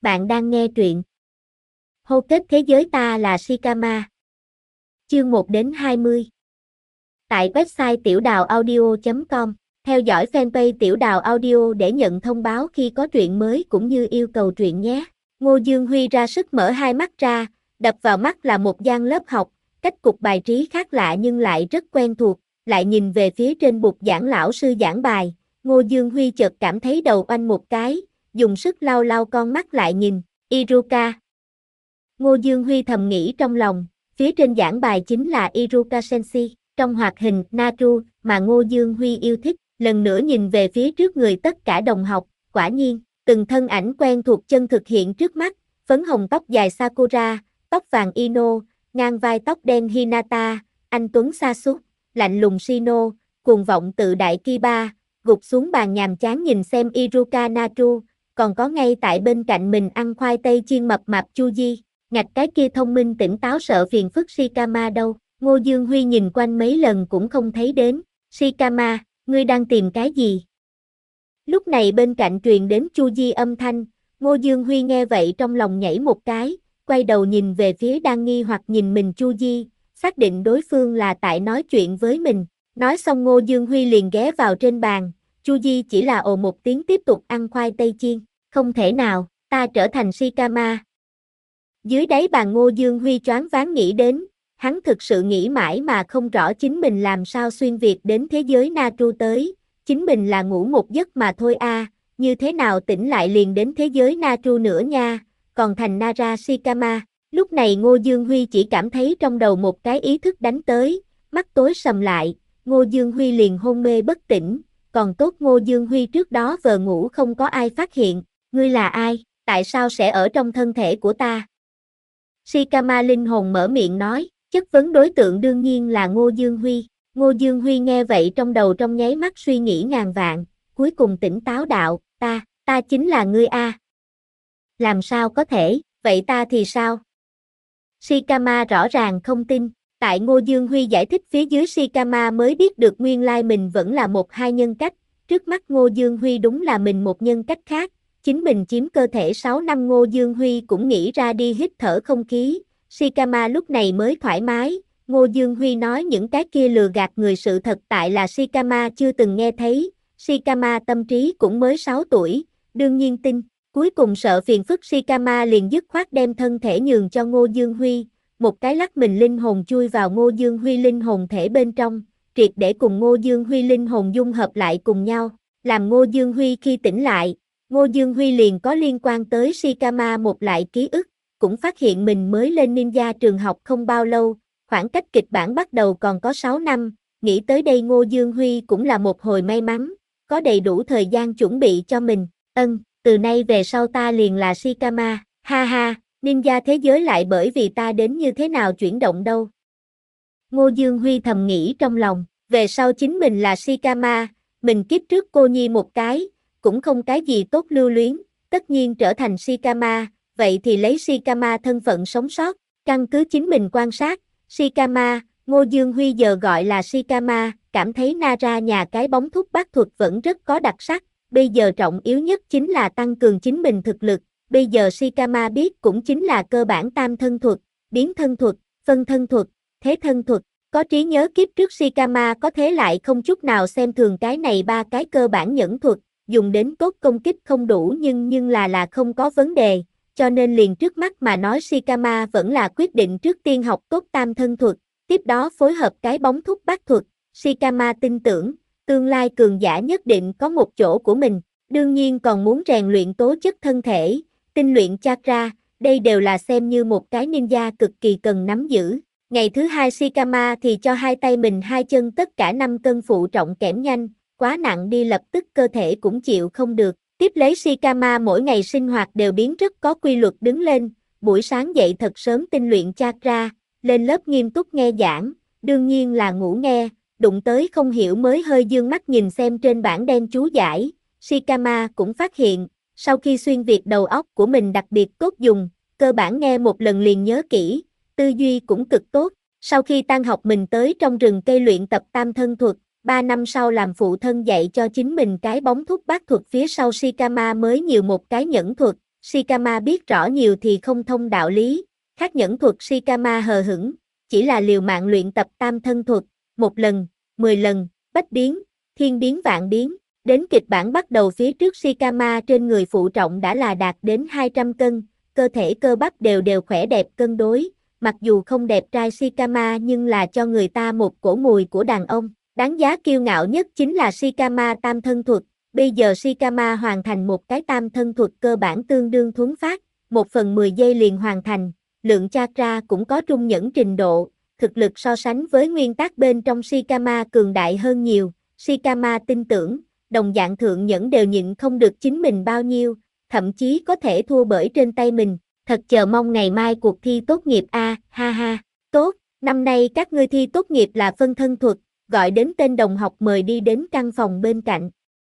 Bạn đang nghe truyện Hô kết thế giới ta là Shikama. Chương 1 đến 20. Tại website tiểu đào audio.com, theo dõi fanpage tiểu đào audio để nhận thông báo khi có truyện mới cũng như yêu cầu truyện nhé. Ngô Dương Huy ra sức mở hai mắt ra, đập vào mắt là một gian lớp học, cách cục bài trí khác lạ nhưng lại rất quen thuộc, lại nhìn về phía trên bục giảng lão sư giảng bài, Ngô Dương Huy chợt cảm thấy đầu oanh một cái, dùng sức lau lau con mắt lại nhìn, Iruka. Ngô Dương Huy thầm nghĩ trong lòng, phía trên giảng bài chính là Iruka Sensei, trong hoạt hình Naru mà Ngô Dương Huy yêu thích, lần nữa nhìn về phía trước người tất cả đồng học, quả nhiên, từng thân ảnh quen thuộc chân thực hiện trước mắt, phấn hồng tóc dài Sakura, tóc vàng Ino, ngang vai tóc đen Hinata, anh Tuấn Sasuke, lạnh lùng Shino, cuồng vọng tự đại Kiba, gục xuống bàn nhàm chán nhìn xem Iruka Naru, còn có ngay tại bên cạnh mình ăn khoai tây chiên mập mạp Chuji, ngạch cái kia thông minh tỉnh táo sợ phiền phức Shikama đâu, Ngô Dương Huy nhìn quanh mấy lần cũng không thấy đến, Shikama, ngươi đang tìm cái gì? Lúc này bên cạnh truyền đến Chuji âm thanh, Ngô Dương Huy nghe vậy trong lòng nhảy một cái, quay đầu nhìn về phía đang nghi hoặc nhìn mình Chuji, xác định đối phương là tại nói chuyện với mình, nói xong Ngô Dương Huy liền ghé vào trên bàn, Chuji chỉ là ồ một tiếng tiếp tục ăn khoai tây chiên, không thể nào, ta trở thành Shikama. Dưới đáy bàn Ngô Dương Huy choáng váng nghĩ đến, hắn thực sự nghĩ mãi mà không rõ chính mình làm sao xuyên việt đến thế giới Naru tới, chính mình là ngủ một giấc mà thôi a, như thế nào tỉnh lại liền đến thế giới Naru nữa nha, còn thành Nara Shikama. Lúc này Ngô Dương Huy chỉ cảm thấy trong đầu một cái ý thức đánh tới, mắt tối sầm lại, Ngô Dương Huy liền hôn mê bất tỉnh, còn tốt Ngô Dương Huy trước đó vờ ngủ không có ai phát hiện, ngươi là ai, tại sao sẽ ở trong thân thể của ta? Shikama linh hồn mở miệng nói, chất vấn đối tượng đương nhiên là Ngô Dương Huy. Ngô Dương Huy nghe vậy trong đầu trong nháy mắt suy nghĩ ngàn vạn, cuối cùng tỉnh táo đạo, ta chính là ngươi a. Làm sao có thể, vậy ta thì sao? Shikama rõ ràng không tin, tại Ngô Dương Huy giải thích phía dưới Shikama mới biết được nguyên lai mình vẫn là một hai nhân cách, trước mắt Ngô Dương Huy đúng là mình một nhân cách khác. Chính mình chiếm cơ thể 6 năm Ngô Dương Huy cũng nghĩ ra đi hít thở không khí, Shikama lúc này mới thoải mái, Ngô Dương Huy nói những cái kia lừa gạt người sự thật tại là Shikama chưa từng nghe thấy, Shikama tâm trí cũng mới 6 tuổi, đương nhiên tin, cuối cùng sợ phiền phức Shikama liền dứt khoát đem thân thể nhường cho Ngô Dương Huy, một cái lắc mình linh hồn chui vào Ngô Dương Huy linh hồn thể bên trong, triệt để cùng Ngô Dương Huy linh hồn dung hợp lại cùng nhau, làm Ngô Dương Huy khi tỉnh lại. Ngô Dương Huy liền có liên quan tới Shikama một lại ký ức, cũng phát hiện mình mới lên ninja trường học không bao lâu, khoảng cách kịch bản bắt đầu còn có 6 năm, nghĩ tới đây Ngô Dương Huy cũng là một hồi may mắn, có đầy đủ thời gian chuẩn bị cho mình, từ nay về sau ta liền là Shikama, ha ha, ninja thế giới lại bởi vì ta đến như thế nào chuyển động đâu. Ngô Dương Huy thầm nghĩ trong lòng, về sau chính mình là Shikama, mình kiếp trước cô nhi một cái, cũng không cái gì tốt lưu luyến, tất nhiên trở thành Shikama, vậy thì lấy Shikama thân phận sống sót, căn cứ chính mình quan sát, Shikama, Ngô Dương Huy giờ gọi là Shikama, cảm thấy Nara nhà cái bóng thúc bát thuật vẫn rất có đặc sắc, bây giờ trọng yếu nhất chính là tăng cường chính mình thực lực, bây giờ Shikama biết cũng chính là cơ bản tam thân thuật, biến thân thuật, phân thân thuật, thế thân thuật. Có trí nhớ kiếp trước Shikama có thế lại không chút nào xem thường cái này ba cái cơ bản nhẫn thuật, dùng đến cốt công kích không đủ nhưng là không có vấn đề, cho nên liền trước mắt mà nói Shikama vẫn là quyết định trước tiên học tốt tam thân thuật, tiếp đó phối hợp cái bóng thúc bát thuật, Shikama tin tưởng, tương lai cường giả nhất định có một chỗ của mình, đương nhiên còn muốn rèn luyện tố chất thân thể, tinh luyện chakra, đây đều là xem như một cái ninja cực kỳ cần nắm giữ. Ngày thứ hai Shikama thì cho hai tay mình hai chân tất cả 5 cân phụ trọng kẽm nhanh, quá nặng đi lập tức cơ thể cũng chịu không được. Tiếp lấy Shikama mỗi ngày sinh hoạt đều biến rất có quy luật đứng lên, buổi sáng dậy thật sớm tinh luyện chakra, lên lớp nghiêm túc nghe giảng, đương nhiên là ngủ nghe, đụng tới không hiểu mới hơi dương mắt nhìn xem trên bảng đen chú giải. Shikama cũng phát hiện, sau khi xuyên việt đầu óc của mình đặc biệt tốt dùng, cơ bản nghe một lần liền nhớ kỹ, tư duy cũng cực tốt. Sau khi tan học mình tới trong rừng cây luyện tập tam thân thuật, 3 năm sau làm phụ thân dạy cho chính mình cái bóng thúc bát thuật phía sau Shikama mới nhiều một cái nhẫn thuật, Shikama biết rõ nhiều thì không thông đạo lý, khác nhẫn thuật Shikama hờ hững, chỉ là liều mạng luyện tập tam thân thuật, 1 lần, 10 lần, bách biến, thiên biến vạn biến. Đến kịch bản bắt đầu phía trước Shikama trên người phụ trọng đã là đạt đến 200 cân, cơ thể cơ bắp đều khỏe đẹp cân đối, mặc dù không đẹp trai Shikama nhưng là cho người ta một cổ mùi của đàn ông. Đáng giá kiêu ngạo nhất chính là Shikama tam thân thuật, bây giờ Shikama hoàn thành một cái tam thân thuật cơ bản tương đương thuấn phát, 1/10 giây liền hoàn thành, lượng chakra cũng có trung nhẫn trình độ, thực lực so sánh với nguyên tắc bên trong Shikama cường đại hơn nhiều, Shikama tin tưởng, đồng dạng thượng nhẫn đều nhịn không được chính mình bao nhiêu, thậm chí có thể thua bởi trên tay mình, thật chờ mong ngày mai cuộc thi tốt nghiệp a, ha ha, tốt, năm nay các ngươi thi tốt nghiệp là phân thân thuật, gọi đến tên đồng học mời đi đến căn phòng bên cạnh.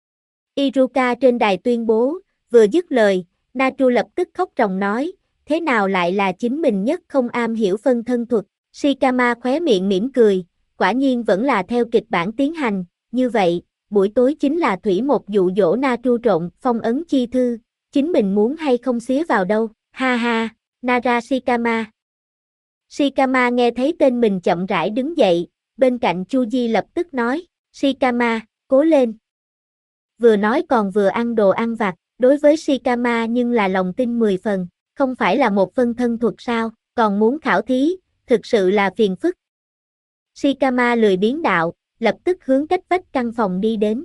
Iruka trên đài tuyên bố, vừa dứt lời, Naru lập tức khóc ròng nói, thế nào lại là chính mình nhất không am hiểu phân thân thuật, Shikama khóe miệng mỉm cười, quả nhiên vẫn là theo kịch bản tiến hành, như vậy, buổi tối chính là Thủy Một dụ dỗ Naru trộn phong ấn chi thư, chính mình muốn hay không xía vào đâu, ha ha, Nara Shikama. Shikama nghe thấy tên mình chậm rãi đứng dậy, bên cạnh Chuji lập tức nói, Shikama, cố lên. Vừa nói còn vừa ăn đồ ăn vặt, đối với Shikama nhưng là lòng tin 10 phần, không phải là một phân thân thuật sao, còn muốn khảo thí, thực sự là phiền phức. Shikama lười biếng đạo, lập tức hướng cách vách căn phòng đi đến.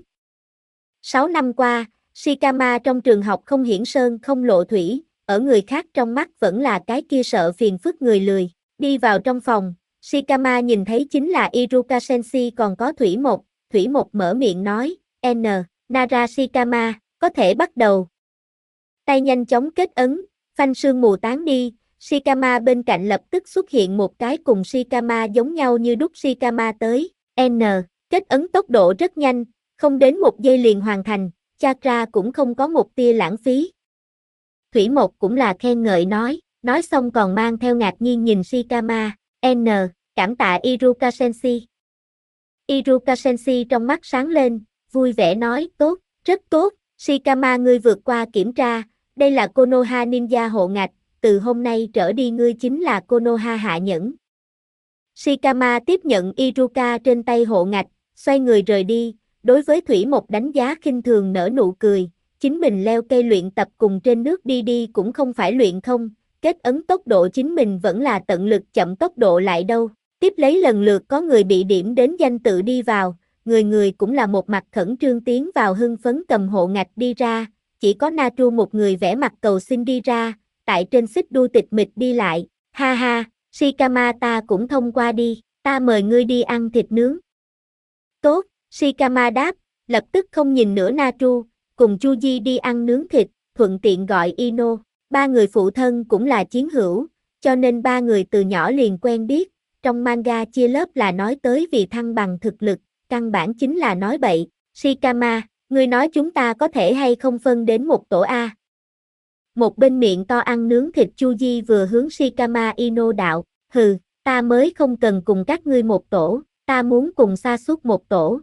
6 năm qua, Shikama trong trường học không hiển sơn không lộ thủy, ở người khác trong mắt vẫn là cái kia sợ phiền phức người lười. Đi vào trong phòng, Shikama nhìn thấy chính là Iruka Senshi còn có Thủy Một mở miệng nói, Nara Shikama, có thể bắt đầu. Tay nhanh chóng kết ấn, phanh sương mù tán đi, Shikama bên cạnh lập tức xuất hiện một cái cùng Shikama giống nhau như đúc Shikama tới, kết ấn tốc độ rất nhanh, không đến 1 giây liền hoàn thành, chakra cũng không có một tia lãng phí. Thủy Một cũng là khen ngợi nói xong còn mang theo ngạc nhiên nhìn Shikama, cảm tạ Iruka Senshi. Iruka Senshi trong mắt sáng lên, vui vẻ nói, tốt, rất tốt, Shikama ngươi vượt qua kiểm tra, đây là Konoha Ninja hộ ngạch, từ hôm nay trở đi ngươi chính là Konoha hạ nhẫn. Shikama tiếp nhận Iruka trên tay hộ ngạch, xoay người rời đi, đối với Thủy Một đánh giá khinh thường nở nụ cười, chính mình leo cây luyện tập cùng trên nước đi cũng không phải luyện không, kết ấn tốc độ chính mình vẫn là tận lực chậm tốc độ lại đâu. Tiếp lấy lần lượt có người bị điểm đến danh tự đi vào, người cũng là một mặt khẩn trương tiến vào hưng phấn cầm hộ ngạch đi ra, chỉ có Naru một người vẽ mặt cầu xin đi ra, tại trên xích đu tịch mịch đi lại, ha ha, Shikama ta cũng thông qua đi, ta mời ngươi đi ăn thịt nướng. Tốt, Shikama đáp, lập tức không nhìn nữa Naru, cùng Chuji đi ăn nướng thịt, thuận tiện gọi Ino, 3 người phụ thân cũng là chiến hữu, cho nên 3 người từ nhỏ liền quen biết, trong manga chia lớp là nói tới vì thăng bằng thực lực, căn bản chính là nói bậy, Shikama, ngươi nói chúng ta có thể hay không phân đến một tổ A. Một bên miệng to ăn nướng thịt Chuji vừa hướng Shikama Ino đạo, hừ, ta mới không cần cùng các ngươi một tổ, ta muốn cùng Sasuke một tổ.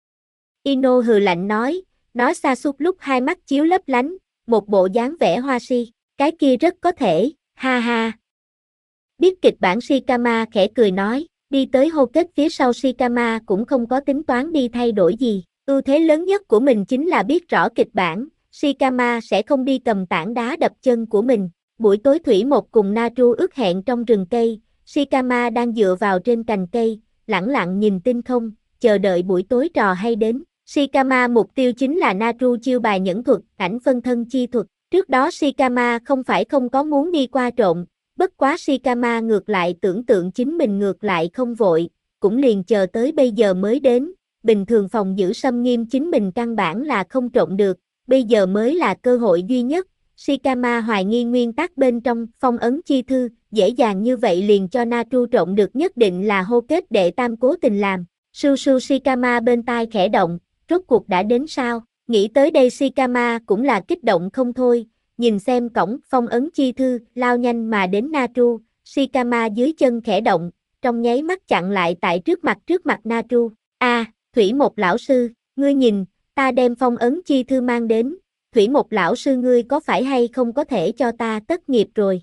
Ino hừ lạnh nói Sasuke lúc hai mắt chiếu lấp lánh, một bộ dáng vẻ hoa si, cái kia rất có thể, ha ha. Biết kịch bản Shikama khẽ cười nói, đi tới hô kết phía sau Shikama cũng không có tính toán đi thay đổi gì, ưu thế lớn nhất của mình chính là biết rõ kịch bản, Shikama sẽ không đi cầm tảng đá đập chân của mình. Buổi tối Thủy Một cùng Naru ước hẹn trong rừng cây, Shikama đang dựa vào trên cành cây, lẳng lặng nhìn tinh không, chờ đợi buổi tối trò hay đến. Shikama mục tiêu chính là Naru chiêu bài nhẫn thuật, ảnh phân thân chi thuật. Trước đó Shikama không phải không có muốn đi qua trộn, bất quá Shikama ngược lại tưởng tượng chính mình ngược lại không vội, cũng liền chờ tới bây giờ mới đến. Bình thường phòng giữ xâm nghiêm chính mình căn bản là không trộn được, bây giờ mới là cơ hội duy nhất. Shikama hoài nghi nguyên tắc bên trong phong ấn chi thư, dễ dàng như vậy liền cho Naru trộn được nhất định là hô kết đệ tam cố tình làm. Su su Shikama bên tai khẽ động, rốt cuộc đã đến sao? Nghĩ tới đây Shikama cũng là kích động không thôi, nhìn xem cổng phong ấn chi thư, lao nhanh mà đến Naru, Shikama dưới chân khẽ động, trong nháy mắt chặn lại tại trước mặt Naru. Thủy Một lão sư, ngươi nhìn, ta đem phong ấn chi thư mang đến. Thủy Một lão sư ngươi có phải hay không có thể cho ta tất nghiệp rồi?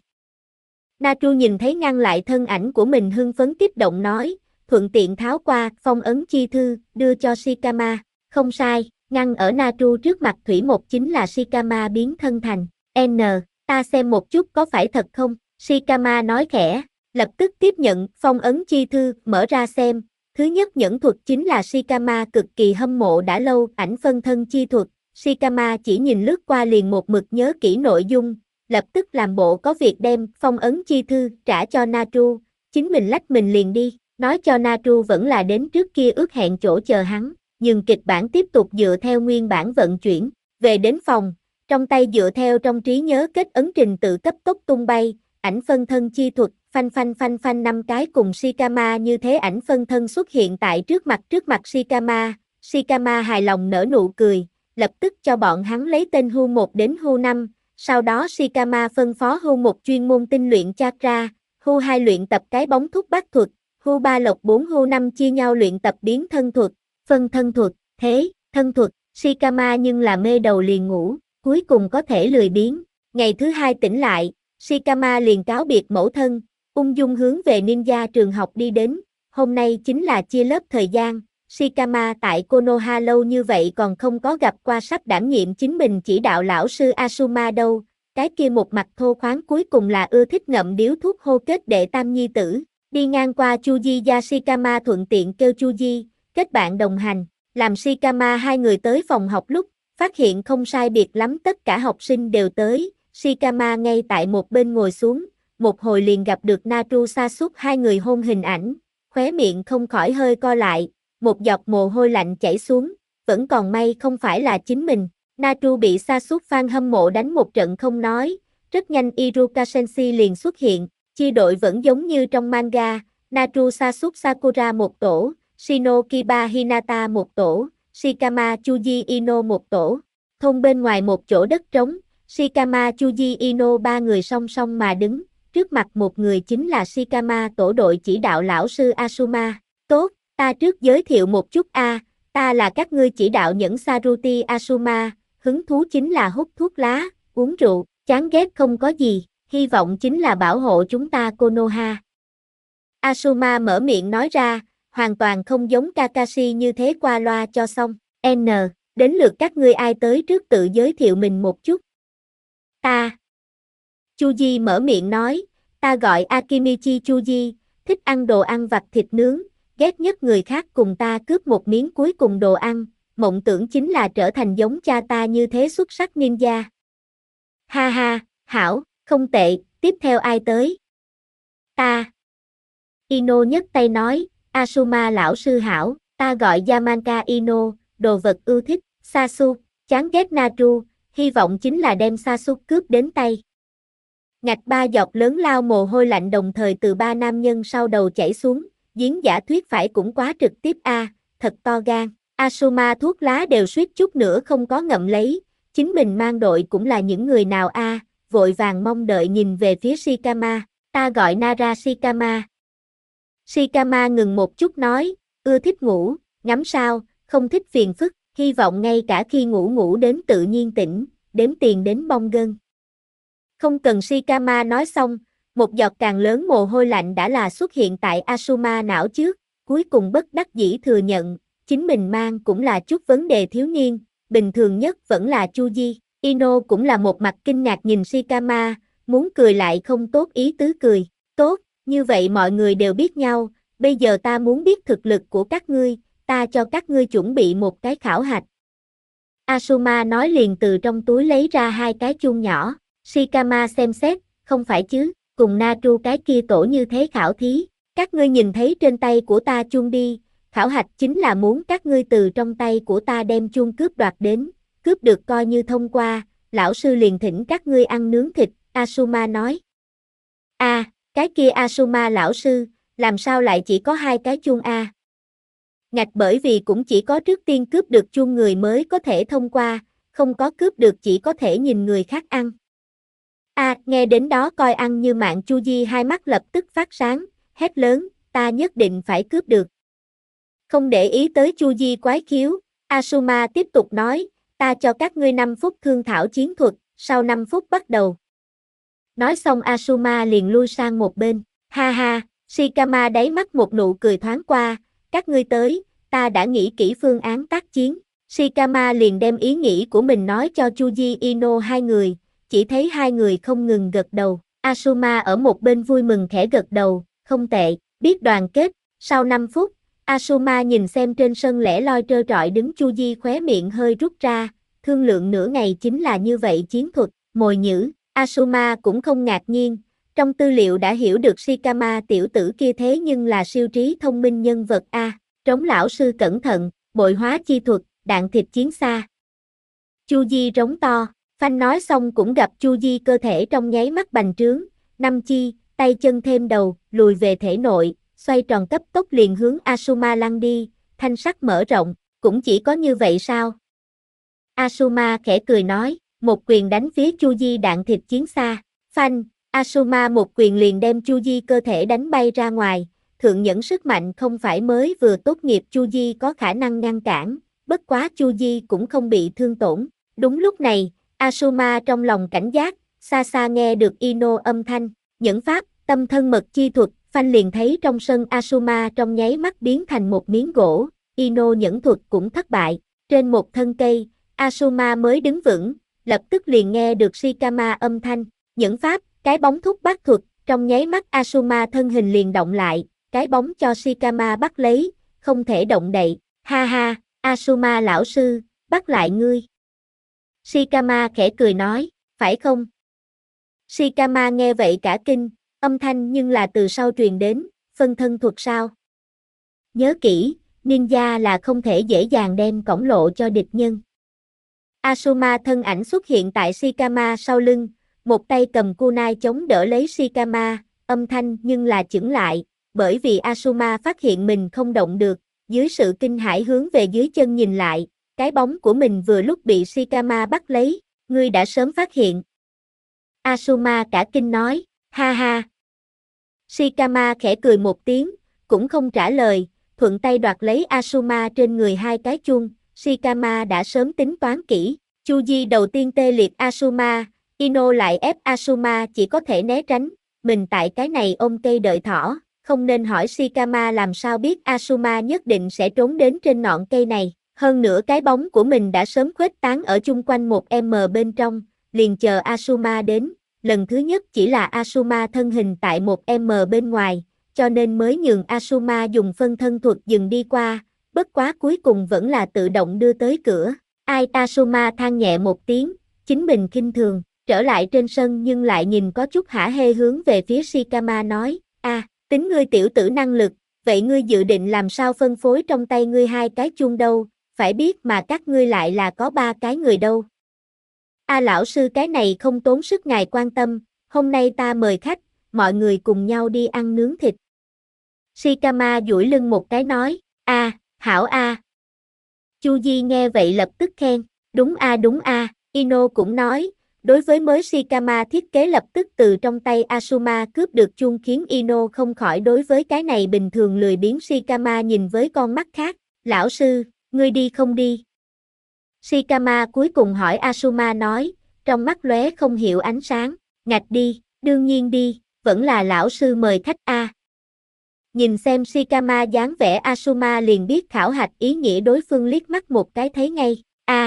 Natru nhìn thấy ngăn lại thân ảnh của mình hưng phấn kích động nói, thuận tiện tháo qua phong ấn chi thư, đưa cho Shikama. Không sai, ngăn ở Natru trước mặt Thủy Một chính là Shikama biến thân thành N. Ta xem một chút có phải thật không? Shikama nói khẽ, lập tức tiếp nhận phong ấn chi thư, mở ra xem. Thứ nhất nhẫn thuật chính là Shikama cực kỳ hâm mộ đã lâu, ảnh phân thân chi thuật. Shikama chỉ nhìn lướt qua liền một mực nhớ kỹ nội dung, lập tức làm bộ có việc đem phong ấn chi thư trả cho Natru, chính mình lách mình liền đi, nói cho Natru vẫn là đến trước kia ước hẹn chỗ chờ hắn, nhưng kịch bản tiếp tục dựa theo nguyên bản vận chuyển, về đến phòng, trong tay dựa theo trong trí nhớ kết ấn trình tự cấp tốc tung bay, ảnh phân thân chi thuật, phanh phanh phanh phanh 5 cái cùng Shikama như thế ảnh phân thân xuất hiện tại trước mặt Shikama, Shikama hài lòng nở nụ cười, lập tức cho bọn hắn lấy tên Hu 1 đến Hu 5, sau đó Shikama phân phó Hu 1 chuyên môn tinh luyện chakra, Hu 2 luyện tập cái bóng thúc bát thuật, Hu 3 lộc 4 Hu 5 chia nhau luyện tập biến thân thuật, phân thân thuật, thế, thân thuật, Shikama nhưng là mê đầu liền ngủ, cuối cùng có thể lười biếng. Ngày thứ hai tỉnh lại, Shikama liền cáo biệt mẫu thân, ung dung hướng về ninja trường học đi đến, hôm nay chính là chia lớp thời gian. Shikama tại Konoha lâu như vậy còn không có gặp qua sắp đảm nhiệm chính mình chỉ đạo lão sư Asuma đâu, cái kia một mặt thô khoáng cuối cùng là ưa thích ngậm điếu thuốc hô kết đệ tam nhi tử, đi ngang qua Chuji Shikama thuận tiện kêu Chuji, kết bạn đồng hành, làm Shikama hai người tới phòng học lúc, phát hiện không sai biệt lắm tất cả học sinh đều tới, Shikama ngay tại một bên ngồi xuống, một hồi liền gặp được Natru Sasuke hai người hôn hình ảnh, khóe miệng không khỏi hơi co lại. Một giọt mồ hôi lạnh chảy xuống, vẫn còn may không phải là chính mình. Natru bị Sasuke fan hâm mộ đánh một trận không nói, rất nhanh Iruka Sensei liền xuất hiện, chia đội vẫn giống như trong manga, Natru Sasuke Sakura một tổ, Shino Kiba Hinata một tổ, Shikama Chuji Ino một tổ. Thôn bên ngoài một chỗ đất trống, Shikama Chuji Ino ba người song song mà đứng, trước mặt một người chính là Shikama tổ đội chỉ đạo lão sư Asuma. Tốt. Ta trước giới thiệu một chút ta là các ngươi chỉ đạo nhẫn Saruti Asuma, hứng thú chính là hút thuốc lá, uống rượu, chán ghét không có gì, hy vọng chính là bảo hộ chúng ta Konoha. Asuma mở miệng nói ra, hoàn toàn không giống Kakashi như thế qua loa cho xong, đến lượt các ngươi ai tới trước tự giới thiệu mình một chút. Ta. Chuji mở miệng nói, ta gọi Akimichi Chuji, thích ăn đồ ăn vặt thịt nướng. Ghét nhất người khác cùng ta cướp một miếng cuối cùng đồ ăn, mộng tưởng chính là trở thành giống cha ta như thế xuất sắc ninja. Ha ha, hảo, không tệ, tiếp theo ai tới? Ta. Ino nhấc tay nói, Asuma lão sư hảo, ta gọi Yamanka Ino, đồ vật ưa thích, Sasuke, chán ghét Natru, hy vọng chính là đem Sasuke cướp đến tay. Ngạch ba giọt lớn lao mồ hôi lạnh đồng thời từ ba nam nhân sau đầu chảy xuống. Giếng giả thuyết phải cũng quá trực tiếp thật to gan. Asuma thuốc lá đều suýt chút nữa không có ngậm lấy, chính mình mang đội cũng là những người nào vội vàng mong đợi nhìn về phía Shikama, ta gọi Nara Shikama. Shikama ngừng một chút nói, ưa thích ngủ, ngắm sao, không thích phiền phức, hy vọng ngay cả khi ngủ đến tự nhiên tỉnh, đếm tiền đến bong gân. Không cần Shikama nói xong, một giọt càng lớn mồ hôi lạnh đã là xuất hiện tại Asuma não trước, cuối cùng bất đắc dĩ thừa nhận, chính mình mang cũng là chút vấn đề thiếu niên, bình thường nhất vẫn là Chuji. Ino cũng là một mặt kinh ngạc nhìn Shikama, muốn cười lại không tốt ý tứ cười, tốt, như vậy mọi người đều biết nhau, bây giờ ta muốn biết thực lực của các ngươi, ta cho các ngươi chuẩn bị một cái khảo hạch. Asuma nói liền từ trong túi lấy ra hai cái chuông nhỏ, Shikama xem xét, không phải chứ. Cùng Natru cái kia tổ như thế khảo thí, các ngươi nhìn thấy trên tay của ta chuông đi, khảo hạch chính là muốn các ngươi từ trong tay của ta đem chuông cướp đoạt đến, cướp được coi như thông qua, lão sư liền thỉnh các ngươi ăn nướng thịt, Asuma nói. Cái kia Asuma lão sư, làm sao lại chỉ có hai cái chuông Ngạch bởi vì cũng chỉ có trước tiên cướp được chuông người mới có thể thông qua, không có cướp được chỉ có thể nhìn người khác ăn. Nghe đến đó coi ăn như mạng Chuji hai mắt lập tức phát sáng, hét lớn, ta nhất định phải cướp được. Không để ý tới Chuji quái khiếu, Asuma tiếp tục nói, Ta cho các ngươi 5 phút thương thảo chiến thuật, sau 5 phút bắt đầu. Nói xong Asuma liền lui sang một bên. Ha ha, Shikama đáy mắt một nụ cười thoáng qua, các ngươi tới, ta đã nghĩ kỹ phương án tác chiến. Shikama liền đem ý nghĩ của mình nói cho Chuji Ino hai người, chỉ thấy hai người không ngừng gật đầu. Asuma ở một bên vui mừng khẽ gật đầu, không tệ, biết đoàn kết. Sau 5 phút, Asuma nhìn xem trên sân lẻ loi trơ trọi đứng Chuji khóe miệng hơi rút ra, thương lượng nửa ngày chính là như vậy chiến thuật, mồi nhử. Asuma cũng không ngạc nhiên, trong tư liệu đã hiểu được Shikama tiểu tử kia thế nhưng là siêu trí thông minh nhân vật a. Trống lão sư cẩn thận, bội hóa chi thuật, đạn thịt chiến xa. Chuji rống to, Phanh nói xong cũng gặp Chuji cơ thể trong nháy mắt bành trướng, năm chi, tay chân thêm đầu, lùi về thể nội, xoay tròn cấp tốc liền hướng Asuma lăn đi, thanh sắc mở rộng, cũng chỉ có như vậy sao? Asuma khẽ cười nói, một quyền đánh phía Chuji đạn thịt chiến xa, phanh, Asuma một quyền liền đem Chuji cơ thể đánh bay ra ngoài, thượng nhẫn sức mạnh không phải mới vừa tốt nghiệp Chuji có khả năng ngăn cản, bất quá Chuji cũng không bị thương tổn. Đúng lúc này, Asuma trong lòng cảnh giác, xa xa nghe được Ino âm thanh, nhẫn pháp, tâm thân mật chi thuật, phanh liền thấy trong sân Asuma trong nháy mắt biến thành một miếng gỗ, Ino nhẫn thuật cũng thất bại, trên một thân cây, Asuma mới đứng vững, lập tức liền nghe được Shikama âm thanh, nhẫn pháp, cái bóng thúc bắt thuật, trong nháy mắt Asuma thân hình liền động lại, cái bóng cho Shikama bắt lấy, không thể động đậy, ha ha, Asuma lão sư, bắt lại ngươi. Shikama khẽ cười nói, phải không? Shikama nghe vậy cả kinh, âm thanh nhưng là từ sau truyền đến, phân thân thuật sao? Nhớ kỹ, ninja là không thể dễ dàng đem cổng lộ cho địch nhân. Asuma thân ảnh xuất hiện tại Shikama sau lưng, một tay cầm kunai chống đỡ lấy Shikama, âm thanh nhưng là chững lại, bởi vì Asuma phát hiện mình không động được, dưới sự kinh hãi hướng về dưới chân nhìn lại, cái bóng của mình vừa lúc bị Shikama bắt lấy, ngươi đã sớm phát hiện. Asuma cả kinh nói, ha ha. Shikama khẽ cười một tiếng, cũng không trả lời, thuận tay đoạt lấy Asuma trên người hai cái chuông, Shikama đã sớm tính toán kỹ, Chuji đầu tiên tê liệt Asuma, Ino lại ép Asuma chỉ có thể né tránh, mình tại cái này ôm cây đợi thỏ, không nên hỏi Shikama làm sao biết Asuma nhất định sẽ trốn đến trên ngọn cây này, hơn nữa cái bóng của mình đã sớm khuếch tán ở chung quanh một m bên trong, liền chờ Asuma đến, lần thứ nhất chỉ là Asuma thân hình tại một m bên ngoài, cho nên mới nhường Asuma dùng phân thân thuật dừng đi qua, bất quá cuối cùng vẫn là tự động đưa tới cửa. Ai Asuma than nhẹ một tiếng, chính mình khinh thường, trở lại trên sân nhưng lại nhìn có chút hả hê hướng về phía Shikama nói, tính ngươi tiểu tử năng lực, vậy ngươi dự định làm sao phân phối trong tay ngươi hai cái chuông đâu, phải biết mà các ngươi lại là có ba cái người đâu. Lão sư cái này không tốn sức ngài quan tâm, hôm nay ta mời khách, mọi người cùng nhau đi ăn nướng thịt. Shikama duỗi lưng một cái nói, hảo Chuji nghe vậy lập tức khen, đúng Ino cũng nói, đối với mới Shikama thiết kế lập tức từ trong tay Asuma cướp được chuông khiến Ino không khỏi đối với cái này bình thường lười biếng Shikama nhìn với con mắt khác, lão sư, ngươi đi không đi? Shikama cuối cùng hỏi Asuma nói, trong mắt lóe không hiểu ánh sáng, ngạch đi, đương nhiên đi, vẫn là lão sư mời khách Nhìn xem Shikama dáng vẻ Asuma liền biết khảo hạch ý nghĩa đối phương liếc mắt một cái thấy ngay,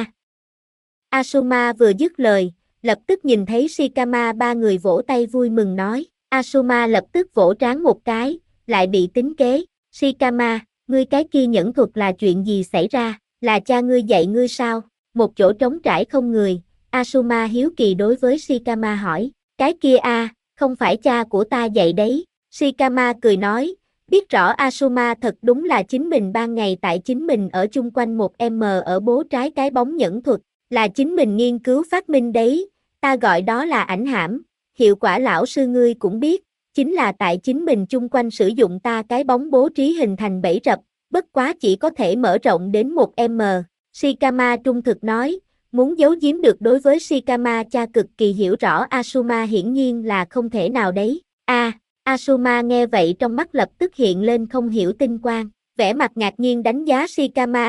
Asuma vừa dứt lời, lập tức nhìn thấy Shikama ba người vỗ tay vui mừng nói, Asuma lập tức vỗ trán một cái, lại bị tính kế, Shikama, ngươi cái kia nhẫn thuật là chuyện gì xảy ra, là cha ngươi dạy ngươi sao, một chỗ trống trải không người, Asuma hiếu kỳ đối với Shikama hỏi, cái kia không phải cha của ta dạy đấy, Shikama cười nói, biết rõ Asuma thật đúng là chính mình ban ngày tại chính mình ở chung quanh một m ở bố trái cái bóng nhẫn thuật, là chính mình nghiên cứu phát minh đấy, ta gọi đó là ảnh hãm, hiệu quả lão sư ngươi cũng biết, chính là tại chính mình chung quanh sử dụng ta cái bóng bố trí hình thành bẫy rập, bất quá chỉ có thể mở rộng đến một m. Shikama trung thực nói, muốn giấu giếm được đối với Shikama cha cực kỳ hiểu rõ Asuma hiển nhiên là không thể nào đấy. Asuma nghe vậy trong mắt lập tức hiện lên không hiểu tinh quang, vẻ mặt ngạc nhiên đánh giá Shikama,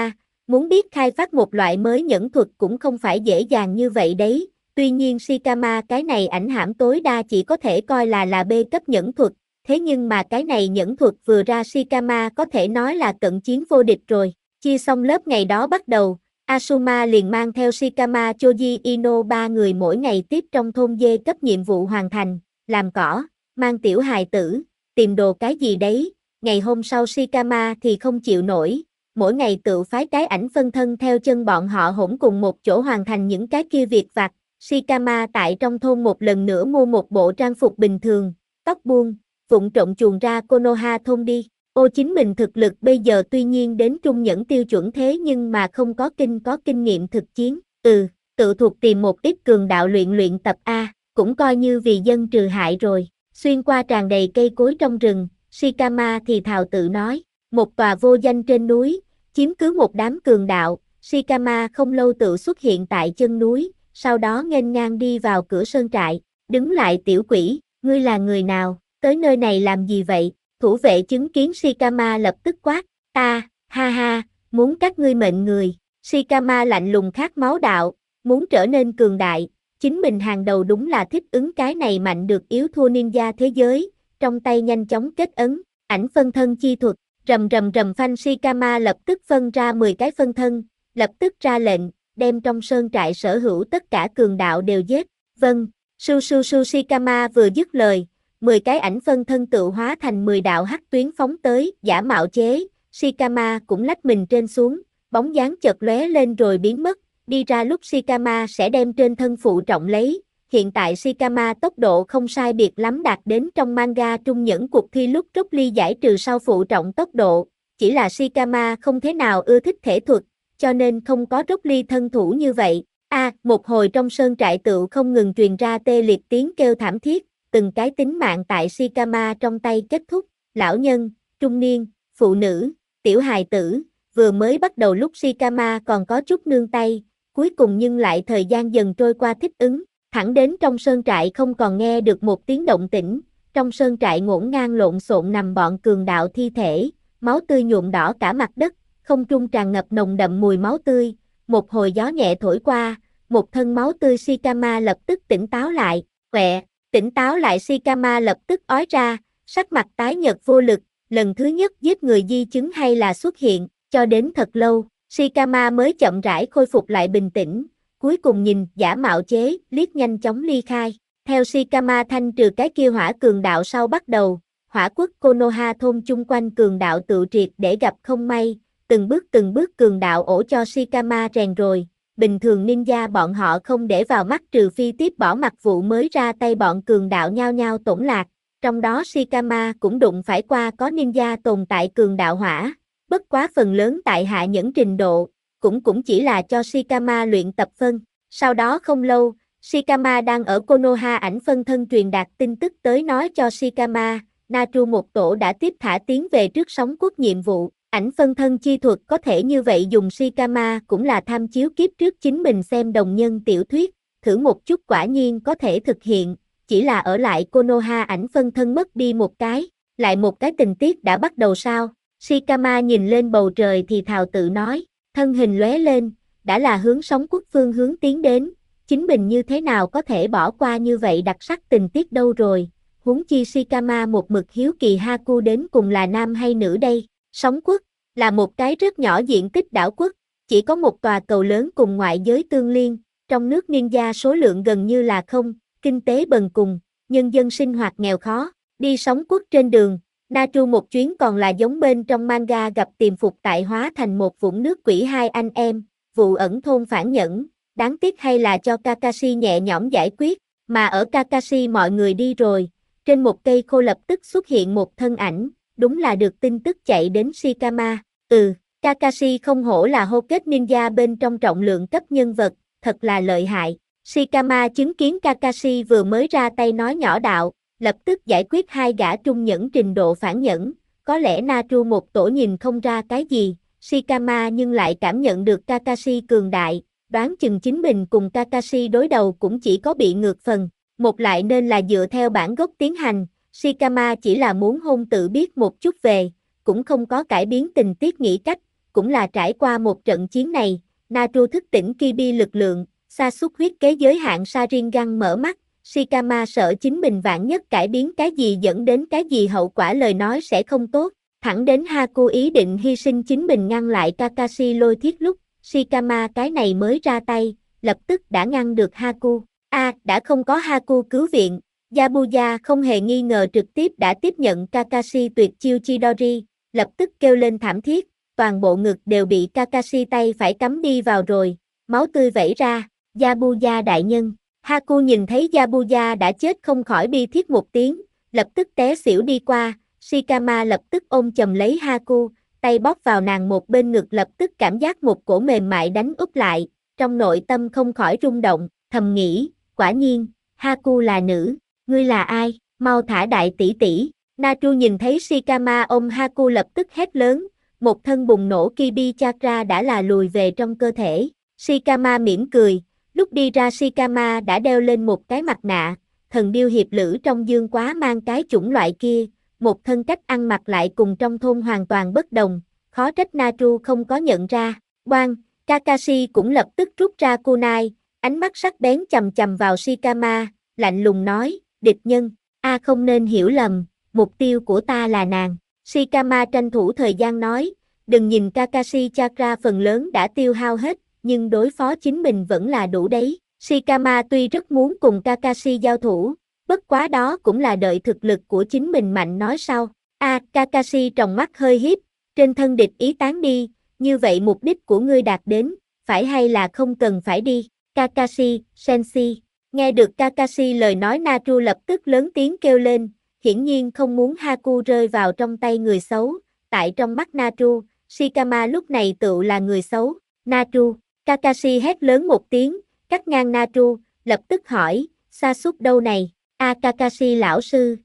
Muốn biết khai phát một loại mới nhẫn thuật cũng không phải dễ dàng như vậy đấy, tuy nhiên Shikama cái này ảnh hãm tối đa chỉ có thể coi là B cấp nhẫn thuật, thế nhưng mà cái này nhẫn thuật vừa ra Shikama có thể nói là cận chiến vô địch rồi. Chia xong lớp ngày đó bắt đầu, Asuma liền mang theo Shikama Choji Ino ba người mỗi ngày tiếp trong thôn dê cấp nhiệm vụ hoàn thành, làm cỏ, mang tiểu hài tử, tìm đồ cái gì đấy. Ngày hôm sau Shikama thì không chịu nổi, mỗi ngày tự phái cái ảnh phân thân theo chân bọn họ hỗn cùng một chỗ hoàn thành những cái kia việc vặt. Shikama tại trong thôn một lần nữa mua một bộ trang phục bình thường, tóc buông, vụng trộm chuồn ra Konoha thôn đi. Chính mình thực lực bây giờ tuy nhiên đến trung nhẫn tiêu chuẩn thế nhưng mà không có kinh nghiệm thực chiến, tự thuộc tìm một ít cường đạo luyện tập A, cũng coi như vì dân trừ hại rồi. Xuyên qua tràn đầy cây cối trong rừng, Shikama thì thào tự nói, một tòa vô danh trên núi, chiếm cứ một đám cường đạo, Shikama không lâu tự xuất hiện tại chân núi, sau đó nghênh ngang đi vào cửa sơn trại, đứng lại tiểu quỷ, ngươi là người nào, tới nơi này làm gì vậy? Thủ vệ chứng kiến Shikama lập tức quát, ta, ha ha, muốn các ngươi mệnh người. Shikama lạnh lùng khát máu đạo, muốn trở nên cường đại, chính mình hàng đầu đúng là thích ứng cái này mạnh được yếu thua ninja thế giới, trong tay nhanh chóng kết ấn, ảnh phân thân chi thuật, rầm rầm rầm phanh. Shikama lập tức phân ra 10 cái phân thân, lập tức ra lệnh, đem trong sơn trại sở hữu tất cả cường đạo đều giết, vâng, su su su. Shikama vừa dứt lời, 10 cái ảnh phân thân tự hóa thành 10 đạo hắc tuyến phóng tới, giả mạo chế, Shikama cũng lách mình trên xuống, bóng dáng chợt lóe lên rồi biến mất, đi ra lúc Shikama sẽ đem trên thân phụ trọng lấy, hiện tại Shikama tốc độ không sai biệt lắm đạt đến trong manga trung nhẫn cuộc thi lúc Rock Lee giải trừ sau phụ trọng tốc độ, chỉ là Shikama không thế nào ưa thích thể thuật, cho nên không có Rock Lee thân thủ như vậy. Một hồi trong sơn trại tựu không ngừng truyền ra tê liệt tiếng kêu thảm thiết, từng cái tính mạng tại Shikama trong tay kết thúc, lão nhân, trung niên, phụ nữ, tiểu hài tử, vừa mới bắt đầu lúc Shikama còn có chút nương tay, cuối cùng nhưng lại thời gian dần trôi qua thích ứng, thẳng đến trong sơn trại không còn nghe được một tiếng động tĩnh, trong sơn trại ngổn ngang lộn xộn nằm bọn cường đạo thi thể, máu tươi nhuộm đỏ cả mặt đất, không trung tràn ngập nồng đậm mùi máu tươi, một hồi gió nhẹ thổi qua, một thân máu tươi. Shikama lập tức tỉnh táo lại, tỉnh táo lại. Shikama lập tức ói ra, sắc mặt tái nhợt vô lực, lần thứ nhất giết người di chứng hay là xuất hiện, cho đến thật lâu, Shikama mới chậm rãi khôi phục lại bình tĩnh, cuối cùng nhìn giả mạo chế, liếc nhanh chóng ly khai. Theo Shikama thanh trừ cái kia hỏa cường đạo sau bắt đầu, hỏa quốc Konoha thôn chung quanh cường đạo tự triệt để gặp không may, từng bước cường đạo ổ cho Shikama rèn rồi. Bình thường ninja bọn họ không để vào mắt trừ phi tiếp bỏ mặc vụ mới ra tay bọn cường đạo nhao nhao tổn lạc, trong đó Shikama cũng đụng phải qua có ninja tồn tại cường đạo hỏa, bất quá phần lớn tại hạ nhẫn trình độ, cũng chỉ là cho Shikama luyện tập phân. Sau đó không lâu, Shikama đang ở Konoha ảnh phân thân truyền đạt tin tức tới nói cho Shikama, Natru một tổ đã tiếp thả tiến về trước sóng quốc nhiệm vụ. Ảnh phân thân chi thuật có thể như vậy dùng Shikama cũng là tham chiếu kiếp trước chính mình xem đồng nhân tiểu thuyết, thử một chút quả nhiên có thể thực hiện, chỉ là ở lại Konoha ảnh phân thân mất đi một cái, lại một cái tình tiết đã bắt đầu sao? Shikama nhìn lên bầu trời thì thào tự nói, thân hình lóe lên, đã là hướng sóng quốc phương hướng tiến đến, chính mình như thế nào có thể bỏ qua như vậy đặc sắc tình tiết đâu rồi, huống chi Shikama một mực hiếu kỳ Haku đến cùng là nam hay nữ đây. Sóng quốc là một cái rất nhỏ diện tích đảo quốc, chỉ có một tòa cầu lớn cùng ngoại giới tương liên, trong nước ninja số lượng gần như là không, kinh tế bần cùng, nhân dân sinh hoạt nghèo khó, đi sóng quốc trên đường, Natru một chuyến còn là giống bên trong manga gặp tiềm phục tại hóa thành một vũng nước quỷ hai anh em, vụ ẩn thôn phản nhẫn, đáng tiếc hay là cho Kakashi nhẹ nhõm giải quyết, mà ở Kakashi mọi người đi rồi, trên một cây khô lập tức xuất hiện một thân ảnh. Đúng là được tin tức chạy đến Shikama, Kakashi không hổ là hô kết ninja bên trong trọng lượng cấp nhân vật, thật là lợi hại. Shikama chứng kiến Kakashi vừa mới ra tay nói nhỏ đạo, lập tức giải quyết hai gã trung nhẫn trình độ phản nhẫn, có lẽ Natru một tổ nhìn không ra cái gì, Shikama nhưng lại cảm nhận được Kakashi cường đại, đoán chừng chính mình cùng Kakashi đối đầu cũng chỉ có bị ngược phần, một lại nên là dựa theo bản gốc tiến hành. Shikama chỉ là muốn hôn tự biết một chút về, cũng không có cải biến tình tiết nghĩ cách, cũng là trải qua một trận chiến này, Naru thức tỉnh Kybi lực lượng, Sasuke huyết kế giới hạn Sharingan mở mắt, Shikama sợ chính mình vạn nhất cải biến cái gì dẫn đến cái gì hậu quả lời nói sẽ không tốt, thẳng đến Haku ý định hy sinh chính mình ngăn lại Kakashi lôi thiết lúc, Shikama cái này mới ra tay, lập tức đã ngăn được Haku. Đã không có Haku cứu viện, Yabuya không hề nghi ngờ trực tiếp đã tiếp nhận Kakashi tuyệt chiêu Chidori, lập tức kêu lên thảm thiết, toàn bộ ngực đều bị Kakashi tay phải cắm đi vào rồi, máu tươi vẩy ra, Yabuya đại nhân. Haku nhìn thấy Yabuya đã chết không khỏi bi thiết một tiếng, lập tức té xỉu đi qua, Shikama lập tức ôm chầm lấy Haku, tay bóp vào nàng một bên ngực lập tức cảm giác một cổ mềm mại đánh úp lại, trong nội tâm không khỏi rung động, thầm nghĩ, quả nhiên, Haku là nữ, ngươi là ai, mau thả đại tỷ tỷ. Naru nhìn thấy Shikama ôm Haku lập tức hét lớn, một thân bùng nổ Kybi Chakra đã là lùi về trong cơ thể. Shikama mỉm cười, lúc đi ra Shikama đã đeo lên một cái mặt nạ, thần điêu hiệp lữ trong dương quá mang cái chủng loại kia, một thân cách ăn mặc lại cùng trong thôn hoàn toàn bất đồng, khó trách Naru không có nhận ra. Bang, Kakashi cũng lập tức rút ra kunai, ánh mắt sắc bén chầm chầm vào Shikama, lạnh lùng nói, địch nhân, không nên hiểu lầm, mục tiêu của ta là nàng. Shikama tranh thủ thời gian nói, đừng nhìn Kakashi Chakra phần lớn đã tiêu hao hết, nhưng đối phó chính mình vẫn là đủ đấy. Shikama tuy rất muốn cùng Kakashi giao thủ, bất quá đó cũng là đợi thực lực của chính mình mạnh nói sau. Kakashi tròng mắt hơi híp, trên thân địch ý tán đi, như vậy mục đích của ngươi đạt đến, phải hay là không cần phải đi. Kakashi, Senshi. Nghe được Kakashi lời nói Naru lập tức lớn tiếng kêu lên, hiển nhiên không muốn Haku rơi vào trong tay người xấu, tại trong mắt Naru, Shikama lúc này tựu là người xấu. Naru, Kakashi hét lớn một tiếng, cắt ngang Naru, lập tức hỏi, Sasuke đâu này? Kakashi lão sư,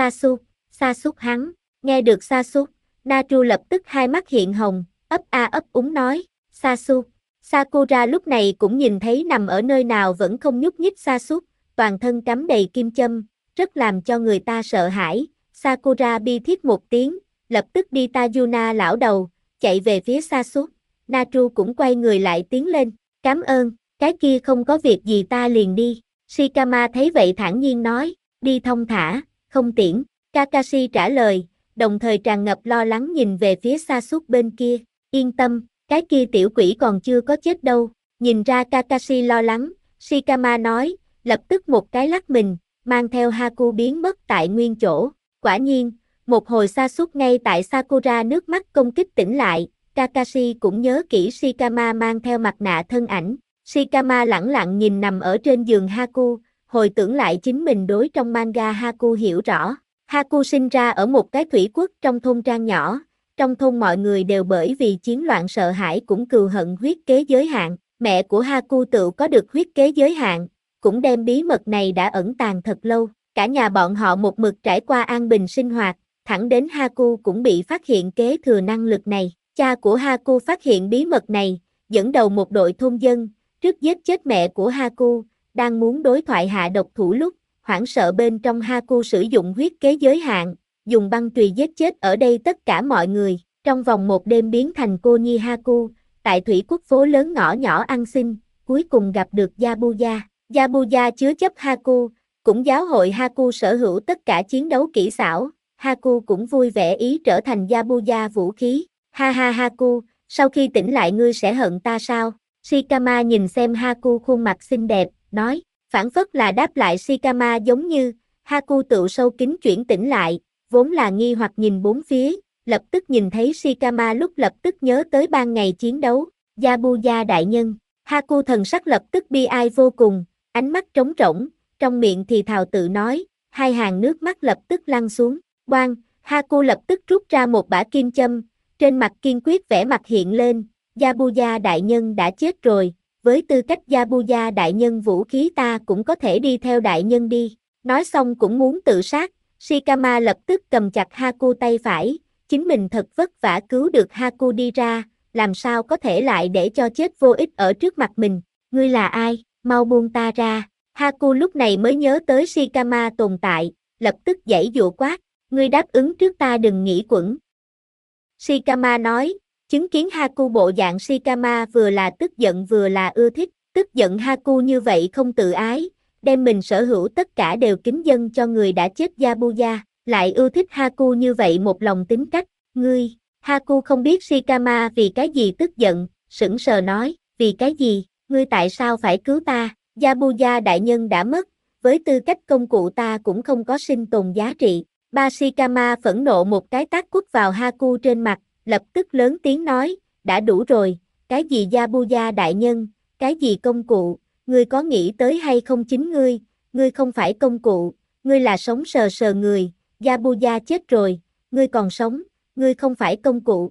Sasuke hắn. Nghe được Sasuke, Naru lập tức hai mắt hiện hồng, ấp úng nói, Sasuke. Sakura lúc này cũng nhìn thấy nằm ở nơi nào vẫn không nhúc nhích Sasuke, toàn thân cắm đầy kim châm, rất làm cho người ta sợ hãi. Sakura bi thiết một tiếng, lập tức đi Tajuna lão đầu, chạy về phía Sasuke. Naru cũng quay người lại tiến lên, cảm ơn, cái kia không có việc gì ta liền đi. Shikama thấy vậy thản nhiên nói, đi thông thả, không tiễn. Kakashi trả lời, đồng thời tràn ngập lo lắng nhìn về phía Sasuke bên kia, yên tâm. Cái kia tiểu quỷ còn chưa có chết đâu. Nhìn ra Kakashi lo lắng, Shikama nói, lập tức một cái lắc mình, mang theo Haku biến mất tại nguyên chỗ. Quả nhiên, một hồi Sasuke ngay tại Sakura nước mắt công kích tỉnh lại, Kakashi cũng nhớ kỹ Shikama mang theo mặt nạ thân ảnh. Shikama lẳng lặng nhìn nằm ở trên giường Haku, hồi tưởng lại chính mình đối trong manga Haku hiểu rõ. Haku sinh ra ở một cái thủy quốc trong thôn trang nhỏ. Trong thôn mọi người đều bởi vì chiến loạn sợ hãi cũng cừu hận huyết kế giới hạn, mẹ của Haku tự có được huyết kế giới hạn, cũng đem bí mật này đã ẩn tàng thật lâu, cả nhà bọn họ một mực trải qua an bình sinh hoạt, thẳng đến Haku cũng bị phát hiện kế thừa năng lực này, cha của Haku phát hiện bí mật này, dẫn đầu một đội thôn dân, trước giết chết mẹ của Haku, đang muốn đối thoại hạ độc thủ lúc, hoảng sợ bên trong Haku sử dụng huyết kế giới hạn. Dùng băng chùy giết chết ở đây tất cả mọi người, trong vòng một đêm biến thành cô nhi Haku, tại thủy quốc phố lớn ngõ nhỏ ăn xin, cuối cùng gặp được Yabuya. Yabuya chứa chấp Haku, cũng giáo hội Haku sở hữu tất cả chiến đấu kỹ xảo, Haku cũng vui vẻ ý trở thành Yabuya vũ khí. Ha ha Haku, sau khi tỉnh lại ngươi sẽ hận ta sao? Shikama nhìn xem Haku khuôn mặt xinh đẹp, nói, phản phất là đáp lại Shikama giống như, Haku tự sâu kín chuyển tỉnh lại. Vốn là nghi hoặc nhìn bốn phía, lập tức nhìn thấy Shikama lúc lập tức nhớ tới ban ngày chiến đấu, Yabuya đại nhân, Haku thần sắc lập tức bi ai vô cùng, ánh mắt trống rỗng, trong miệng thì thào tự nói, hai hàng nước mắt lập tức lăn xuống, Bang, Haku lập tức rút ra một bả kim châm, trên mặt kiên quyết vẻ mặt hiện lên, Yabuya đại nhân đã chết rồi, với tư cách Yabuya đại nhân vũ khí ta cũng có thể đi theo đại nhân đi, nói xong cũng muốn tự sát. Shikama lập tức cầm chặt Haku tay phải, chính mình thật vất vả cứu được Haku đi ra, làm sao có thể lại để cho chết vô ích ở trước mặt mình, ngươi là ai, mau buông ta ra. Haku lúc này mới nhớ tới Shikama tồn tại, lập tức giãy giụa quát, ngươi đáp ứng trước ta đừng nghĩ quẩn. Shikama nói, Chứng kiến Haku bộ dạng Shikama vừa là tức giận vừa là ưa thích, tức giận Haku như vậy không tự ái, đem mình sở hữu tất cả đều kính dâng cho người đã chết Yabuya, lại ưa thích Haku như vậy một lòng tính cách, ngươi, Haku không biết Shikama vì cái gì tức giận, sững sờ nói, vì cái gì, ngươi tại sao phải cứu ta, Yabuya đại nhân đã mất, với tư cách công cụ ta cũng không có sinh tồn giá trị, ba Shikama phẫn nộ một cái tát quất vào Haku trên mặt, lập tức lớn tiếng nói, đã đủ rồi, cái gì Yabuya đại nhân, cái gì công cụ, ngươi có nghĩ tới hay không chính ngươi không phải công cụ, ngươi là sống sờ sờ người, Yabuya chết rồi, ngươi còn sống, ngươi không phải công cụ,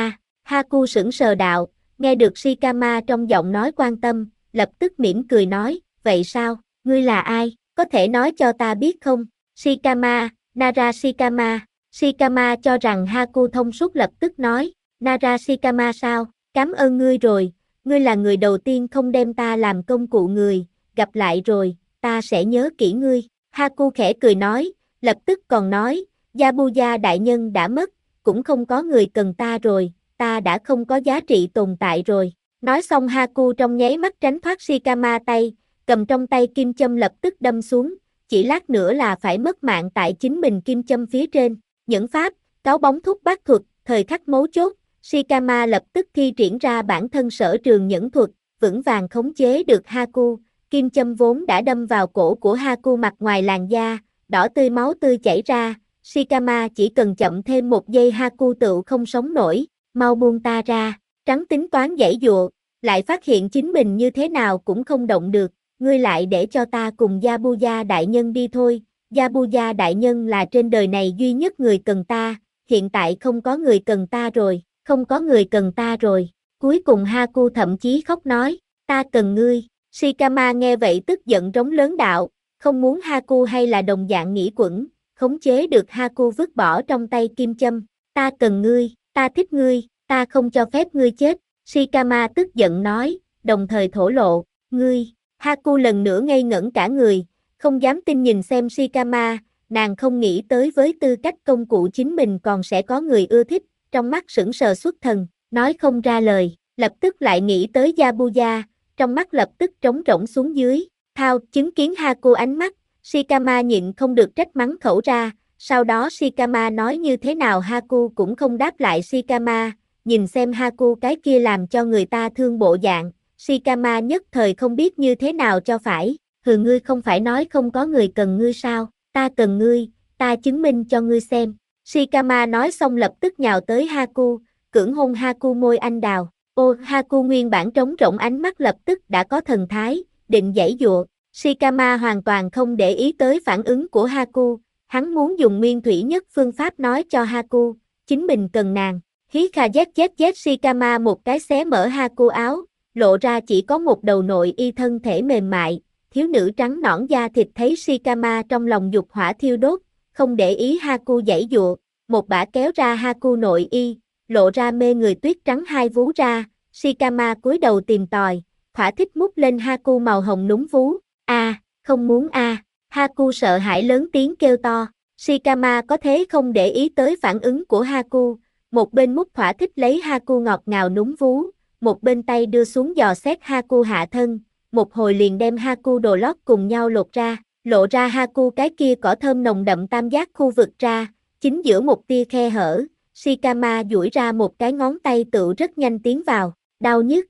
Haku sững sờ đạo, nghe được Shikama trong giọng nói quan tâm, lập tức mỉm cười nói, vậy sao, ngươi là ai, có thể nói cho ta biết không, Shikama, Nara Shikama, Shikama cho rằng Haku thông suốt lập tức nói, Nara Shikama sao, cảm ơn ngươi rồi, ngươi là người đầu tiên không đem ta làm công cụ người, gặp lại rồi, ta sẽ nhớ kỹ ngươi, Haku khẽ cười nói, lập tức còn nói, Yabuya đại nhân đã mất, cũng không có người cần ta rồi, ta đã không có giá trị tồn tại rồi, nói xong Haku trong nháy mắt tránh thoát Shikama tay, cầm trong tay kim châm lập tức đâm xuống, chỉ lát nữa là phải mất mạng tại chính mình kim châm phía trên, nhẫn pháp, cáo bóng thúc bát thuật, thời khắc mấu chốt, Shikama lập tức thi triển ra bản thân sở trường nhẫn thuật, vững vàng khống chế được Haku, kim châm vốn đã đâm vào cổ của Haku mặt ngoài làn da, đỏ tươi máu tươi chảy ra, Shikama chỉ cần chậm thêm một giây Haku tựu không sống nổi, mau buông ta ra, trắng tính toán giãy giụa, lại phát hiện chính mình như thế nào cũng không động được, ngươi lại để cho ta cùng Yabuya đại nhân đi thôi, Yabuya đại nhân là trên đời này duy nhất người cần ta, hiện tại không có người cần ta rồi, không có người cần ta rồi, cuối cùng Haku thậm chí khóc nói, ta cần ngươi, Shikama nghe vậy tức giận rống lớn đạo, không muốn Haku hay là đồng dạng nghĩ quẩn, khống chế được Haku vứt bỏ trong tay kim châm, ta cần ngươi, ta thích ngươi, ta không cho phép ngươi chết, Shikama tức giận nói, đồng thời thổ lộ, ngươi, Haku lần nữa ngây ngẩn cả người, không dám tin nhìn xem Shikama, nàng không nghĩ tới với tư cách công cụ chính mình còn sẽ có người ưa thích, trong mắt sững sờ xuất thần, nói không ra lời, lập tức lại nghĩ tới Yabuya, trong mắt lập tức trống rỗng xuống dưới, thao, chứng kiến Haku ánh mắt, Shikama nhịn không được trách mắng khẩu ra, sau đó Shikama nói như thế nào Haku cũng không đáp lại Shikama, nhìn xem Haku cái kia làm cho người ta thương bộ dạng, Shikama nhất thời không biết như thế nào cho phải, ngươi không phải nói không có người cần ngươi sao, ta cần ngươi, ta chứng minh cho ngươi xem. Shikama nói xong lập tức nhào tới Haku, cưỡng hôn Haku môi anh đào, Haku nguyên bản trống rỗng ánh mắt lập tức đã có thần thái, định giãy giụa, Shikama hoàn toàn không để ý tới phản ứng của Haku, hắn muốn dùng nguyên thủy nhất phương pháp nói cho Haku, chính mình cần nàng, hí kha zzzz Shikama một cái xé mở Haku áo, lộ ra chỉ có một đầu nội y thân thể mềm mại, thiếu nữ trắng nõn da thịt thấy Shikama trong lòng dục hỏa thiêu đốt, không để ý Haku giãy giụa, một bả kéo ra Haku nội y, lộ ra mê người tuyết trắng hai vú ra, Shikama cúi đầu tìm tòi, thỏa thích mút lên Haku màu hồng núng vú, không muốn Haku sợ hãi lớn tiếng kêu to, Shikama có thế không để ý tới phản ứng của Haku, một bên mút thỏa thích lấy Haku ngọt ngào núng vú, một bên tay đưa xuống dò xét Haku hạ thân, một hồi liền đem Haku đồ lót cùng nhau lột ra, lộ ra Haku cái kia cỏ thơm nồng đậm tam giác khu vực ra, chính giữa một tia khe hở, Shikama duỗi ra một cái ngón tay tựu rất nhanh tiến vào, đau nhức,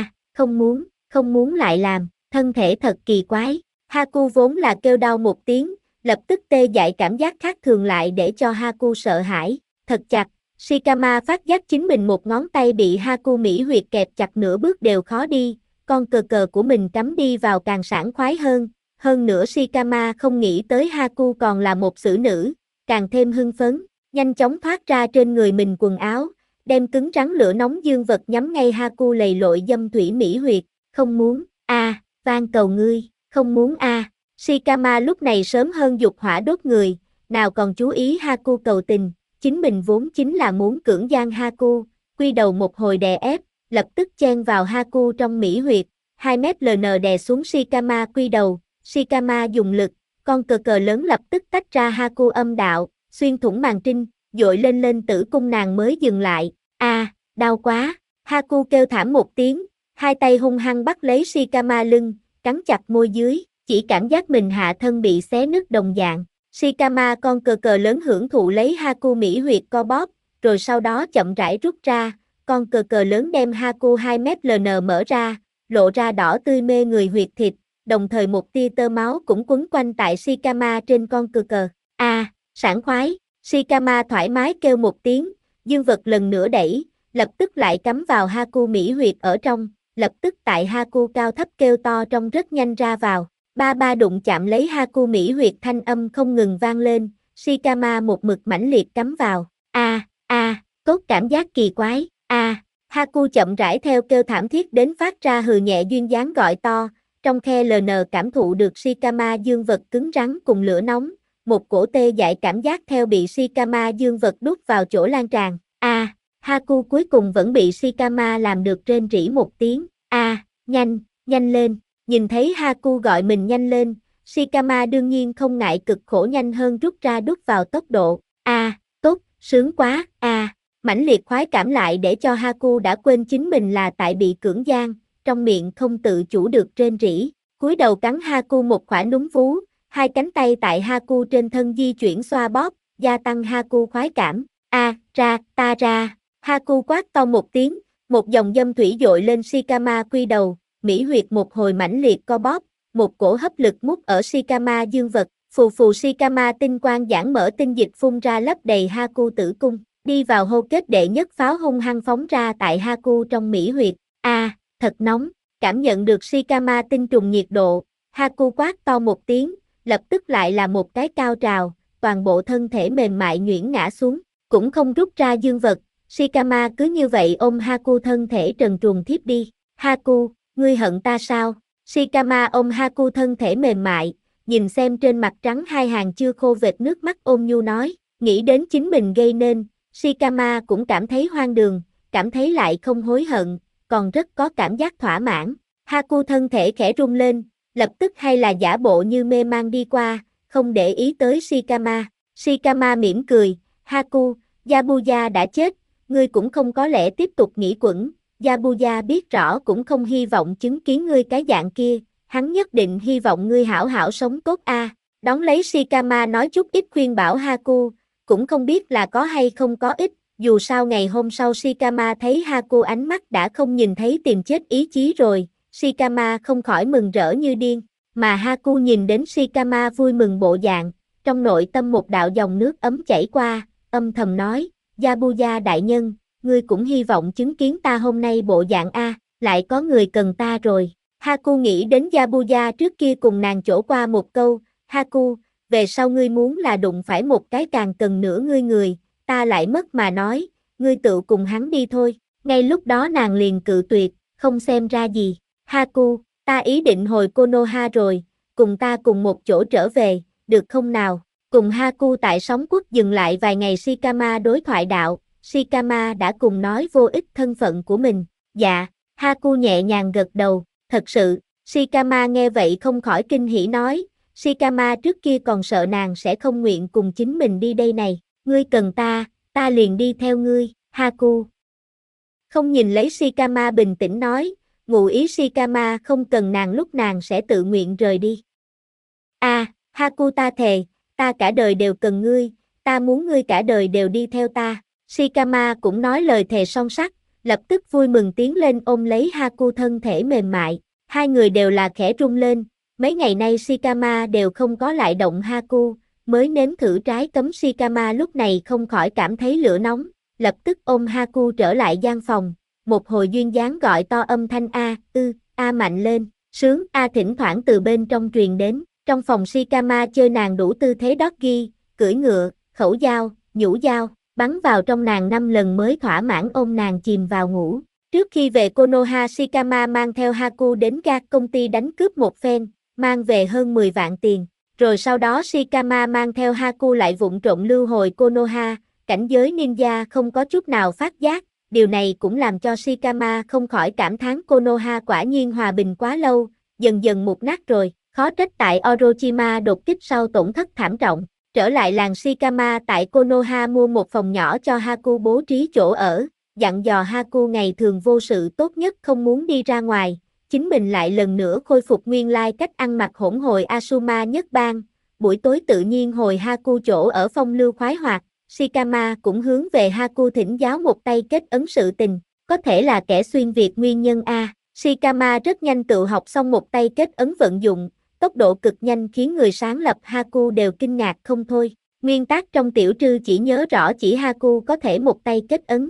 không muốn lại làm, thân thể thật kỳ quái, Haku vốn là kêu đau một tiếng, lập tức tê dại cảm giác khác thường lại để cho Haku sợ hãi, thật chặt, Shikama phát giác chính mình một ngón tay bị Haku mỹ huyệt kẹp chặt nửa bước đều khó đi, con cờ cờ của mình cắm đi vào càng sảng khoái hơn nữa Shikama không nghĩ tới Haku còn là một xử nữ, càng thêm hưng phấn, nhanh chóng thoát ra trên người mình quần áo, đem cứng rắn lửa nóng dương vật nhắm ngay Haku lầy lội dâm thủy mỹ huyệt, không muốn, van cầu ngươi, không muốn Shikama lúc này sớm hơn dục hỏa đốt người, nào còn chú ý Haku cầu tình, chính mình vốn chính là muốn cưỡng gian Haku, quy đầu một hồi đè ép, lập tức chen vào Haku trong mỹ huyệt, 2 mét LN đè xuống Shikama quy đầu, Shikama dùng lực, con cờ cờ lớn lập tức tách ra Haku âm đạo, xuyên thủng màng trinh, dội lên tử cung nàng mới dừng lại, đau quá. Haku kêu thảm một tiếng, hai tay hung hăng bắt lấy Shikama lưng, cắn chặt môi dưới, chỉ cảm giác mình hạ thân bị xé nứt đồng dạng. Shikama con cờ cờ lớn hưởng thụ lấy Haku mỹ huyệt co bóp, rồi sau đó chậm rãi rút ra, con cờ cờ lớn đem Haku 2 mét LN mở ra, lộ ra đỏ tươi mê người huyệt thịt, đồng thời một tia tơ máu cũng quấn quanh tại Shikama trên con cờ cờ. Sảng khoái, Shikama thoải mái kêu một tiếng, dương vật lần nữa đẩy, lập tức lại cắm vào Haku mỹ huyệt ở trong, lập tức tại Haku cao thấp kêu to trong rất nhanh ra vào. Ba ba đụng chạm lấy Haku mỹ huyệt thanh âm không ngừng vang lên, Shikama một mực mãnh liệt cắm vào. Tốt cảm giác kỳ quái. Haku chậm rãi theo kêu thảm thiết đến phát ra hừ nhẹ duyên dáng gọi to, trong khe LN cảm thụ được Shikama dương vật cứng rắn cùng lửa nóng, một cổ tê dại cảm giác theo bị Shikama dương vật đút vào chỗ lan tràn. Haku cuối cùng vẫn bị Shikama làm được rên rỉ một tiếng. Nhanh lên. Nhìn thấy Haku gọi mình nhanh lên, Shikama đương nhiên không ngại cực khổ nhanh hơn rút ra đút vào tốc độ. Tốt, sướng quá. Mãnh liệt khoái cảm lại để cho Haku đã quên chính mình là tại bị cưỡng gian, trong miệng không tự chủ được rên rỉ. Cúi đầu cắn Haku một khỏa núm vú, hai cánh tay tại Haku trên thân di chuyển xoa bóp, gia tăng Haku khoái cảm. Ra. Haku quát to một tiếng, một dòng dâm thủy dội lên Shikama quy đầu, mỹ huyệt một hồi mãnh liệt co bóp, một cổ hấp lực mút ở Shikama dương vật, phù Shikama tinh quang giãn mở tinh dịch phun ra lấp đầy Haku tử cung, đi vào hô kết đệ nhất pháo hung hăng phóng ra tại Haku trong mỹ huyệt. Thật nóng, cảm nhận được Shikama tinh trùng nhiệt độ, Haku quát to một tiếng, lập tức lại là một cái cao trào, toàn bộ thân thể mềm mại nhuyễn ngã xuống, cũng không rút ra dương vật, Shikama cứ như vậy ôm Haku thân thể trần truồng thiếp đi. Haku, ngươi hận ta sao? Shikama ôm Haku thân thể mềm mại, nhìn xem trên mặt trắng hai hàng chưa khô vệt nước mắt ôn nhu nói, nghĩ đến chính mình gây nên, Shikama cũng cảm thấy hoang đường, cảm thấy lại không hối hận, còn rất có cảm giác thỏa mãn. Haku thân thể khẽ rung lên, lập tức hay là giả bộ như mê man đi qua, không để ý tới Shikama. Shikama mỉm cười, Haku, Yabuya đã chết, ngươi cũng không có lẽ tiếp tục nghĩ quẩn, Yabuya biết rõ cũng không hy vọng chứng kiến ngươi cái dạng kia, hắn nhất định hy vọng ngươi hảo hảo sống tốt Đón lấy Shikama nói chút ít khuyên bảo Haku, cũng không biết là có hay không có ích, dù sao ngày hôm sau Shikama thấy Haku ánh mắt đã không nhìn thấy tìm chết ý chí rồi, Shikama không khỏi mừng rỡ như điên, mà Haku nhìn đến Shikama vui mừng bộ dạng, trong nội tâm một đạo dòng nước ấm chảy qua, âm thầm nói, Yabuya đại nhân, ngươi cũng hy vọng chứng kiến ta hôm nay bộ dạng lại có người cần ta rồi. Haku nghĩ đến Yabuya trước kia cùng nàng chỗ qua một câu, Haku, về sau ngươi muốn là đụng phải một cái càng cần nữa ngươi người, ta lại mất mà nói, ngươi tự cùng hắn đi thôi. Ngay lúc đó nàng liền cự tuyệt, không xem ra gì. Haku, ta ý định hồi Konoha rồi, cùng ta cùng một chỗ trở về, được không nào? Cùng Haku tại sóng quốc dừng lại vài ngày Shikama đối thoại đạo, Shikama đã cùng nói vô ích thân phận của mình. Dạ, Haku nhẹ nhàng gật đầu, thật sự, Shikama nghe vậy không khỏi kinh hỉ nói, Shikama trước kia còn sợ nàng sẽ không nguyện cùng chính mình đi đây này, ngươi cần ta liền đi theo ngươi, Haku. Không nhìn lấy Shikama bình tĩnh nói, ngụ ý Shikama không cần nàng lúc nàng sẽ tự nguyện rời đi. Haku ta thề, ta cả đời đều cần ngươi, ta muốn ngươi cả đời đều đi theo ta. Shikama cũng nói lời thề son sắt, lập tức vui mừng tiến lên ôm lấy Haku thân thể mềm mại, hai người đều là khẽ rung lên, mấy ngày nay Shikama đều không có lại động Haku, mới nếm thử trái cấm Shikama lúc này không khỏi cảm thấy lửa nóng, lập tức ôm Haku trở lại gian phòng, một hồi duyên dáng gọi to âm thanh mạnh lên, sướng thỉnh thoảng từ bên trong truyền đến, trong phòng Shikama chơi nàng đủ tư thế doggy, cưỡi ngựa, khẩu dao, nhũ dao, bắn vào trong nàng 5 lần mới thỏa mãn ôm nàng chìm vào ngủ. Trước khi về Konoha Shikama mang theo Haku đến ga công ty đánh cướp một phen, mang về hơn 10 vạn tiền. Rồi sau đó Shikama mang theo Haku lại vụng trộm lưu hồi Konoha, cảnh giới ninja không có chút nào phát giác. Điều này cũng làm cho Shikama không khỏi cảm thán Konoha quả nhiên hòa bình quá lâu, dần dần mục nát rồi. Khó trách tại Orochima đột kích sau tổn thất thảm trọng. Trở lại làng Shikama tại Konoha mua một phòng nhỏ cho Haku bố trí chỗ ở, dặn dò Haku ngày thường vô sự tốt nhất không muốn đi ra ngoài, chính mình lại lần nữa khôi phục nguyên lai cách ăn mặc hỗn hồi Asuma nhất bang, buổi tối tự nhiên hồi Haku chỗ ở phong lưu khoái hoạt, Shikama cũng hướng về Haku thỉnh giáo một tay kết ấn sự tình, có thể là kẻ xuyên Việt nguyên nhân a. Shikama rất nhanh tự học xong một tay kết ấn vận dụng, tốc độ cực nhanh khiến người sáng lập Haku đều kinh ngạc không thôi. Nguyên tác trong tiểu trư chỉ nhớ rõ chỉ Haku có thể một tay kết ấn.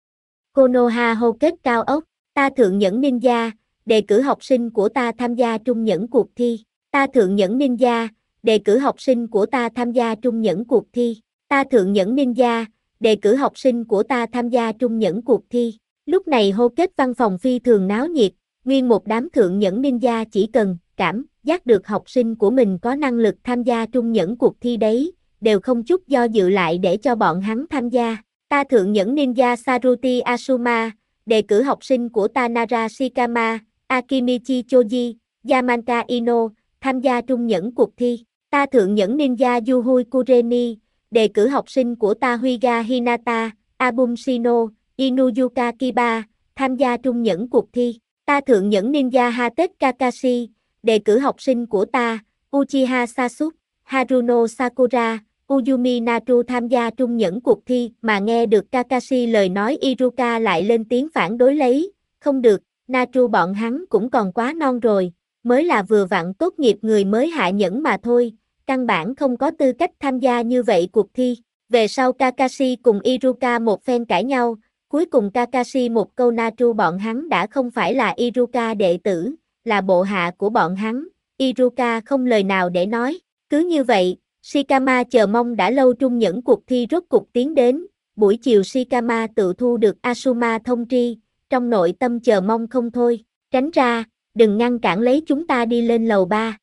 Konoha hô kết cao ốc, ta thượng nhẫn ninja, đề cử học sinh của ta tham gia trung nhẫn cuộc thi. Ta thượng nhẫn ninja, đề cử học sinh của ta tham gia trung nhẫn cuộc thi. Ta thượng nhẫn ninja, đề cử học sinh của ta tham gia trung nhẫn cuộc thi. Lúc này hô kết văn phòng phi thường náo nhiệt, nguyên một đám thượng nhẫn ninja chỉ cần cảm giác được học sinh của mình có năng lực tham gia trung nhẫn cuộc thi đấy, đều không chút do dự lại để cho bọn hắn tham gia. Ta thượng nhẫn ninja Saruti Asuma, đề cử học sinh của ta Nara Shikama, Akimichi Choji, Yamanka Ino, tham gia trung nhẫn cuộc thi. Ta thượng nhẫn ninja Yuhui Kureni, đề cử học sinh của ta Huiga Hinata, Abum Shino, Inuyuka Kiba, tham gia trung nhẫn cuộc thi. Ta thượng nhẫn ninja Hatet Kakashi, đề cử học sinh của ta, Uchiha Sasuke, Haruno Sakura, Uyumi Naru tham gia trung nhẫn cuộc thi, mà nghe được Kakashi lời nói Iruka lại lên tiếng phản đối lấy, không được, Naru bọn hắn cũng còn quá non rồi, mới là vừa vặn tốt nghiệp người mới hạ nhẫn mà thôi, căn bản không có tư cách tham gia như vậy cuộc thi. Về sau Kakashi cùng Iruka một phen cãi nhau, cuối cùng Kakashi một câu Naru bọn hắn đã không phải là Iruka đệ tử, là bộ hạ của bọn hắn, Iruka không lời nào để nói, cứ như vậy. Shikama chờ mong đã lâu trung nhẫn cuộc thi rốt cục tiến đến, buổi chiều Shikama tự thu được Asuma thông tri, trong nội tâm chờ mong không thôi, tránh ra, đừng ngăn cản lấy chúng ta đi lên lầu 3.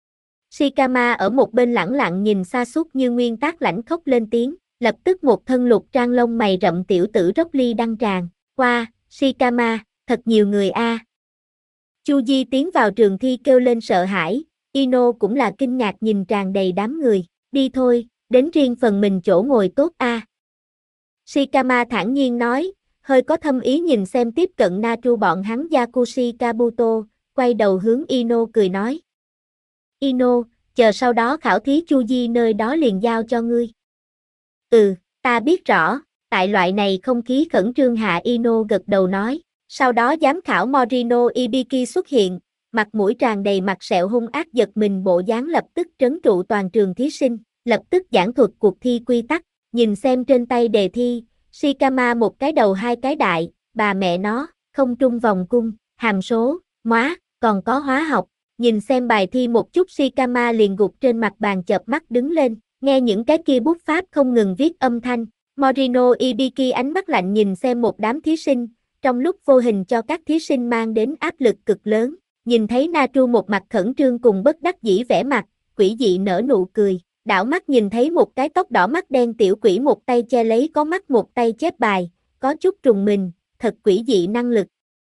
Shikama ở một bên lẳng lặng nhìn Sasuke như nguyên tác lãnh khóc lên tiếng, lập tức một thân lục trang lông mày rậm tiểu tử Rock Lee đăng tràng, qua, Shikama, thật nhiều người a. Chuji tiến vào trường thi kêu lên sợ hãi, Ino cũng là kinh ngạc nhìn tràn đầy đám người, đi thôi, đến riêng phần mình chỗ ngồi tốt a. Shikama thản nhiên nói, hơi có thâm ý nhìn xem tiếp cận Naru bọn hắn Yakushi Kabuto, quay đầu hướng Ino cười nói. Ino, chờ sau đó khảo thí Chuji nơi đó liền giao cho ngươi. Ừ, ta biết rõ, tại loại này không khí khẩn trương hạ Ino gật đầu nói, sau đó giám khảo Morino Ibiki xuất hiện. Mặt mũi tràn đầy mặt sẹo hung ác giật mình bộ dáng lập tức trấn trụ toàn trường thí sinh, lập tức giảng thuật cuộc thi quy tắc, nhìn xem trên tay đề thi, Shikama một cái đầu hai cái đại, bà mẹ nó, không trung vòng cung, hàm số, móa, còn có hóa học, nhìn xem bài thi một chút Shikama liền gục trên mặt bàn chợp mắt đứng lên, nghe những cái kia bút pháp không ngừng viết âm thanh, Morino Ibiki ánh mắt lạnh nhìn xem một đám thí sinh, trong lúc vô hình cho các thí sinh mang đến áp lực cực lớn. Nhìn thấy Naru một mặt khẩn trương cùng bất đắc dĩ vẻ mặt, quỷ dị nở nụ cười, đảo mắt nhìn thấy một cái tóc đỏ mắt đen tiểu quỷ một tay che lấy có mắt một tay chép bài, có chút trùng mình, thật quỷ dị năng lực.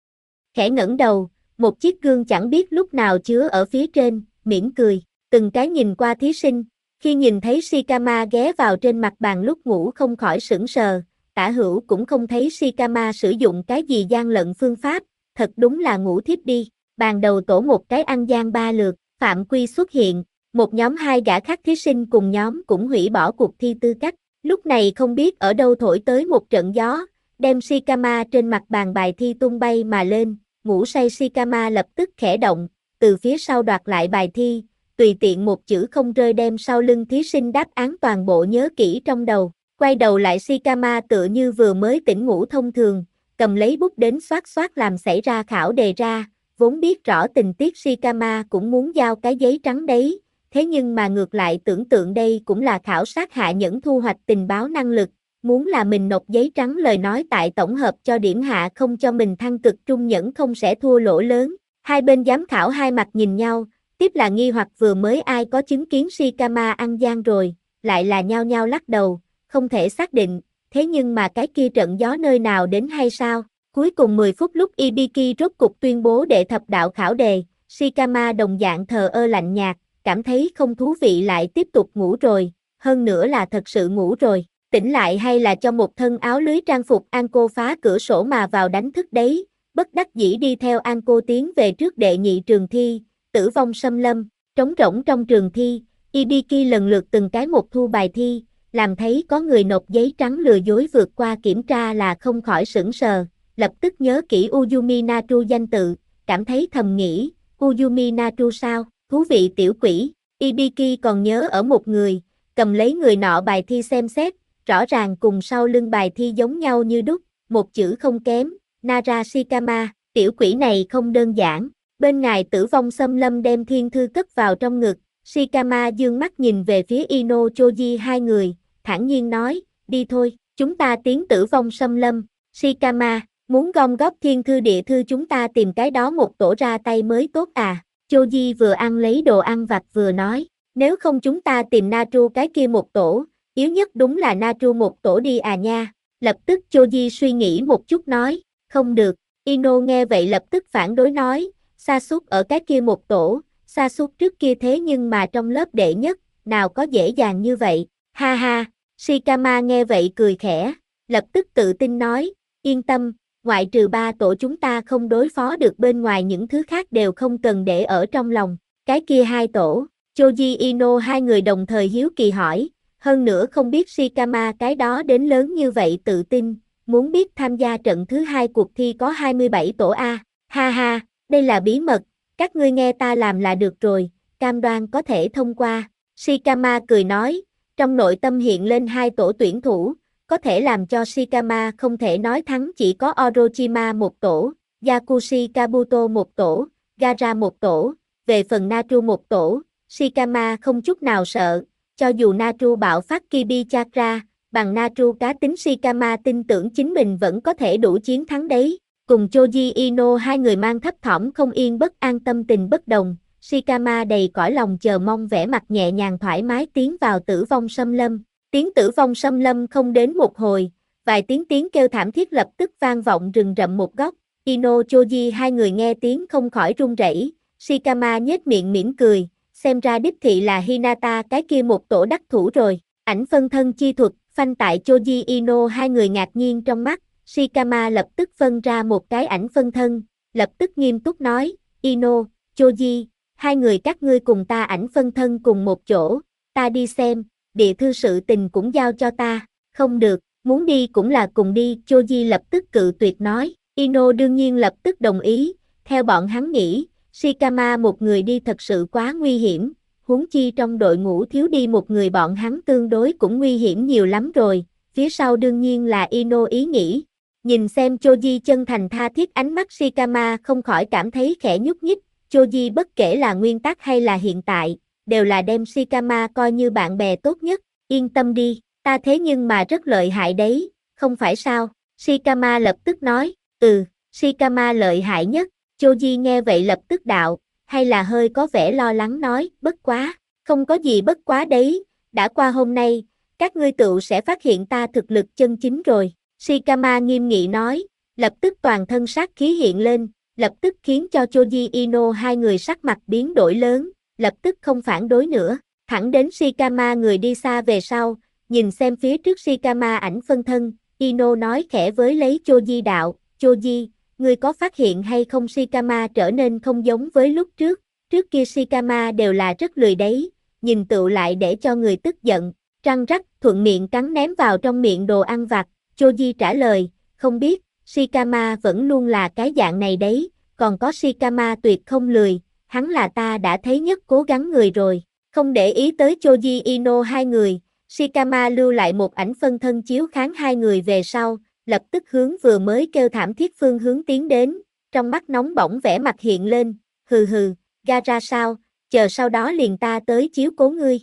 Khẽ ngẩng đầu, một chiếc gương chẳng biết lúc nào chứa ở phía trên, mỉm cười, từng cái nhìn qua thí sinh, khi nhìn thấy Shikama ghé vào trên mặt bàn lúc ngủ không khỏi sững sờ, tả hữu cũng không thấy Shikama sử dụng cái gì gian lận phương pháp, thật đúng là ngủ thiếp đi. Bàn đầu tổ một cái ăn gian ba lượt, phạm quy xuất hiện, một nhóm hai gã khác thí sinh cùng nhóm cũng hủy bỏ cuộc thi tư cách, lúc này không biết ở đâu thổi tới một trận gió, đem Shikama trên mặt bàn bài thi tung bay mà lên, ngủ say Shikama lập tức khẽ động, từ phía sau đoạt lại bài thi, tùy tiện một chữ không rơi đem sau lưng thí sinh đáp án toàn bộ nhớ kỹ trong đầu, quay đầu lại Shikama tựa như vừa mới tỉnh ngủ thông thường, cầm lấy bút đến xoát xoát làm xảy ra khảo đề ra. Vốn biết rõ tình tiết Shikama cũng muốn giao cái giấy trắng đấy, thế nhưng mà ngược lại tưởng tượng đây cũng là khảo sát hạ nhẫn thu hoạch tình báo năng lực, muốn là mình nộp giấy trắng lời nói tại tổng hợp cho điểm hạ không cho mình thăng cực trung nhẫn không sẽ thua lỗ lớn. Hai bên giám khảo hai mặt nhìn nhau, tiếp là nghi hoặc vừa mới ai có chứng kiến Shikama ăn gian rồi, lại là nhao nhao lắc đầu, không thể xác định, thế nhưng mà cái kia trận gió nơi nào đến hay sao? Cuối cùng 10 phút lúc Ibiki rốt cục tuyên bố đệ thập đạo khảo đề, Shikama đồng dạng thờ ơ lạnh nhạt, cảm thấy không thú vị lại tiếp tục ngủ rồi, hơn nữa là thật sự ngủ rồi. Tỉnh lại hay là cho một thân áo lưới trang phục Anko phá cửa sổ mà vào đánh thức đấy, bất đắc dĩ đi theo Anko tiến về trước đệ nhị trường thi, tử vong xâm lâm, trống rỗng trong trường thi, Ibiki lần lượt từng cái một thu bài thi, làm thấy có người nộp giấy trắng lừa dối vượt qua kiểm tra là không khỏi sững sờ, lập tức nhớ kỹ Uyumi Natru danh tự, cảm thấy thầm nghĩ, Uyumi Natru sao, thú vị tiểu quỷ, Ibiki còn nhớ ở một người, cầm lấy người nọ bài thi xem xét, rõ ràng cùng sau lưng bài thi giống nhau như đúc, một chữ không kém, Nara Shikama, tiểu quỷ này không đơn giản. Bên ngài tử vong xâm lâm đem thiên thư cất vào trong ngực, Shikama dương mắt nhìn về phía Ino Choji hai người, thản nhiên nói, đi thôi, chúng ta tiến tử vong xâm lâm, Shikama, muốn gom góp thiên thư địa thư chúng ta tìm cái đó một tổ ra tay mới tốt à, Choji vừa ăn lấy đồ ăn vặt vừa nói, nếu không chúng ta tìm Natru cái kia một tổ, yếu nhất đúng là Natru một tổ đi à nha, lập tức Choji suy nghĩ một chút nói, không được, Ino nghe vậy lập tức phản đối nói, Sasuke ở cái kia một tổ, Sasuke trước kia thế nhưng mà trong lớp đệ nhất, nào có dễ dàng như vậy, ha ha, Shikama nghe vậy cười khẽ, lập tức tự tin nói, yên tâm, ngoại trừ 3 tổ chúng ta không đối phó được bên ngoài những thứ khác đều không cần để ở trong lòng, cái kia 2 tổ, Choji Ino hai người đồng thời hiếu kỳ hỏi, hơn nữa không biết Shikama cái đó đến lớn như vậy tự tin, muốn biết tham gia trận thứ 2 cuộc thi có 27 tổ A, ha ha, đây là bí mật, các ngươi nghe ta làm là được rồi, cam đoan có thể thông qua, Shikama cười nói, trong nội tâm hiện lên 2 tổ tuyển thủ, có thể làm cho Shikama không thể nói thắng chỉ có Orochima một tổ, Yakushi Kabuto một tổ, Gaara một tổ, về phần Natru một tổ, Shikama không chút nào sợ, cho dù Natru bạo phát Kibi Chakra, bằng Natru cá tính Shikama tin tưởng chính mình vẫn có thể đủ chiến thắng đấy. Cùng Choji Ino hai người mang thấp thỏm không yên bất an tâm tình bất đồng, Shikama đầy cõi lòng chờ mong vẻ mặt nhẹ nhàng thoải mái tiến vào tử vong xâm lâm. Tiếng tử vong xâm lâm không đến một hồi, vài tiếng kêu thảm thiết lập tức vang vọng rừng rậm một góc, Ino Choji hai người nghe tiếng không khỏi run rẩy, Shikama nhếch miệng mỉm cười, xem ra đích thị là Hinata cái kia một tổ đắc thủ rồi, ảnh phân thân chi thuật, phanh tại Choji Ino hai người ngạc nhiên trong mắt, Shikama lập tức phân ra một cái ảnh phân thân, lập tức nghiêm túc nói, Ino, Choji, hai người các ngươi cùng ta ảnh phân thân cùng một chỗ, ta đi xem, địa thư sự tình cũng giao cho ta, không được, muốn đi cũng là cùng đi, Choji lập tức cự tuyệt nói, Ino đương nhiên lập tức đồng ý, theo bọn hắn nghĩ, Shikama một người đi thật sự quá nguy hiểm, huống chi trong đội ngũ thiếu đi một người bọn hắn tương đối cũng nguy hiểm nhiều lắm rồi, phía sau đương nhiên là Ino ý nghĩ. Nhìn xem Choji chân thành tha thiết ánh mắt Shikama không khỏi cảm thấy khẽ nhúc nhích, Choji bất kể là nguyên tắc hay là hiện tại, đều là đem Shikama coi như bạn bè tốt nhất, yên tâm đi, ta thế nhưng mà rất lợi hại đấy, không phải sao, Shikama lập tức nói, Shikama lợi hại nhất, Choji nghe vậy lập tức đạo, hay là hơi có vẻ lo lắng nói, bất quá, không có gì bất quá đấy, đã qua hôm nay, các ngươi tựu sẽ phát hiện ta thực lực chân chính rồi. Shikama nghiêm nghị nói, lập tức toàn thân sát khí hiện lên, lập tức khiến cho Choji Ino hai người sắc mặt biến đổi lớn, lập tức không phản đối nữa, thẳng đến Shikama người đi xa về sau, nhìn xem phía trước Shikama ảnh phân thân, Ino nói khẽ với lấy Choji đạo, Choji, ngươi có phát hiện hay không Shikama trở nên không giống với lúc trước kia Shikama đều là rất lười đấy, nhìn tựu lại để cho người tức giận, răng rắc thuận miệng cắn ném vào trong miệng đồ ăn vặt. Choji trả lời, không biết, Shikama vẫn luôn là cái dạng này đấy, còn có Shikama tuyệt không lười, hắn là ta đã thấy nhất cố gắng người rồi, không để ý tới Choji Ino hai người, Shikama lưu lại một ảnh phân thân chiếu kháng hai người về sau, lập tức hướng vừa mới kêu thảm thiết phương hướng tiến đến, trong mắt nóng bỏng vẻ mặt hiện lên, hừ hừ, Gaara sao, chờ sau đó liền ta tới chiếu cố ngươi.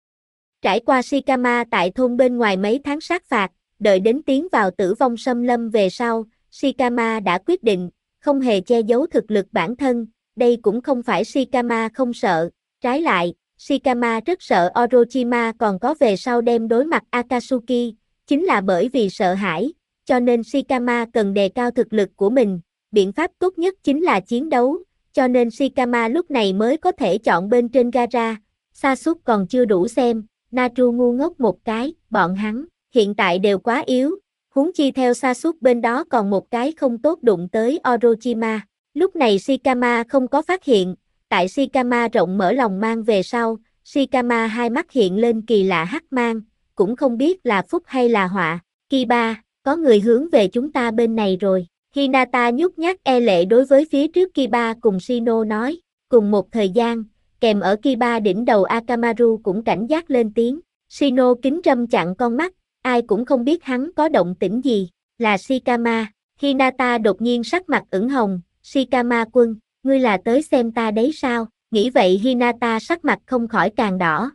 Trải qua Shikama tại thôn bên ngoài mấy tháng sát phạt, đợi đến tiến vào tử vong xâm lâm về sau, Shikama đã quyết định, không hề che giấu thực lực bản thân, đây cũng không phải Shikama không sợ, trái lại, Shikama rất sợ Orochima còn có về sau đem đối mặt Akatsuki, chính là bởi vì sợ hãi, cho nên Shikama cần đề cao thực lực của mình, biện pháp tốt nhất chính là chiến đấu, cho nên Shikama lúc này mới có thể chọn bên trên Gaara, Sasuke còn chưa đủ xem, Natru ngu ngốc một cái, bọn hắn, hiện tại đều quá yếu, huống chi theo Sasuke bên đó còn một cái không tốt đụng tới Orochima. Lúc này Shikama không có phát hiện, tại Shikama rộng mở lòng mang về sau, Shikama hai mắt hiện lên kỳ lạ hắc mang, cũng không biết là phúc hay là họa. Kiba, có người hướng về chúng ta bên này rồi. Hinata nhút nhát e lệ đối với phía trước Kiba cùng Shino nói. Cùng một thời gian, kèm ở Kiba đỉnh đầu Akamaru cũng cảnh giác lên tiếng. Shino kính râm chặn con mắt, ai cũng không biết hắn có động tĩnh gì. Là Shikama. Hinata đột nhiên sắc mặt ửng hồng. Shikama quân, ngươi là tới xem ta đấy sao? Nghĩ vậy Hinata sắc mặt không khỏi càng đỏ.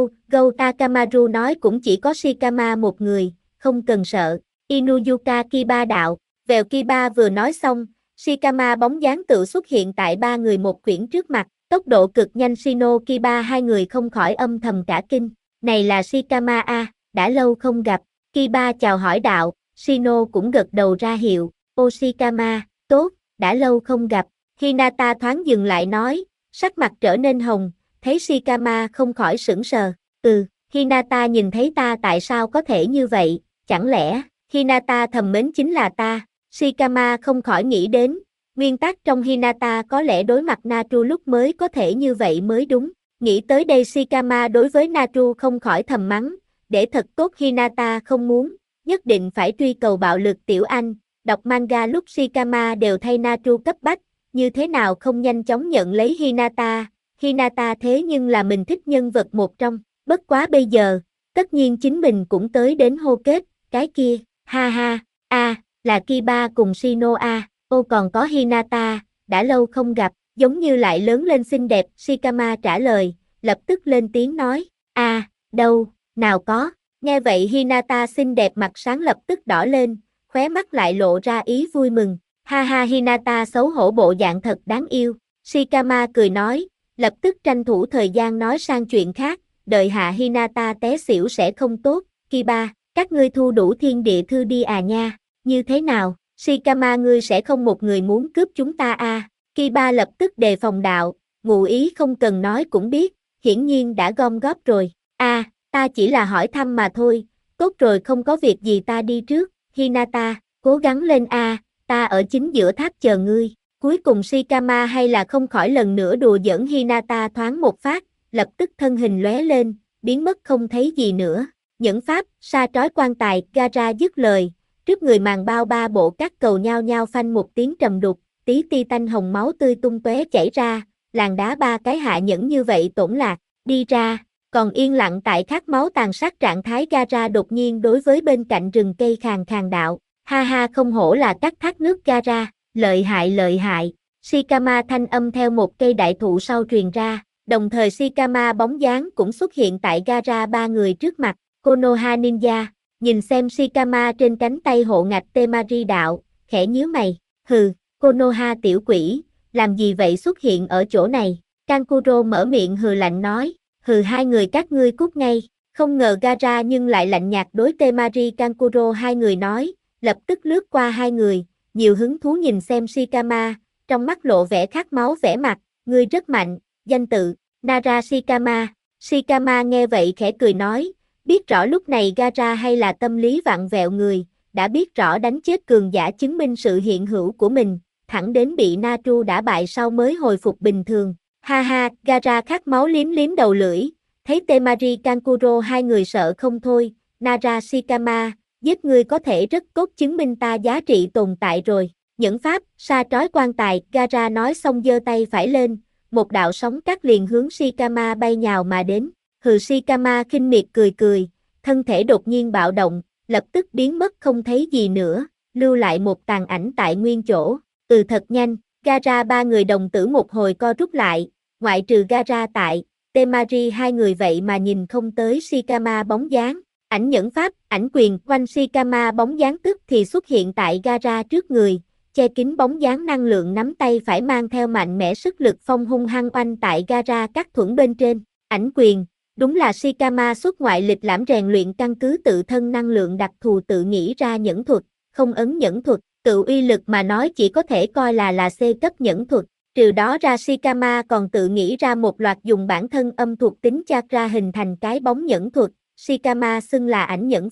Go Akamaru nói cũng chỉ có Shikama một người, không cần sợ. Inuyuka Kiba đạo. Vèo Kiba vừa nói xong, Shikama bóng dáng tự xuất hiện tại ba người một quyển trước mặt, tốc độ cực nhanh. Shino Kiba hai người không khỏi âm thầm cả kinh. Này là Shikama a, đã lâu không gặp. Kiba chào hỏi đạo, Shino cũng gật đầu ra hiệu. Ô Shikama, tốt, đã lâu không gặp. Hinata thoáng dừng lại nói, sắc mặt trở nên hồng, thấy Shikama không khỏi sững sờ. Hinata nhìn thấy ta tại sao có thể như vậy, chẳng lẽ, Hinata thầm mến chính là ta. Shikama không khỏi nghĩ đến, nguyên tắc trong Hinata có lẽ đối mặt Natru lúc mới có thể như vậy mới đúng. Nghĩ tới đây Shikama đối với Natru không khỏi thầm mắng, để thật tốt Hinata không muốn, nhất định phải truy cầu bạo lực tiểu anh. Đọc manga lúc Shikama đều thay Natru cấp bách, như thế nào không nhanh chóng nhận lấy Hinata. Hinata thế nhưng là mình thích nhân vật một trong, bất quá bây giờ, tất nhiên chính mình cũng tới đến hô kết, cái kia, ha ha, là Kiba cùng Shino ô còn có Hinata, đã lâu không gặp, giống như lại lớn lên xinh đẹp. Shikama trả lời, lập tức lên tiếng nói, đâu, nào có. Nghe vậy Hinata xinh đẹp mặt sáng lập tức đỏ lên, khóe mắt lại lộ ra ý vui mừng. Ha ha, Hinata xấu hổ bộ dạng thật đáng yêu. Shikama cười nói, lập tức tranh thủ thời gian nói sang chuyện khác, đợi hạ Hinata té xỉu sẽ không tốt. Kiba, các ngươi thu đủ thiên địa thư đi à nha, như thế nào? Shikama ngươi sẽ không một người muốn cướp chúng ta Kiba lập tức đề phòng đạo, ngụ ý không cần nói cũng biết, hiển nhiên đã gom góp rồi. Ta chỉ là hỏi thăm mà thôi, tốt rồi không có việc gì ta đi trước. Hinata, cố gắng lên ta ở chính giữa tháp chờ ngươi. Cuối cùng Shikama hay là không khỏi lần nữa đùa giỡn Hinata thoáng một phát, lập tức thân hình lóe lên, biến mất không thấy gì nữa. Nhẫn pháp, sa trói quan tài, Gaara dứt lời, trước người màn bao ba bộ các cầu nhao nhao phanh một tiếng trầm đục, tí ti tanh hồng máu tươi tung tóe chảy ra, làn đá ba cái hạ nhẫn như vậy tổn lạc, đi ra. Còn yên lặng tại khát máu tàn sát trạng thái Gaara đột nhiên đối với bên cạnh rừng cây khàn khàn đạo, ha ha không hổ là các thác nước Gaara, lợi hại. Shikama thanh âm theo một cây đại thụ sau truyền ra, đồng thời Shikama bóng dáng cũng xuất hiện tại Gaara ba người trước mặt. Konoha Ninja, nhìn xem Shikama trên cánh tay hộ ngạch Temari đạo, khẽ nhíu mày, Konoha tiểu quỷ, làm gì vậy xuất hiện ở chỗ này? Kankuro mở miệng hừ lạnh nói, hai người các ngươi cút ngay. Không ngờ Gaara nhưng lại lạnh nhạt đối Temari. Kankuro hai người nói, lập tức lướt qua hai người, nhiều hứng thú nhìn xem Shikama, trong mắt lộ vẻ khát máu vẻ mặt, ngươi rất mạnh, danh tự, Nara Shikama. Shikama nghe vậy khẽ cười nói, biết rõ lúc này Gaara hay là tâm lý vặn vẹo người, đã biết rõ đánh chết cường giả chứng minh sự hiện hữu của mình, thẳng đến bị Natru đã bại sau mới hồi phục bình thường. Ha ha, Gaara khát máu liếm liếm đầu lưỡi, thấy Temari Kankuro hai người sợ không thôi, Nara Shikama, giết ngươi có thể rất tốt chứng minh ta giá trị tồn tại rồi. Nhẫn pháp, sa trói quan tài, Gaara nói xong giơ tay phải lên, một đạo sóng cắt liền hướng Shikama bay nhào mà đến. Shikama khinh miệt cười, thân thể đột nhiên bạo động, lập tức biến mất không thấy gì nữa, lưu lại một tàn ảnh tại nguyên chỗ. Thật nhanh, Gaara ba người đồng tử một hồi co rút lại, ngoại trừ Gaara tại, Temari hai người vậy mà nhìn không tới Shikama bóng dáng. Ảnh nhẫn pháp, ảnh quyền, quanh Shikama bóng dáng tức thì xuất hiện tại Gaara trước người, che kín bóng dáng năng lượng nắm tay phải mang theo mạnh mẽ sức lực phong hung hăng oanh tại Gaara các thuẫn bên trên. Ảnh quyền, đúng là Shikama xuất ngoại lịch lãm rèn luyện căn cứ tự thân năng lượng đặc thù tự nghĩ ra nhẫn thuật, không ấn nhẫn thuật, tự uy lực mà nói chỉ có thể coi là C cấp nhẫn thuật. Trừ đó ra Shikama còn tự nghĩ ra một loạt dùng bản thân âm thuộc tính chakra hình thành cái bóng nhẫn thuật, Shikama xưng là ảnh nhẫn pháp.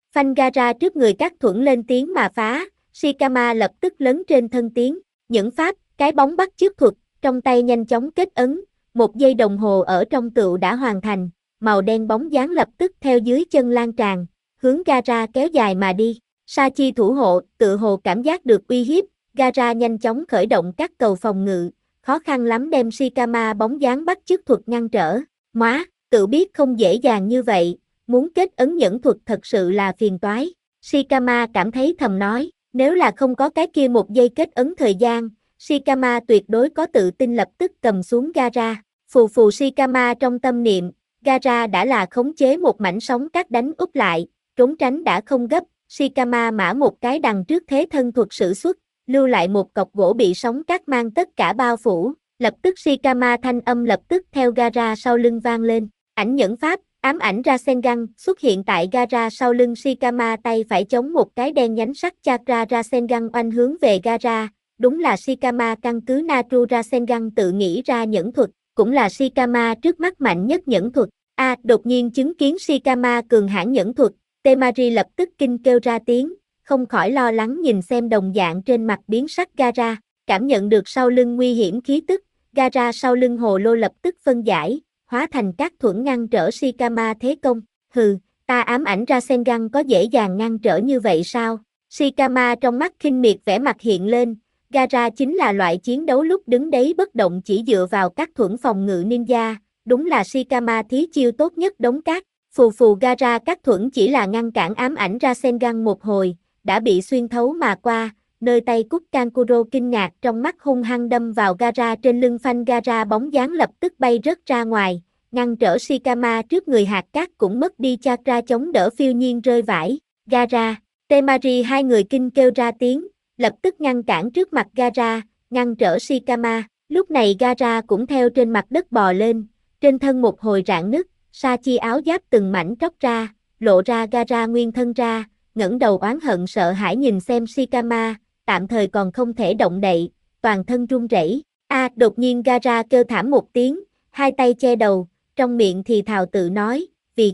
Phanh Gaara trước người các thuẫn lên tiếng mà phá, Shikama lập tức lấn trên thân tiến, những pháp, cái bóng bắt chước thuật, trong tay nhanh chóng kết ấn, 1 giây đồng hồ ở trong tựu đã hoàn thành, màu đen bóng dáng lập tức theo dưới chân lan tràn, hướng Gaara kéo dài mà đi. Sachi thủ hộ, tự hồ cảm giác được uy hiếp, Gaara nhanh chóng khởi động các cầu phòng ngự, khó khăn lắm đem Shikama bóng dáng bắt chước thuật ngăn trở. Móa, tự biết không dễ dàng như vậy, muốn kết ấn nhẫn thuật thật sự là phiền toái. Shikama cảm thấy thầm nói, nếu là không có cái kia 1 giây kết ấn thời gian, Shikama tuyệt đối có tự tin lập tức cầm xuống Gaara. Phù phù Shikama trong tâm niệm, Gaara đã là khống chế một mảnh sóng cát đánh úp lại, trốn tránh đã không gấp, Shikama mã một cái đằng trước thế thân thuật sử xuất, lưu lại một cọc gỗ bị sóng cát mang tất cả bao phủ, lập tức Shikama thanh âm lập tức theo Gaara sau lưng vang lên, ảnh nhẫn pháp, ám ảnh Rasengan xuất hiện tại Gaara sau lưng Shikama, tay phải chống một cái đen nhánh sắc chakra Rasengan oanh hướng về Gaara, đúng là Shikama căn cứ Naru Rasengan tự nghĩ ra nhẫn thuật, cũng là Shikama trước mắt mạnh nhất nhẫn thuật. Đột nhiên chứng kiến Shikama cường hãn nhẫn thuật, Temari lập tức kinh kêu ra tiếng, không khỏi lo lắng nhìn xem đồng dạng trên mặt biến sắc Gaara, cảm nhận được sau lưng nguy hiểm khí tức, Gaara sau lưng hồ lô lập tức phân giải, hóa thành các thuẫn ngăn trở Shikama thế công. Hừ, ta ám ảnh Rasengan có dễ dàng ngăn trở như vậy sao? Shikama trong mắt khinh miệt vẻ mặt hiện lên, Gaara chính là loại chiến đấu lúc đứng đấy bất động chỉ dựa vào các thuẫn phòng ngự ninja, đúng là Shikama thí chiêu tốt nhất đống cát. Phù phù Gaara các thuẫn chỉ là ngăn cản ám ảnh Rasengan một hồi, đã bị xuyên thấu mà qua, nơi tay cúc Kankuro kinh ngạc trong mắt hung hăng đâm vào Gaara trên lưng, phanh Gaara bóng dáng lập tức bay rớt ra ngoài, ngăn trở Shikama trước người, hạt cát cũng mất đi chakra chống đỡ phiêu nhiên rơi vãi. Gaara, Temari hai người kinh kêu ra tiếng, lập tức ngăn cản trước mặt Gaara, ngăn trở Shikama. Lúc này Gaara cũng theo trên mặt đất bò lên, trên thân một hồi rạn nứt, Sachi áo giáp từng mảnh tróc ra, lộ ra Gaara nguyên thân ra, ngẩng đầu oán hận sợ hãi nhìn xem Shikama, tạm thời còn không thể động đậy, toàn thân run rẩy. Đột nhiên Gaara kêu thảm một tiếng, hai tay che đầu, trong miệng thì thào tự nói, vì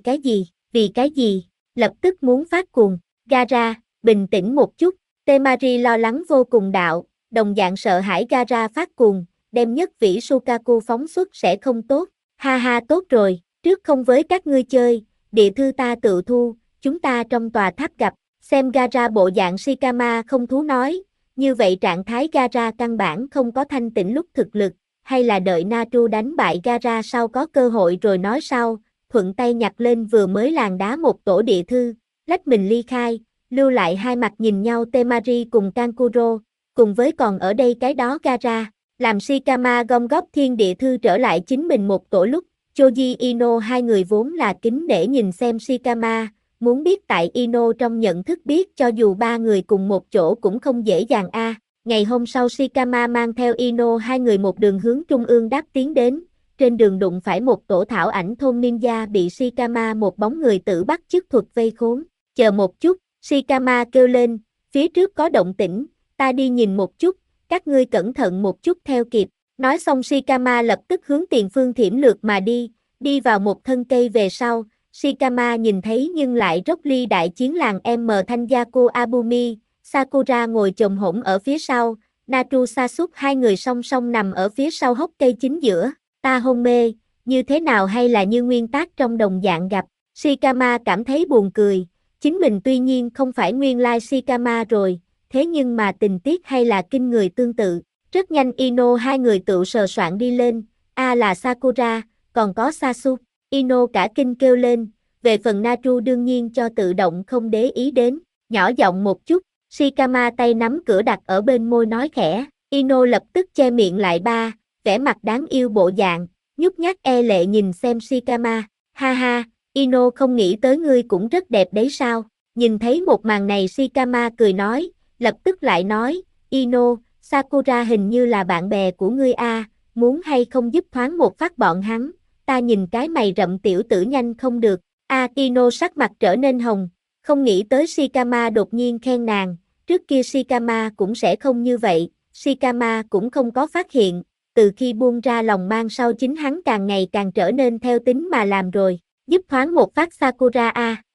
cái gì, lập tức muốn phát cuồng. Gaara, bình tĩnh một chút, Temari lo lắng vô cùng đạo, đồng dạng sợ hãi Gaara phát cuồng, đem nhất vĩ Sukaku phóng xuất sẽ không tốt. Ha ha, tốt rồi, trước không với các ngươi chơi, địa thư ta tự thu, chúng ta trong tòa tháp gặp. Xem Gaara bộ dạng Shikama không thú nói, như vậy trạng thái Gaara căn bản không có thanh tĩnh lúc thực lực, hay là đợi Naru đánh bại Gaara sau có cơ hội rồi nói sau, thuận tay nhặt lên vừa mới làn đá một tổ địa thư, lách mình ly khai, lưu lại hai mặt nhìn nhau Temari cùng Kankuro, cùng với còn ở đây cái đó Gaara, làm Shikama gom góp thiên địa thư trở lại chính mình một tổ lúc, Choji Ino hai người vốn là kính nể nhìn xem Shikama, muốn biết tại Ino trong nhận thức biết cho dù ba người cùng một chỗ cũng không dễ dàng Ngày hôm sau Shikama mang theo Ino hai người một đường hướng trung ương đáp tiến đến, trên đường đụng phải một tổ thảo ảnh thôn ninja bị Shikama một bóng người tự bắt chước thuật vây khốn. Chờ một chút, Shikama kêu lên, phía trước có động tĩnh, ta đi nhìn một chút, các ngươi cẩn thận một chút theo kịp. Nói xong Shikama lập tức hướng tiền phương thiểm lược mà đi vào một thân cây về sau, Shikama nhìn thấy nhưng lại Rock Lee đại chiến làng M Tanjaku Abumi, Sakura ngồi chồm hổm ở phía sau, Naru Sasuke hai người song song nằm ở phía sau hốc cây chính giữa, ta hôn mê, như thế nào hay là như nguyên tác trong đồng dạng gặp, Shikama cảm thấy buồn cười, chính mình tuy nhiên không phải nguyên lai Shikama rồi, thế nhưng mà tình tiết hay là kinh người tương tự, rất nhanh Ino hai người tự sờ soạn đi lên, là Sakura, còn có Sasuke. Ino cả kinh kêu lên, về phần Naru đương nhiên cho tự động không để ý đến, nhỏ giọng một chút, Shikama tay nắm cửa đặt ở bên môi nói khẽ, Ino lập tức che miệng lại vẻ mặt đáng yêu bộ dạng, nhút nhát e lệ nhìn xem Shikama, ha ha, Ino không nghĩ tới ngươi cũng rất đẹp đấy sao, nhìn thấy một màn này Shikama cười nói, lập tức lại nói, Ino, Sakura hình như là bạn bè của ngươi muốn hay không giúp thoáng một phát bọn hắn. Ta nhìn cái mày rậm tiểu tử nhanh không được, Ino sắc mặt trở nên hồng, không nghĩ tới Shikama đột nhiên khen nàng, trước kia Shikama cũng sẽ không như vậy, Shikama cũng không có phát hiện, từ khi buông ra lòng mang sau chính hắn càng ngày càng trở nên theo tính mà làm rồi, giúp thoáng một phát Sakura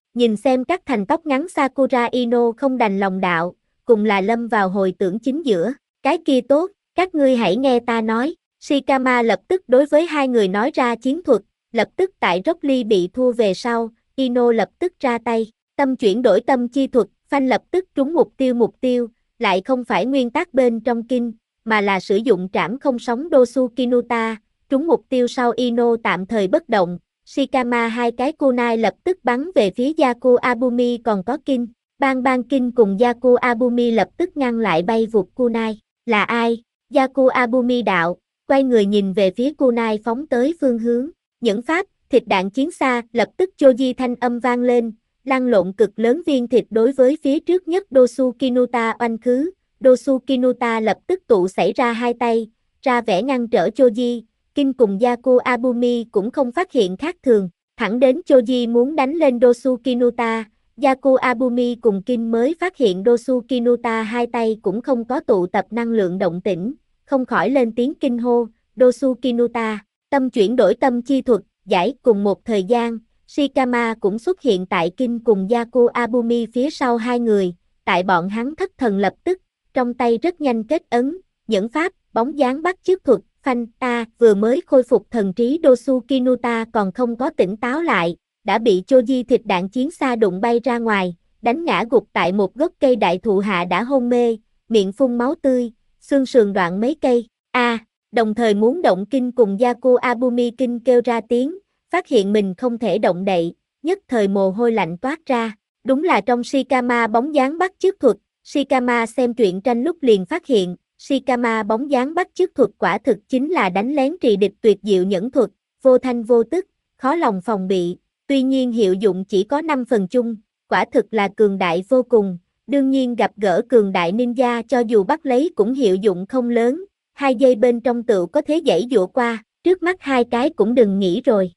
Nhìn xem cắt thành tóc ngắn Sakura Ino không đành lòng đạo, cùng là lâm vào hồi tưởng chính giữa. Cái kia tốt, các ngươi hãy nghe ta nói. Shikama lập tức đối với hai người nói ra chiến thuật, lập tức tại Rock Lee bị thua về sau, Ino lập tức ra tay, tâm chuyển đổi tâm chi thuật, phanh lập tức trúng mục tiêu, lại không phải nguyên tắc bên trong kinh, mà là sử dụng trảm không sóng Dosu Kinuta, trúng mục tiêu sau Ino tạm thời bất động, Shikama hai cái kunai lập tức bắn về phía Yaku Abumi còn có kinh, Ban kinh cùng Yaku Abumi lập tức ngăn lại bay vụt kunai, là ai? Yaku Abumi đạo, quay người nhìn về phía kunai phóng tới phương hướng, những pháp, thịt đạn chiến xa, lập tức Choji thanh âm vang lên, lăn lộn cực lớn viên thịt đối với phía trước nhất Dosu Kinuta oanh khứ, Dosu Kinuta lập tức tụ xảy ra hai tay, ra vẻ ngăn trở Choji, kinh cùng Yaku Abumi cũng không phát hiện khác thường, thẳng đến Choji muốn đánh lên Dosu Kinuta, Yaku Abumi cùng kinh mới phát hiện Dosu Kinuta hai tay cũng không có tụ tập năng lượng động tĩnh, không khỏi lên tiếng kinh hô, Dosu Kinuta, tâm chuyển đổi tâm chi thuật, giải cùng một thời gian, Shikama cũng xuất hiện tại kinh cùng Yaku Abumi phía sau hai người, tại bọn hắn thất thần lập tức, trong tay rất nhanh kết ấn, nhẫn pháp, bóng dáng bắt chước thuật, phanh, vừa mới khôi phục thần trí Dosu Kinuta còn không có tỉnh táo lại, đã bị Choji thịt đạn chiến xa đụng bay ra ngoài, đánh ngã gục tại một gốc cây đại thụ hạ đã hôn mê, miệng phun máu tươi, xương sườn đoạn mấy cây, đồng thời muốn động kinh cùng Yaku Abumi kinh kêu ra tiếng, phát hiện mình không thể động đậy, nhất thời mồ hôi lạnh toát ra, đúng là trong Shikama bóng dáng bắt chước thuật, Shikama xem truyện tranh lúc liền phát hiện, Shikama bóng dáng bắt chước thuật quả thực chính là đánh lén trì địch tuyệt diệu nhẫn thuật, vô thanh vô tức, khó lòng phòng bị, tuy nhiên hiệu dụng chỉ có 5 phần chung, quả thực là cường đại vô cùng, đương nhiên gặp gỡ cường đại ninja cho dù bắt lấy cũng hiệu dụng không lớn, 2 giây bên trong tựu có thế giãy giụa qua, trước mắt hai cái cũng đừng nghĩ rồi,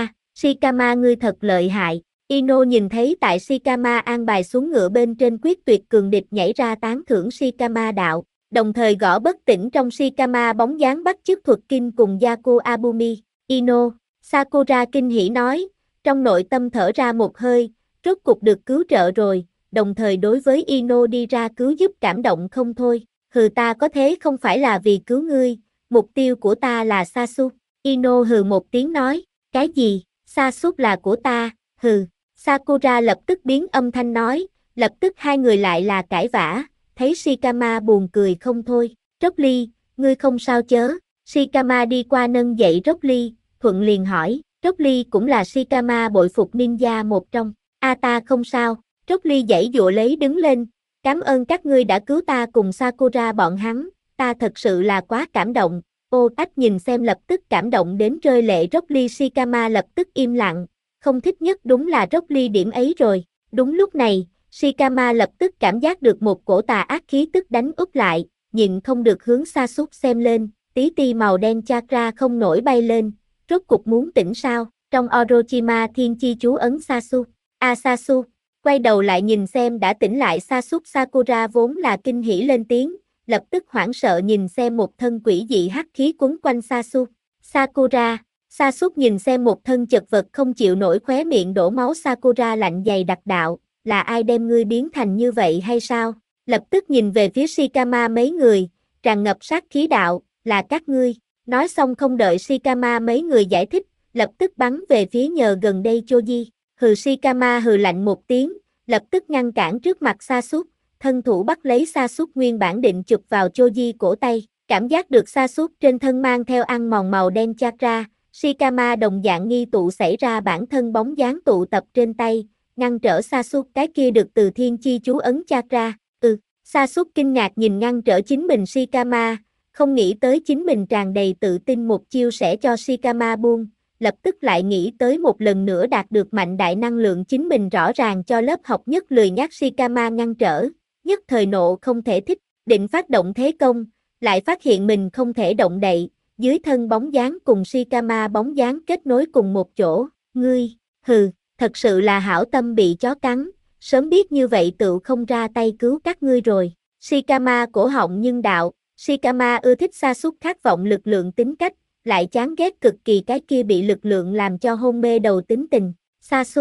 Shikama ngươi thật lợi hại, Ino nhìn thấy tại Shikama an bài xuống ngựa bên trên quyết tuyệt cường địch nhảy ra tán thưởng Shikama đạo, đồng thời gõ bất tỉnh trong Shikama bóng dáng bắt chước thuật kinh cùng Yaku Abumi, Ino, Sakura kinh hỉ nói, trong nội tâm thở ra một hơi, rốt cục được cứu trợ rồi, đồng thời đối với Ino đi ra cứu giúp cảm động không thôi, ta có thế không phải là vì cứu ngươi, mục tiêu của ta là Sasuke, Ino hừ một tiếng nói, cái gì, Sasuke là của ta, Sakura lập tức biến âm thanh nói, lập tức hai người lại là cãi vã, thấy Shikama buồn cười không thôi, Rock Lee, ngươi không sao chớ, Shikama đi qua nâng dậy Rock Lee, thuận liền hỏi, Rock Lee cũng là Shikama bội phục ninja một trong, ta không sao, Rock Lee giãy dụa lấy đứng lên, cảm ơn các ngươi đã cứu ta cùng Sakura bọn hắn, ta thật sự là quá cảm động, Ách nhìn xem lập tức cảm động đến rơi lệ Rock Lee Shikama lập tức im lặng, không thích nhất đúng là Rock Lee điểm ấy rồi, đúng lúc này, Shikama lập tức cảm giác được một cổ tà ác khí tức đánh úp lại, nhịn không được hướng Sasuke xem lên, tí ti màu đen chakra không nổi bay lên, rốt cục muốn tỉnh sao, trong Orochima thiên chi chú ấn Sasuke, Sasuke, quay đầu lại nhìn xem đã tỉnh lại Sasuke Sakura vốn là kinh hỉ lên tiếng, lập tức hoảng sợ nhìn xem một thân quỷ dị hắc khí quấn quanh Sasuke, Sasuke nhìn xem một thân chật vật không chịu nổi khóe miệng đổ máu Sakura lạnh dày đặc đạo, là ai đem ngươi biến thành như vậy hay sao? Lập tức nhìn về phía Shikama mấy người, tràn ngập sát khí đạo, là các ngươi. Nói xong không đợi Shikama mấy người giải thích, lập tức bắn về phía nhờ gần đây Choji. Shikama hừ lạnh một tiếng, lập tức ngăn cản trước mặt Sasuke, thân thủ bắt lấy Sasuke nguyên bản định chụp vào Choji cổ tay, cảm giác được Sasuke trên thân mang theo ăn mòn màu đen chakra, Shikama đồng dạng nghi tụ xảy ra bản thân bóng dáng tụ tập trên tay, ngăn trở Sasuke cái kia được từ thiên chi chú ấn chakra, Sasuke kinh ngạc nhìn ngăn trở chính mình Shikama, không nghĩ tới chính mình tràn đầy tự tin một chiêu sẽ cho Shikama buông, lập tức lại nghĩ tới một lần nữa đạt được mạnh đại năng lượng chính mình rõ ràng cho lớp học nhất lười nhác Shikama ngăn trở, nhất thời nộ không thể thích, định phát động thế công, lại phát hiện mình không thể động đậy, dưới thân bóng dáng cùng Shikama bóng dáng kết nối cùng một chỗ, ngươi, thật sự là hảo tâm bị chó cắn, sớm biết như vậy tựu không ra tay cứu các ngươi rồi. Shikama cổ họng nhưng đạo, Shikama ưa thích Sasuke khát vọng lực lượng tính cách, lại chán ghét cực kỳ cái kia bị lực lượng làm cho hôn mê đầu tính tình. Sasuke,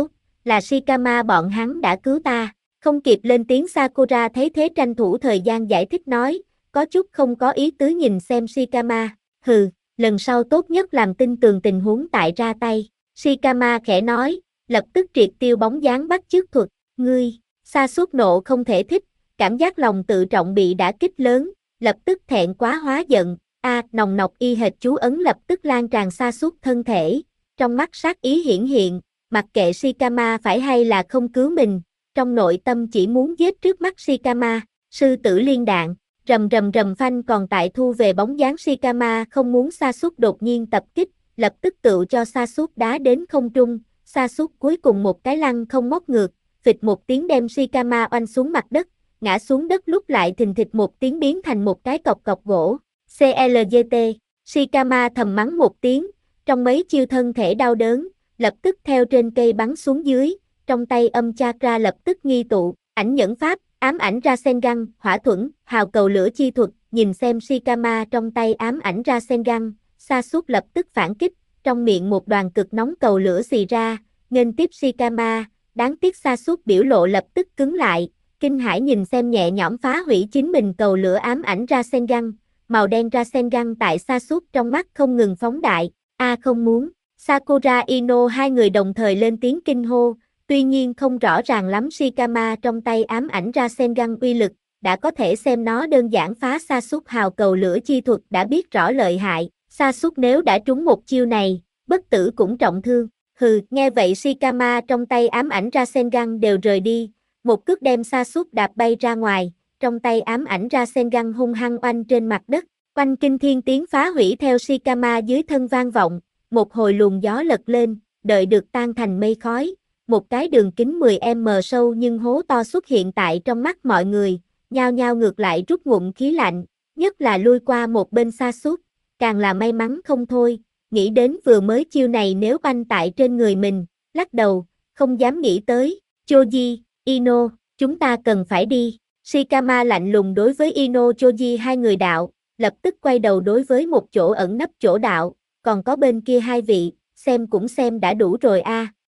là Shikama bọn hắn đã cứu ta. Không kịp lên tiếng Sakura thấy thế tranh thủ thời gian giải thích nói, có chút không có ý tứ nhìn xem Shikama, hừ, lần sau tốt nhất làm tin tường tình huống tại ra tay. Shikama khẽ nói, lập tức triệt tiêu bóng dáng bắt chước thuật, ngươi, Sasuke nộ không thể thích, cảm giác lòng tự trọng bị đả kích lớn, lập tức thẹn quá hóa giận, nồng nọc y hệt chú ấn lập tức lan tràn Sasuke thân thể, trong mắt sát ý hiển hiện, mặc kệ Shikama phải hay là không cứu mình, trong nội tâm chỉ muốn giết trước mắt Shikama, sư tử liên đạn, rầm rầm rầm phanh còn tại thu về bóng dáng Shikama không muốn Sasuke đột nhiên tập kích, lập tức tự cho Sasuke đá đến không trung, Sasuke cuối cùng một cái lăn không móc ngược, phịch một tiếng đem Shikama oanh xuống mặt đất, ngã xuống đất lúc lại thình thịch một tiếng biến thành một cái cọc cọc gỗ, CLGT, Shikama thầm mắng một tiếng, trong mấy chiêu thân thể đau đớn, lập tức theo trên cây bắn xuống dưới, trong tay âm chakra lập tức nghi tụ, ảnh nhẫn pháp, ám ảnh Rasengan, hỏa thuẫn, hào cầu lửa chi thuật, nhìn xem Shikama trong tay ám ảnh Rasengan, Sasuke lập tức phản kích, trong miệng một đoàn cực nóng cầu lửa xì ra, nghênh tiếp Shikama, đáng tiếc Sasuke biểu lộ lập tức cứng lại, kinh hãi nhìn xem nhẹ nhõm phá hủy chính mình cầu lửa ám ảnh Rasengan, màu đen Rasengan tại Sasuke trong mắt không ngừng phóng đại, không muốn, Sakura Ino hai người đồng thời lên tiếng kinh hô, tuy nhiên không rõ ràng lắm Shikama trong tay ám ảnh Rasengan uy lực, đã có thể xem nó đơn giản phá Sasuke hào cầu lửa chi thuật đã biết rõ lợi hại, Sasuke nếu đã trúng một chiêu này, bất tử cũng trọng thương, hừ, nghe vậy Shikama trong tay ám ảnh Rasengan đều rời đi, một cước đem Sasuke đạp bay ra ngoài, trong tay ám ảnh Rasengan hung hăng oanh trên mặt đất, oanh kinh thiên tiếng phá hủy theo Shikama dưới thân vang vọng, một hồi luồng gió lật lên, đợi được tan thành mây khói, một cái đường kính 10m sâu nhưng hố to xuất hiện tại trong mắt mọi người, nhao nhao ngược lại rút ngụm khí lạnh, nhất là lui qua một bên Sasuke, càng là may mắn không thôi, nghĩ đến vừa mới chiêu này nếu banh tại trên người mình, lắc đầu, không dám nghĩ tới, Choji, Ino, chúng ta cần phải đi, Shikama lạnh lùng đối với Ino Choji hai người đạo, lập tức quay đầu đối với một chỗ ẩn nấp chỗ đạo, còn có bên kia hai vị, xem cũng xem đã đủ rồi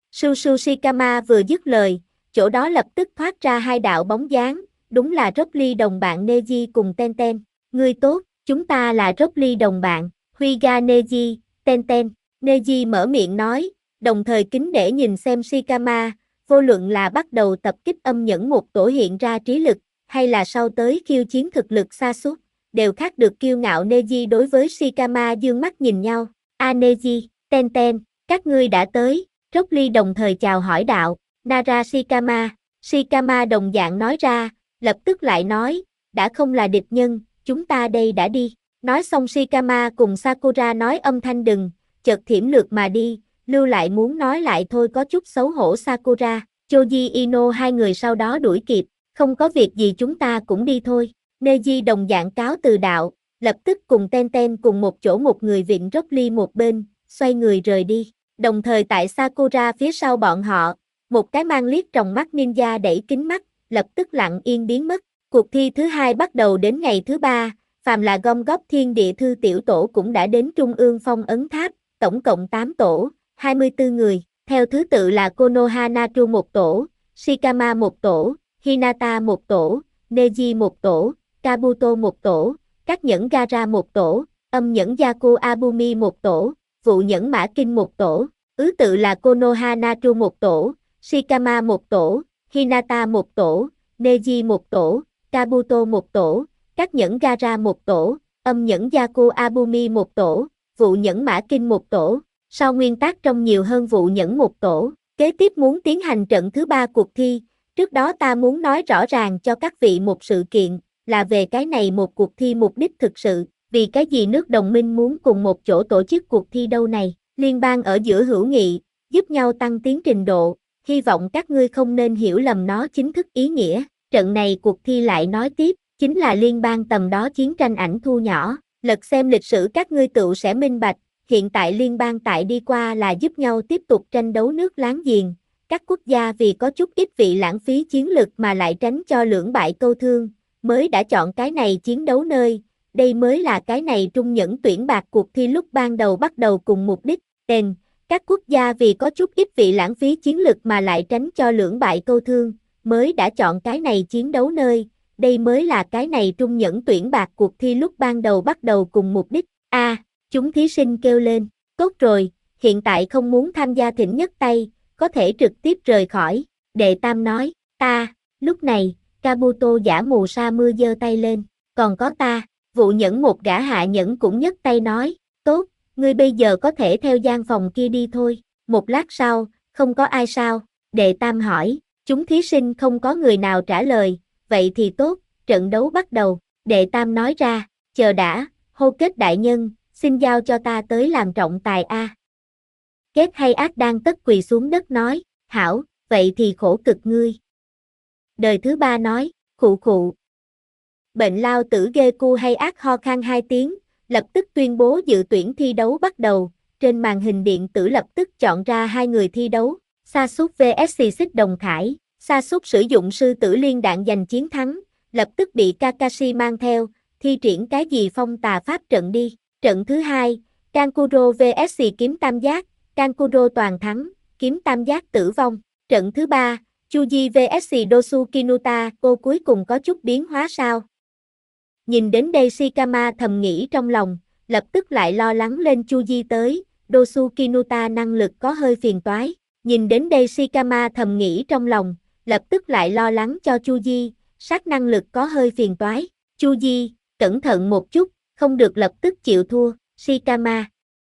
Su Shikama vừa dứt lời, chỗ đó lập tức thoát ra hai đạo bóng dáng, đúng là Rock Lee đồng bạn Neji cùng Tenten, ngươi tốt, chúng ta là Rock Lee đồng bạn, Hyuga Neji, Tenten, Neji mở miệng nói, đồng thời kính để nhìn xem Shikama, vô luận là bắt đầu tập kích âm nhẫn một tổ hiện ra trí lực, hay là sau tới khiêu chiến thực lực Sasuke, đều khác được kiêu ngạo Neji đối với Shikama dương mắt nhìn nhau, Neji, Tenten, các ngươi đã tới. Rock Lee đồng thời chào hỏi đạo, Nara Shikama đồng dạng nói ra, lập tức lại nói, đã không là địch nhân, chúng ta đây đã đi. Nói xong Shikama cùng Sakura nói âm thanh đừng, chợt thiểm lược mà đi, lưu lại muốn nói lại thôi có chút xấu hổ Sakura, Choji Ino hai người sau đó đuổi kịp, không có việc gì chúng ta cũng đi thôi. Neji đồng dạng cáo từ đạo, lập tức cùng Tenten cùng một chỗ một người vịn Rock Lee một bên, xoay người rời đi. Đồng thời tại Sakura phía sau bọn họ, một cái mang liếc trong mắt ninja đẩy kính mắt, lập tức lặng yên biến mất. Cuộc thi thứ hai bắt đầu đến ngày thứ ba, phàm là gom góp thiên địa thư tiểu tổ cũng đã đến Trung ương phong ấn tháp, tổng cộng 8 tổ, 24 người, theo thứ tự là Konoha Natsu một tổ, Shikama một tổ, Hinata một tổ, Neji một tổ, Kabuto một tổ, các nhẫn Gaara một tổ, âm nhẫn Yaku Abumi một tổ, vụ nhẫn Mã Kinh một tổ, tự là Konoha Natsu một tổ, Shikama một tổ, Hinata một tổ, Neji một tổ, Kabuto một tổ, các nhẫn Gaara một tổ, âm nhẫn Yaku Abumi một tổ, vụ nhẫn Mã Kinh một tổ, sau nguyên tắc trong nhiều hơn vụ nhẫn một tổ, kế tiếp muốn tiến hành trận thứ ba cuộc thi, trước đó ta muốn nói rõ ràng cho các vị một sự kiện, là về cái này một cuộc thi mục đích thực sự, vì cái gì nước đồng minh muốn cùng một chỗ tổ chức cuộc thi đâu này, liên bang ở giữa hữu nghị, giúp nhau tăng tiến trình độ, hy vọng các ngươi không nên hiểu lầm nó chính thức ý nghĩa, trận này cuộc thi lại nói tiếp, chính là liên bang tầm đó chiến tranh ảnh thu nhỏ, lật xem lịch sử các ngươi tựu sẽ minh bạch, hiện tại liên bang tại đi qua là giúp nhau tiếp tục tranh đấu nước láng giềng, các quốc gia vì có chút ít vị lãng phí chiến lực mà lại tránh cho lưỡng bại câu thương, mới đã chọn cái này chiến đấu nơi, đây mới là cái này trung nhẫn tuyển bạc cuộc thi lúc ban đầu bắt đầu cùng mục đích, Các quốc gia vì có chút ít vị lãng phí chiến lực mà lại tránh cho lưỡng bại câu thương, mới đã chọn cái này chiến đấu nơi, đây mới là cái này trung nhẫn tuyển bạc cuộc thi lúc ban đầu bắt đầu cùng mục đích. Chúng thí sinh kêu lên, tốt rồi, hiện tại không muốn tham gia thỉnh nhất tay, có thể trực tiếp rời khỏi, đệ tam nói, lúc này, Kabuto giả mù sa mưa giơ tay lên, còn có ta, vụ nhẫn một gã hạ nhẫn cũng nhấc tay nói, tốt, ngươi bây giờ có thể theo gian phòng kia đi thôi, một lát sau, không có ai sao, đệ tam hỏi, chúng thí sinh không có người nào trả lời, vậy thì tốt, trận đấu bắt đầu, đệ tam nói ra, chờ đã, hô kết đại nhân, xin giao cho ta tới làm trọng tài a. Kết hay ác đang tất quỳ xuống đất nói, hảo, vậy thì khổ cực ngươi. Đời thứ ba nói, khụ khụ. Bệnh lao tử Geku hay ác ho khan 2 tiếng, lập tức tuyên bố dự tuyển thi đấu bắt đầu, trên màn hình điện tử lập tức chọn ra 2 người thi đấu, Sasuke vs Xích Đồng Khải, Sasuke sử dụng sư tử liên đạn giành chiến thắng, lập tức bị Kakashi mang theo, thi triển cái gì phong tà pháp trận đi. Trận thứ hai, Kankuro vs kiếm tam giác, Kankuro toàn thắng, kiếm tam giác tử vong. Trận thứ ba, Chuji vs Dosu Kinuta, cô cuối cùng có chút biến hóa sao? Nhìn đến đây Shikama thầm nghĩ trong lòng, lập tức lại lo lắng lên Chuji tới, Dosu Kinuta năng lực có hơi phiền toái. Nhìn đến đây Shikama thầm nghĩ trong lòng, lập tức lại lo lắng cho Chuji, sát năng lực có hơi phiền toái. Chuji, cẩn thận một chút, không được lập tức chịu thua, Shikama.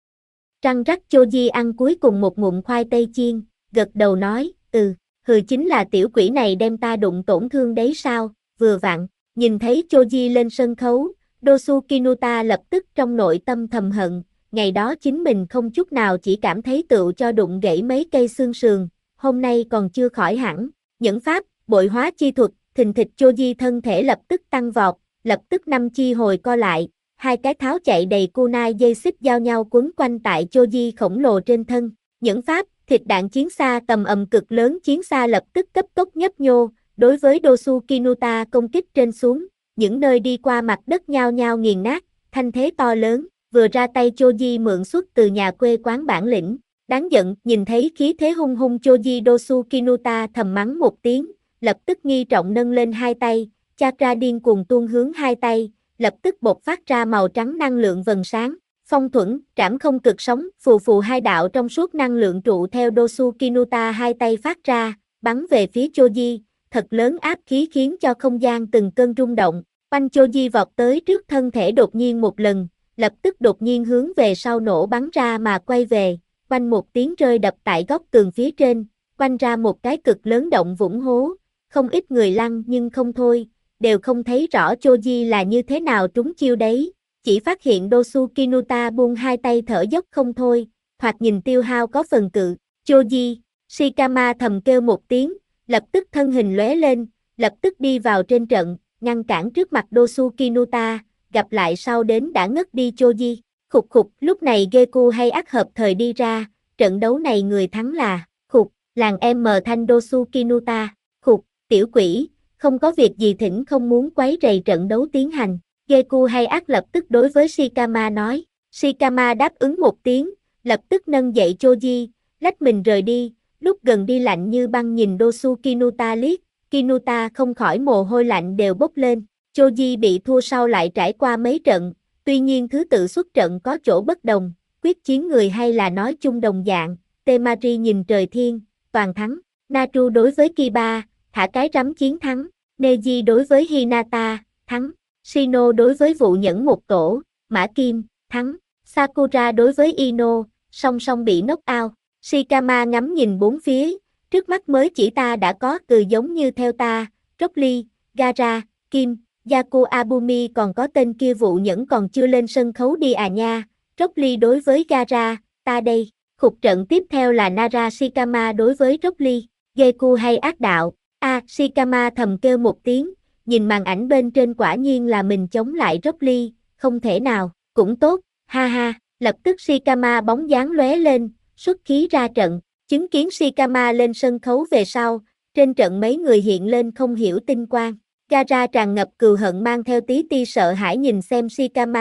Trăng rắc Choji ăn cuối cùng một ngụm khoai tây chiên, gật đầu nói, chính là tiểu quỷ này đem ta đụng tổn thương đấy sao, vừa vặn, nhìn thấy Choji lên sân khấu, Dosu Kinuta lập tức trong nội tâm thầm hận, ngày đó chính mình không chút nào chỉ cảm thấy tựu cho đụng gãy mấy cây xương sườn, hôm nay còn chưa khỏi hẳn, nhẫn pháp, bội hóa chi thuật, thình thịch Choji thân thể lập tức tăng vọt, lập tức 5 chi hồi co lại, 2 cái tháo chạy đầy kunai dây xích giao nhau quấn quanh tại Choji khổng lồ trên thân, nhẫn pháp, thịt đạn chiến xa tầm ầm cực lớn chiến xa lập tức cấp tốc nhấp nhô, đối với Dosu Kinuta công kích trên xuống, những nơi đi qua mặt đất nhao nhao nghiền nát, thanh thế to lớn, vừa ra tay Choji mượn xuất từ nhà quê quán bản lĩnh, đáng giận, nhìn thấy khí thế hung hung Choji Dosu Kinuta thầm mắng một tiếng, lập tức nghi trọng nâng lên 2 tay, chakra điên cuồng tuôn hướng 2 tay, lập tức bộc phát ra màu trắng năng lượng vầng sáng, phong thuẫn, trảm không cực sóng, phù phù 2 đạo trong suốt năng lượng trụ theo Dosu Kinuta 2 tay phát ra, bắn về phía Choji, thật lớn áp khí khiến cho không gian từng cơn rung động, quanh Choji vọt tới trước thân thể đột nhiên một lần, lập tức đột nhiên hướng về sau nổ bắn ra mà quay về, quanh một tiếng rơi đập tại góc tường phía trên, quanh ra một cái cực lớn động vũng hố, không ít người lăn nhưng không thôi, đều không thấy rõ Choji là như thế nào trúng chiêu đấy, chỉ phát hiện Dosu Kinuta buông 2 tay thở dốc không thôi, thoạt nhìn tiêu hao có phần cự, Choji, Shikama thầm kêu một tiếng, lập tức thân hình lóe lên, lập tức đi vào trên trận, ngăn cản trước mặt Dosu Kinuta, gặp lại sau đến đã ngất đi Choji, khục khục, lúc này Geku hay ác hợp thời đi ra, trận đấu này người thắng là, làng M thanh Dosu Kinuta, tiểu quỷ, không có việc gì thỉnh không muốn quấy rầy trận đấu tiến hành, Geku hay ác lập tức đối với Shikama nói, Shikama đáp ứng một tiếng, lập tức nâng dậy Choji, lách mình rời đi, lúc gần đi lạnh như băng nhìn Dosu Kinuta liếc, Kinuta không khỏi mồ hôi lạnh đều bốc lên, Choji bị thua sau lại trải qua mấy trận, tuy nhiên thứ tự xuất trận có chỗ bất đồng, quyết chiến người hay là nói chung đồng dạng, Temari nhìn trời thiên, toàn thắng, Naru đối với Kiba, thả cái rắm chiến thắng, Neji đối với Hinata, thắng, Shino đối với vụ nhẫn một tổ, Mã Kim, thắng, Sakura đối với Ino, song song bị knock out, Shikama ngắm nhìn bốn phía, trước mắt mới chỉ ta đã có từ giống như theo ta, Rock Lee, Gaara, Kim, Yaku Abumi còn có tên kia vụ nhẫn còn chưa lên sân khấu đi à nha, Rock Lee đối với Gaara, ta đây, khục trận tiếp theo là Nara Shikama đối với Rock Lee, Geku hay ác đạo, Shikama thầm kêu một tiếng, nhìn màn ảnh bên trên quả nhiên là mình chống lại Rock Lee, không thể nào, cũng tốt, ha ha, lập tức Shikama bóng dáng lóe lên, xuất khí ra trận, chứng kiến Shikama lên sân khấu về sau, trên trận mấy người hiện lên không hiểu tinh quang, Gaara tràn ngập cừu hận mang theo tí ti sợ hãi nhìn xem Shikama,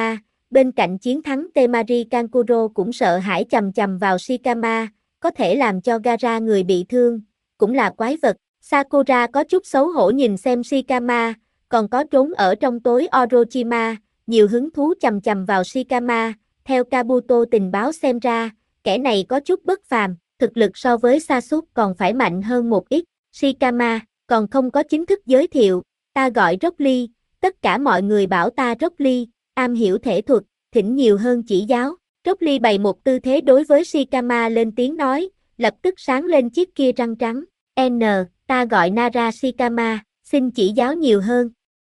Bên cạnh chiến thắng Temari Kankuro cũng sợ hãi chầm chầm vào Shikama, có thể làm cho Gaara người bị thương, cũng là quái vật. Sakura có chút xấu hổ nhìn xem Shikama, còn có trốn ở trong tối Orochima, nhiều hứng thú chầm chầm vào Shikama, theo Kabuto tình báo xem ra, kẻ này có chút bất phàm, thực lực so với Sasuke còn phải mạnh hơn một ít. Shikama, còn không có chính thức giới thiệu, ta gọi Rock Lee, tất cả mọi người bảo ta Rock Lee, am hiểu thể thuật, thỉnh nhiều hơn chỉ giáo. Rock Lee bày một tư thế đối với Shikama lên tiếng nói, lập tức sáng lên chiếc kia răng trắng. Ta gọi Nara Shikama, xin chỉ giáo nhiều hơn.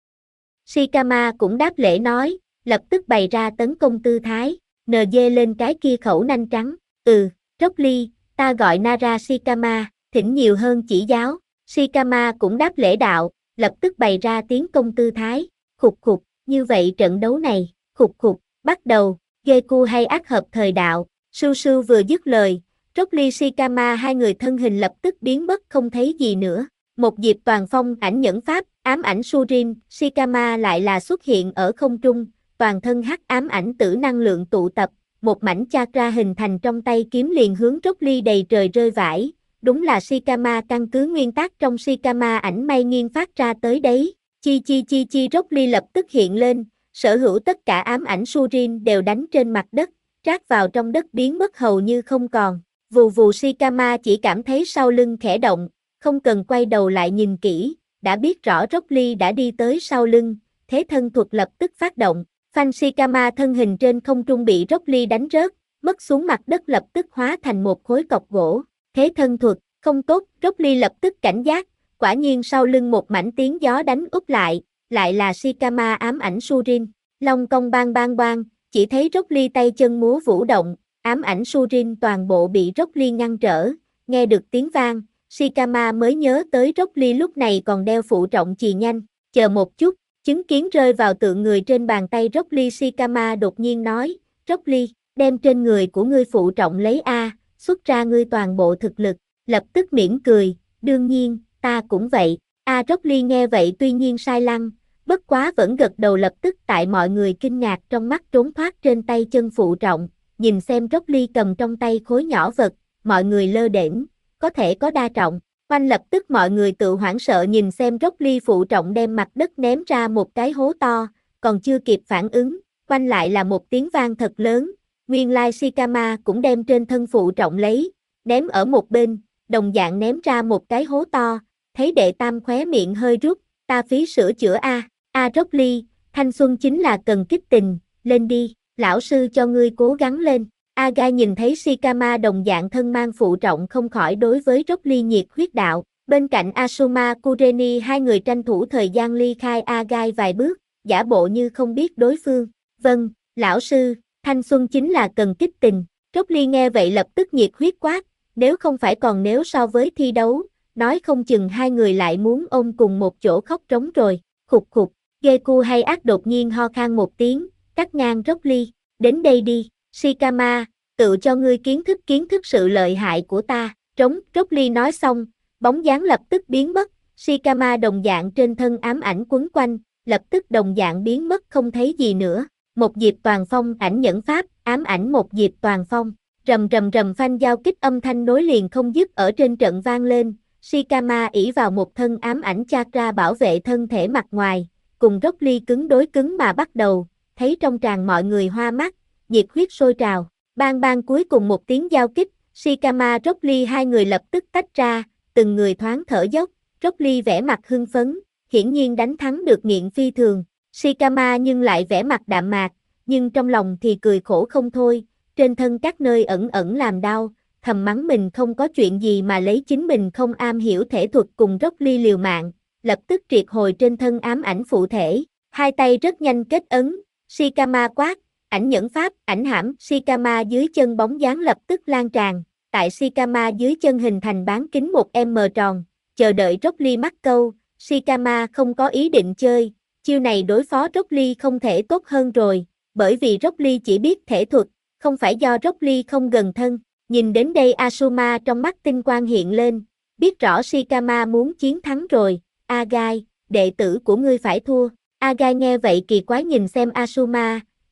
Shikama cũng đáp lễ nói, lập tức bày ra tấn công tư thái, NG lên cái kia khẩu nanh trắng. Rock Lee, ta gọi Nara Shikama, thỉnh nhiều hơn chỉ giáo. Shikama cũng đáp lễ đạo, lập tức bày ra tiến công tư thái. Khục khục, như vậy trận đấu này, khục khục, bắt đầu. Geku hay ác hợp thời đạo. Su Su vừa dứt lời, Rock Lee Shikama hai người thân hình lập tức biến mất không thấy gì nữa. Một diệp toàn phong ảnh nhẫn pháp, ám ảnh Surin, Shikama lại là xuất hiện ở không trung, toàn thân hắc ám ảnh tử năng lượng tụ tập, một mảnh chakra hình thành trong tay kiếm liền hướng Rock Lee đầy trời rơi vãi. Đúng là Shikama căn cứ nguyên tắc trong Shikama ảnh may nghiêng phát ra tới đấy. Chi chi chi chi Rock Lee lập tức hiện lên, sở hữu tất cả ám ảnh Surin đều đánh trên mặt đất, trát vào trong đất biến mất hầu như không còn. Vù vù Shikama chỉ cảm thấy sau lưng khẽ động, không cần quay đầu lại nhìn kỹ, đã biết rõ Rock Lee đã đi tới sau lưng, thế thân thuật lập tức phát động. Phanh Shikama thân hình trên không trung bị Rock Lee đánh rớt, mất xuống mặt đất lập tức hóa thành một khối cọc gỗ. Thế thân thuật, không tốt, Rock Lee lập tức cảnh giác, quả nhiên sau lưng một mảnh tiếng gió đánh úp lại là Shikama ám ảnh Surin. Long cong bang bang bang, chỉ thấy Rock Lee tay chân múa vũ động, ám ảnh Surin toàn bộ bị Rock Lee ngăn trở, nghe được tiếng vang, Shikama mới nhớ tới Rock Lee lúc này còn đeo phụ trọng chì nhanh, chờ một chút, chứng kiến rơi vào tượng người trên bàn tay Rock Lee. Shikama đột nhiên nói, Rock Lee, đem trên người của ngươi phụ trọng lấy a, xuất ra ngươi toàn bộ thực lực, lập tức mỉm cười, đương nhiên, ta cũng vậy. Rock Lee nghe vậy tuy nhiên sai lăng, bất quá vẫn gật đầu lập tức tại mọi người kinh ngạc trong mắt trốn thoát trên tay chân phụ trọng, nhìn xem Rock Lee cầm trong tay khối nhỏ vật, mọi người lơ đễnh, có thể có đa trọng. Oanh lập tức mọi người tự hoảng sợ nhìn xem Rock Lee phụ trọng đem mặt đất ném ra một cái hố to, còn chưa kịp phản ứng, oanh lại là một tiếng vang thật lớn, nguyên lai Shikama cũng đem trên thân phụ trọng lấy, ném ở một bên, đồng dạng ném ra một cái hố to, thấy đệ tam khóe miệng hơi rút, ta phí sửa chữa Rock Lee, thanh xuân chính là cần kích tình, lên đi, lão sư cho ngươi cố gắng lên. Agai nhìn thấy Shikama đồng dạng thân mang phụ trọng không khỏi đối với Rock Lee nhiệt huyết đạo, bên cạnh Asuma Kureni hai người tranh thủ thời gian ly khai Agai vài bước, giả bộ như không biết đối phương. Vâng, lão sư, thanh xuân chính là cần kích tình. Rock Lee nghe vậy lập tức nhiệt huyết quát, nếu không phải còn nếu so với thi đấu, nói không chừng hai người lại muốn ôm cùng một chỗ khóc trống rồi. Khục khục, Geku hay ác đột nhiên ho khan một tiếng, cắt ngang Rock Lee, đến đây đi, Shikama, tự cho ngươi kiến thức sự lợi hại của ta. Trống, Rock Lee nói xong, bóng dáng lập tức biến mất, Shikama đồng dạng trên thân ám ảnh quấn quanh, lập tức đồng dạng biến mất không thấy gì nữa. Một diệp toàn phong ảnh nhẫn pháp, ám ảnh một diệp toàn phong, rầm rầm rầm phanh giao kích âm thanh nối liền không dứt ở trên trận vang lên. Shikama ỷ vào một thân ám ảnh chakra bảo vệ thân thể mặt ngoài, cùng Rock Lee cứng đối cứng mà bắt đầu, thấy trong tràng mọi người hoa mắt, nhiệt huyết sôi trào. Bang bang cuối cùng một tiếng giao kích, Shikama Rock Lee hai người lập tức tách ra, từng người thoáng thở dốc, Rock Lee vẻ mặt hưng phấn, hiển nhiên đánh thắng được nghiện phi thường. Shikama nhưng lại vẻ mặt đạm mạc, nhưng trong lòng thì cười khổ không thôi, trên thân các nơi ẩn ẩn làm đau, thầm mắng mình không có chuyện gì mà lấy chính mình không am hiểu thể thuật cùng Rock Lee liều mạng, lập tức triệt hồi trên thân ám ảnh phụ thể, hai tay rất nhanh kết ấn, Shikama quát, ảnh nhẫn pháp, ảnh hãm, Shikama dưới chân bóng dáng lập tức lan tràn, tại Shikama dưới chân hình thành bán kính 1m tròn, chờ đợi Rock Lee mắc câu, Shikama không có ý định chơi, chiêu này đối phó Rock Lee không thể tốt hơn rồi, bởi vì Rock Lee chỉ biết thể thuật, không phải do Rock Lee không gần thân. Nhìn đến đây Asuma trong mắt tinh quang hiện lên, biết rõ Shikama muốn chiến thắng rồi. Agai, đệ tử của ngươi phải thua. Agai nghe vậy kỳ quái nhìn xem Asuma,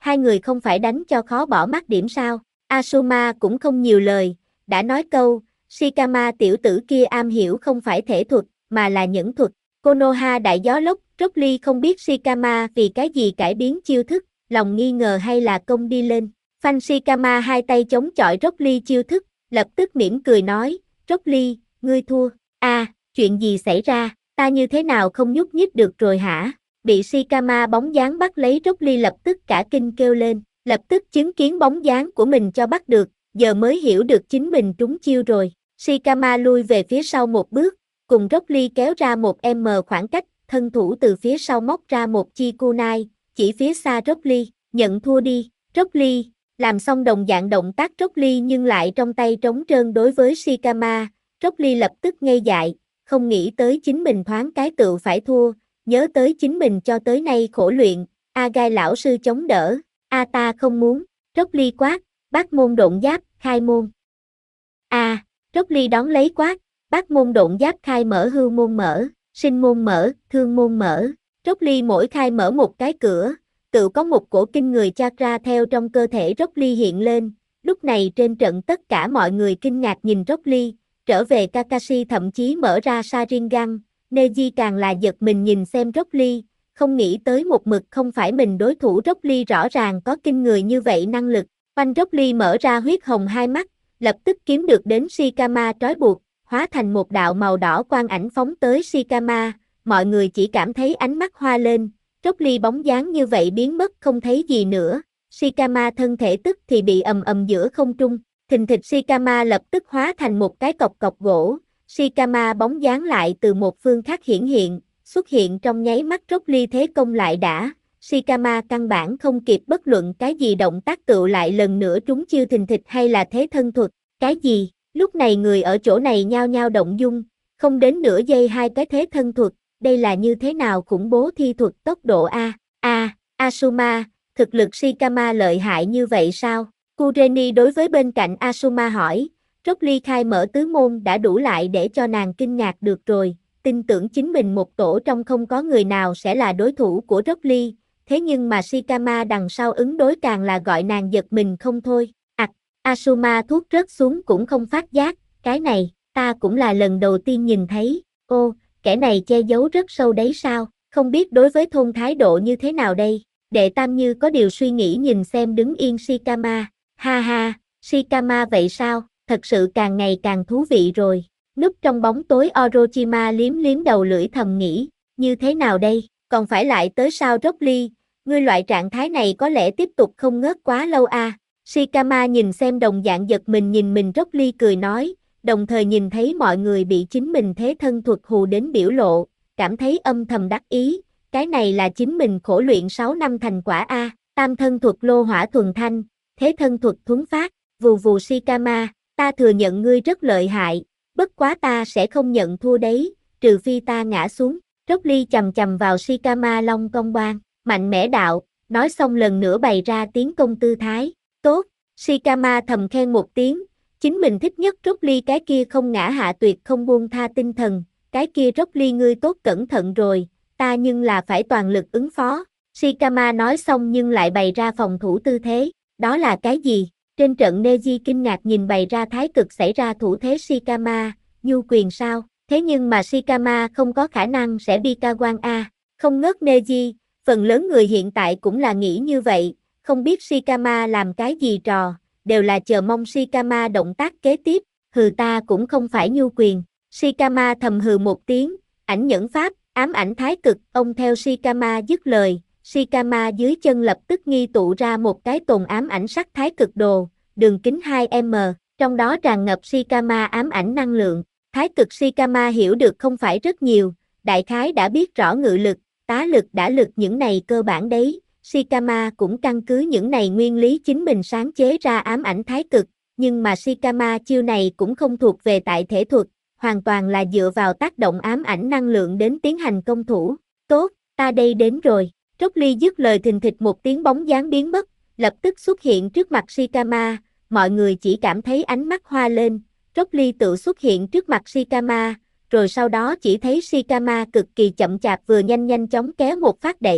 hai người không phải đánh cho khó bỏ mắt điểm sao? Asuma cũng không nhiều lời, đã nói câu, Shikama tiểu tử kia am hiểu không phải thể thuật, mà là nhẫn thuật. Konoha đại gió lốc, Rock Lee không biết Shikama vì cái gì cải biến chiêu thức, lòng nghi ngờ hay là công đi lên. Phanh Shikama hai tay chống chọi Rock Lee chiêu thức, lập tức mỉm cười nói, Rock Lee, ngươi thua. Chuyện gì xảy ra, ta như thế nào không nhúc nhích được rồi hả? Bị Shikama bóng dáng bắt lấy Rock Lee lập tức cả kinh kêu lên, lập tức chứng kiến bóng dáng của mình cho bắt được, giờ mới hiểu được chính mình trúng chiêu rồi. Shikama lui về phía sau một bước, cùng Rock Lee kéo ra một m khoảng cách, thân thủ từ phía sau móc ra một chi kunai, chỉ phía xa Rock Lee, nhận thua đi. Rock Lee, làm xong đồng dạng động tác Rock Lee nhưng lại trong tay trống trơn đối với Shikama, Rock Lee lập tức ngây dại, không nghĩ tới chính mình thoáng cái tựu phải thua, nhớ tới chính mình cho tới nay khổ luyện, Gai lão sư chống đỡ, ta không muốn, Rock Lee quát, bát môn độn giáp, khai môn. Rock Lee đón lấy quát, bát môn độn giáp khai mở hưu môn mở, sinh môn mở, thương môn mở. Rock Lee mỗi khai mở một cái cửa, tự có một cổ kinh người chakra theo trong cơ thể Rock Lee hiện lên. Lúc này trên trận tất cả mọi người kinh ngạc nhìn Rock Lee, trở về Kakashi thậm chí mở ra Sharingan, Neji càng là giật mình nhìn xem Rock Lee, không nghĩ tới một mực không phải mình đối thủ. Rock Lee rõ ràng có kinh người như vậy năng lực. Oanh Rock Lee mở ra huyết hồng hai mắt, lập tức kiếm được đến Shikama trói buộc, hóa thành một đạo màu đỏ quang ảnh phóng tới Shikama, mọi người chỉ cảm thấy ánh mắt hoa lên, Rock Lee bóng dáng như vậy biến mất không thấy gì nữa, Shikama thân thể tức thì bị ầm giữa không trung, thình thịch Shikama lập tức hóa thành một cái cọc gỗ, Shikama bóng dáng lại từ một phương khác hiển hiện, xuất hiện trong nháy mắt Rock Lee thế công lại đã, Shikama căn bản không kịp bất luận cái gì động tác tựu lại lần nữa trúng chiêu thình thịch hay là thế thân thuật, cái gì, lúc này người ở chỗ này nhao nhao động dung, không đến nửa giây hai cái thế thân thuật, đây là như thế nào khủng bố thi thuật tốc độ Asuma, thực lực Shikama lợi hại như vậy sao? Kureni đối với bên cạnh Asuma hỏi, Rock Lee khai mở tứ môn đã đủ lại để cho nàng kinh ngạc được rồi, tin tưởng chính mình một tổ trong không có người nào sẽ là đối thủ của Rock Lee, thế nhưng mà Shikama đằng sau ứng đối càng là gọi nàng giật mình không thôi. Asuma thuốc rớt xuống cũng không phát giác, cái này, ta cũng là lần đầu tiên nhìn thấy, kẻ này che giấu rất sâu đấy sao, không biết đối với thôn thái độ như thế nào đây, đệ tam như có điều suy nghĩ nhìn xem đứng yên Shikama, ha ha, Shikama vậy sao, thật sự càng ngày càng thú vị rồi, núp trong bóng tối Orochima liếm đầu lưỡi thầm nghĩ, như thế nào đây, còn phải lại tới sao Rock Lee, ngươi loại trạng thái này có lẽ tiếp tục không ngớt quá lâu Shikama nhìn xem đồng dạng giật mình nhìn mình Rock Lee cười nói, đồng thời nhìn thấy mọi người bị chính mình thế thân thuật hù đến biểu lộ, cảm thấy âm thầm đắc ý, cái này là chính mình khổ luyện 6 năm thành quả tam thân thuật lô hỏa thuần thanh, thế thân thuật thuấn phát, vù vù Shikama, ta thừa nhận ngươi rất lợi hại, bất quá ta sẽ không nhận thua đấy, trừ phi ta ngã xuống, Rock Lee chầm chầm vào Shikama long công boan, mạnh mẽ đạo, nói xong lần nữa bày ra tiến công tư thái. Tốt, Shikama thầm khen một tiếng, chính mình thích nhất Rock Lee cái kia không ngã hạ tuyệt không buông tha tinh thần, cái kia Rock Lee ngươi tốt cẩn thận rồi, ta nhưng là phải toàn lực ứng phó. Shikama nói xong nhưng lại bày ra phòng thủ tư thế, đó là cái gì? Trên trận Neji kinh ngạc nhìn bày ra thái cực xảy ra thủ thế Shikama, nhu quyền sao? Thế nhưng mà Shikama không có khả năng sẽ Bikawan không ngớt Neji, phần lớn người hiện tại cũng là nghĩ như vậy. Không biết Shikama làm cái gì trò, đều là chờ mong Shikama động tác kế tiếp, hừ ta cũng không phải nhu quyền. Shikama thầm hừ một tiếng, ảnh nhẫn pháp, ám ảnh thái cực, ông theo Shikama dứt lời, Shikama dưới chân lập tức nghi tụ ra một cái tồn ám ảnh sắc thái cực đồ, đường kính 2m, trong đó tràn ngập Shikama ám ảnh năng lượng. Thái cực Shikama hiểu được không phải rất nhiều, đại khái đã biết rõ ngự lực, tá lực đả lực những này cơ bản đấy. Shikama cũng căn cứ những này nguyên lý chính mình sáng chế ra ám ảnh thái cực, nhưng mà Shikama chiêu này cũng không thuộc về tại thể thuật, hoàn toàn là dựa vào tác động ám ảnh năng lượng đến tiến hành công thủ. Tốt, ta đây đến rồi. Rock Lee dứt lời thình thịch một tiếng bóng dáng biến mất, lập tức xuất hiện trước mặt Shikama, mọi người chỉ cảm thấy ánh mắt hoa lên, Rock Lee tự xuất hiện trước mặt Shikama, rồi sau đó chỉ thấy Shikama cực kỳ chậm chạp vừa nhanh chóng kéo một phát đẩy,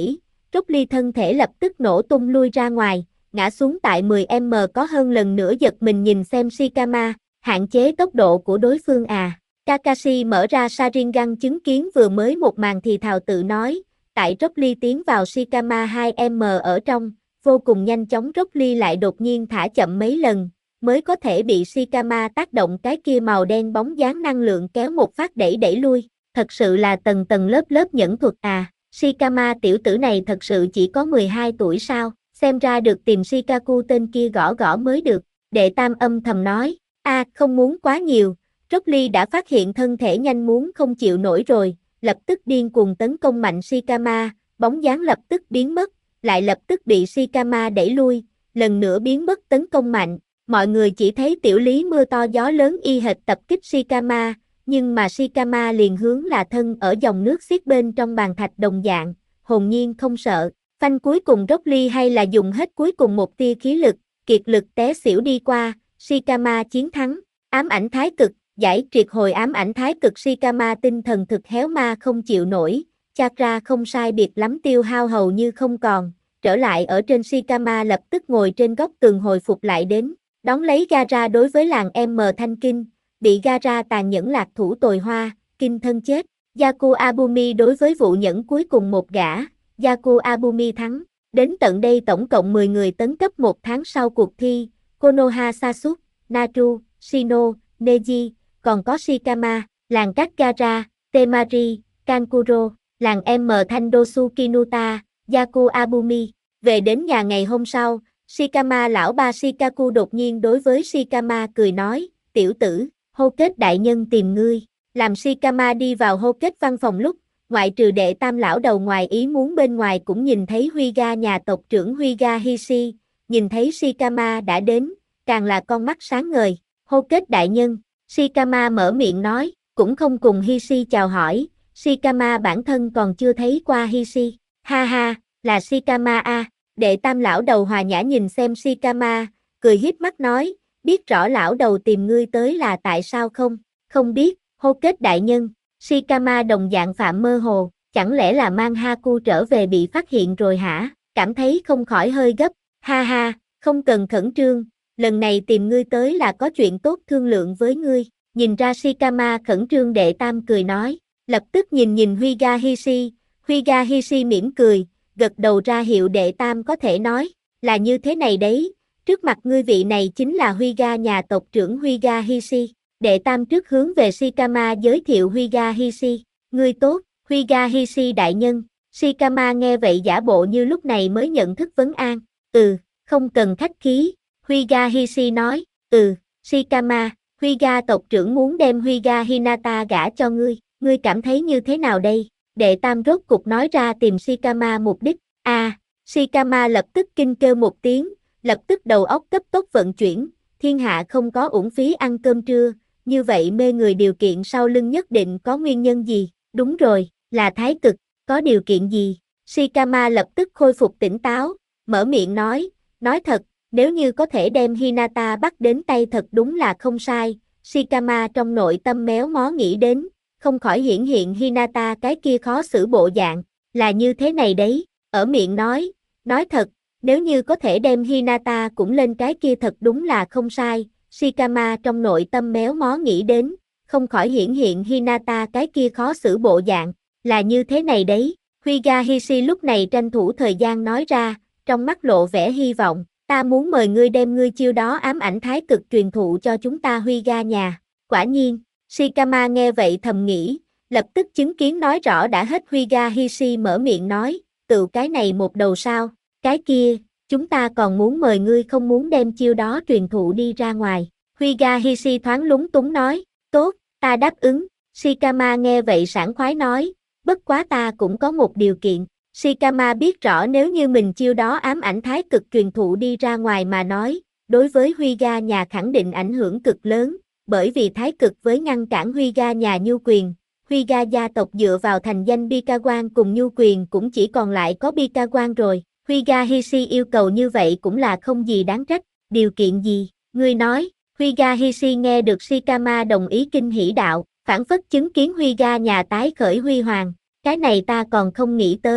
Rock thân thể lập tức nổ tung lui ra ngoài, ngã xuống tại 10m có hơn lần nữa giật mình nhìn xem Shikama, hạn chế tốc độ của đối phương à. Kakashi mở ra Sharingan chứng kiến vừa mới một màn thì thào tự nói, tại Rock tiến vào Shikama 2m ở trong, vô cùng nhanh chóng Rock lại đột nhiên thả chậm mấy lần, mới có thể bị Shikama tác động cái kia màu đen bóng dáng năng lượng kéo một phát đẩy lui, thật sự là tầng tầng lớp lớp nhẫn thuật à. Shikama tiểu tử này thật sự chỉ có 12 tuổi sao, xem ra được tìm Shikaku tên kia gõ gõ mới được, đệ tam âm thầm nói, không muốn quá nhiều, Rock đã phát hiện thân thể nhanh muốn không chịu nổi rồi, lập tức điên cuồng tấn công mạnh Shikama, bóng dáng lập tức biến mất, lại lập tức bị Shikama đẩy lui, lần nữa biến mất tấn công mạnh, mọi người chỉ thấy tiểu lý mưa to gió lớn y hệt tập kích Shikama, nhưng mà Shikama liền hướng là thân ở dòng nước xiết bên trong bàn thạch đồng dạng, hồn nhiên không sợ. Phanh cuối cùng Rock hay là dùng hết cuối cùng một tia khí lực, kiệt lực té xỉu đi qua, Shikama chiến thắng. Ám ảnh thái cực, giải triệt hồi ám ảnh thái cực Shikama tinh thần thực héo ma không chịu nổi, chakra không sai biệt lắm tiêu hao hầu như không còn, trở lại ở trên Shikama lập tức ngồi trên góc tường hồi phục lại đến, đón lấy Gaara đối với làng M Thanh Kinh, bị Gaara tàn nhẫn lạc thủ tồi hoa, kinh thân chết. Yaku Abumi đối với vụ nhẫn cuối cùng một gã, Yaku Abumi thắng. Đến tận đây tổng cộng 10 người tấn cấp một tháng sau cuộc thi, Konoha Sasuke, Naru, Shino, Neji, còn có Shikama, làng các Gaara, Temari, Kankuro, làng M Thanh Dosu Kinuta, Yaku Abumi. Về đến nhà ngày hôm sau, Shikama lão ba Shikaku đột nhiên đối với Shikama cười nói, tiểu tử, hô kết đại nhân tìm ngươi. Làm Shikama đi vào hô kết văn phòng lúc, ngoại trừ đệ tam lão đầu ngoài ý muốn bên ngoài cũng nhìn thấy Huyga nhà tộc trưởng Huyga Hishi, nhìn thấy Shikama đã đến, càng là con mắt sáng ngời, hô kết đại nhân, Shikama mở miệng nói, cũng không cùng Hishi chào hỏi, Shikama bản thân còn chưa thấy qua Hishi, ha ha, là Shikama a. Đệ tam lão đầu hòa nhã nhìn xem Shikama, cười híp mắt nói, biết rõ lão đầu tìm ngươi tới là tại sao không? Không biết, hô kết đại nhân, Shikama đồng dạng phạm mơ hồ, chẳng lẽ là mang Haku trở về bị phát hiện rồi hả? Cảm thấy không khỏi hơi gấp, ha ha, không cần khẩn trương, lần này tìm ngươi tới là có chuyện tốt thương lượng với ngươi. Nhìn ra Shikama khẩn trương đệ tam cười nói, lập tức nhìn Huyga Hishi mỉm cười, gật đầu ra hiệu đệ tam có thể nói, là như thế này đấy, trước mặt ngươi vị này chính là Huyga nhà tộc trưởng Huyga Hishi. Đệ tam trước hướng về Shikama giới thiệu Huyga Hishi, ngươi tốt, Huyga Hishi đại nhân. Shikama nghe vậy giả bộ như lúc này mới nhận thức vấn an, không cần khách khí, Huyga Hishi nói, Shikama, Huyga tộc trưởng muốn đem Huyga Hinata gả cho ngươi cảm thấy như thế nào đây? Đệ tam rốt cục nói ra tìm Shikama mục đích, Shikama lập tức kinh kêu một tiếng, lập tức đầu óc cấp tốc vận chuyển, thiên hạ không có uổng phí ăn cơm trưa, như vậy mê người điều kiện sau lưng nhất định có nguyên nhân gì, đúng rồi, là thái cực, có điều kiện gì? Shikama lập tức khôi phục tỉnh táo, mở miệng nói thật, nếu như có thể đem Hinata bắt đến tay thật đúng là không sai, Shikama trong nội tâm méo mó nghĩ đến, không khỏi hiển hiện Hinata cái kia khó xử bộ dạng, là như thế này đấy, ở miệng nói thật, nếu như có thể đem Hinata cũng lên cái kia thật đúng là không sai, Shikama trong nội tâm méo mó nghĩ đến, không khỏi hiển hiện Hinata cái kia khó xử bộ dạng, là như thế này đấy, Huyga Hishi lúc này tranh thủ thời gian nói ra, trong mắt lộ vẻ hy vọng, ta muốn mời ngươi đem ngươi chiêu đó ám ảnh thái cực truyền thụ cho chúng ta Huyga nhà, quả nhiên, Shikama nghe vậy thầm nghĩ, lập tức chứng kiến nói rõ đã hết Huyga Hishi mở miệng nói, tự cái này một đầu sao, cái kia, chúng ta còn muốn mời ngươi không muốn đem chiêu đó truyền thụ đi ra ngoài. Huyga Hishi thoáng lúng túng nói, tốt, ta đáp ứng. Shikama nghe vậy sảng khoái nói, bất quá ta cũng có một điều kiện. Shikama biết rõ nếu như mình chiêu đó ám ảnh thái cực truyền thụ đi ra ngoài mà nói, đối với Huyga nhà khẳng định ảnh hưởng cực lớn, bởi vì thái cực với ngăn cản Huyga nhà nhu quyền. Huyga gia tộc dựa vào thành danh Bikawan cùng nhu quyền cũng chỉ còn lại có Bikawan rồi. Huyga Hishi yêu cầu như vậy cũng là không gì đáng trách, điều kiện gì, ngươi nói, Huyga Hishi nghe được Shikama đồng ý kinh hỉ đạo, phảng phất chứng kiến Huyga nhà tái khởi huy hoàng, cái này ta còn không nghĩ tới,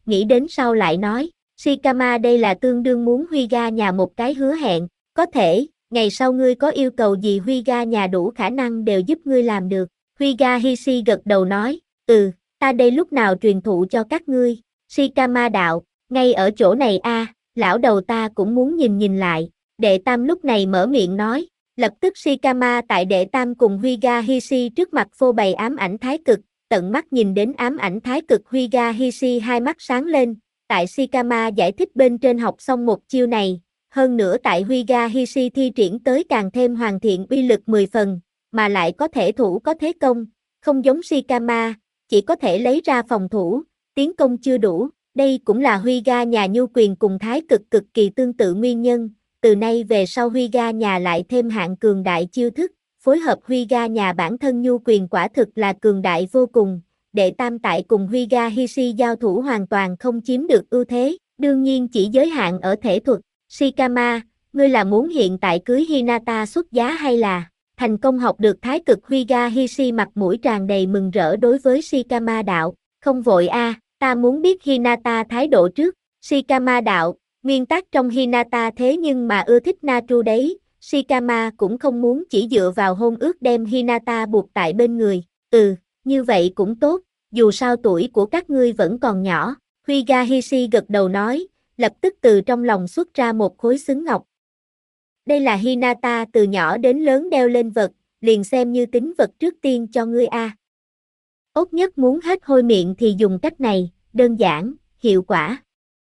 nghĩ đến sau lại nói, Shikama đây là tương đương muốn Huyga nhà một cái hứa hẹn, có thể, ngày sau ngươi có yêu cầu gì Huyga nhà đủ khả năng đều giúp ngươi làm được. Huyga Hishi gật đầu nói, ta đây lúc nào truyền thụ cho các ngươi. Shikama đạo, ngay ở chỗ này a, lão đầu ta cũng muốn nhìn lại. Đệ Tam lúc này mở miệng nói, lập tức Shikama tại Đệ Tam cùng Huyga Hishi trước mặt phô bày ám ảnh thái cực, tận mắt nhìn đến ám ảnh thái cực Huyga Hishi hai mắt sáng lên, tại Shikama giải thích bên trên học xong một chiêu này, hơn nữa tại Huyga Hishi thi triển tới càng thêm hoàn thiện uy lực 10 phần, mà lại có thể thủ có thế công, không giống Shikama, chỉ có thể lấy ra phòng thủ, tiến công chưa đủ, đây cũng là Huyga nhà nhu quyền cùng thái cực cực kỳ tương tự nguyên nhân, từ nay về sau Huyga nhà lại thêm hạng cường đại chiêu thức, phối hợp Huyga nhà bản thân nhu quyền quả thực là cường đại vô cùng, Đệ Tam tại cùng Huyga Hishi giao thủ hoàn toàn không chiếm được ưu thế, đương nhiên chỉ giới hạn ở thể thuật. Shikama, ngươi là muốn hiện tại cưới Hinata xuất giá hay là thành công học được thái cực Huyga Hishi mặt mũi tràn đầy mừng rỡ đối với Shikama đạo, không vội ta muốn biết Hinata thái độ trước. Shikama đạo, nguyên tắc trong Hinata thế nhưng mà ưa thích Naru đấy, Shikama cũng không muốn chỉ dựa vào hôn ước đem Hinata buộc tại bên người, như vậy cũng tốt, dù sao tuổi của các ngươi vẫn còn nhỏ, Huyga Hishi gật đầu nói, lập tức từ trong lòng xuất ra một khối xứng ngọc. Đây là Hinata từ nhỏ đến lớn đeo lên vật, liền xem như tín vật trước tiên cho ngươi Tốt nhất muốn hết hôi miệng thì dùng cách này, đơn giản, hiệu quả.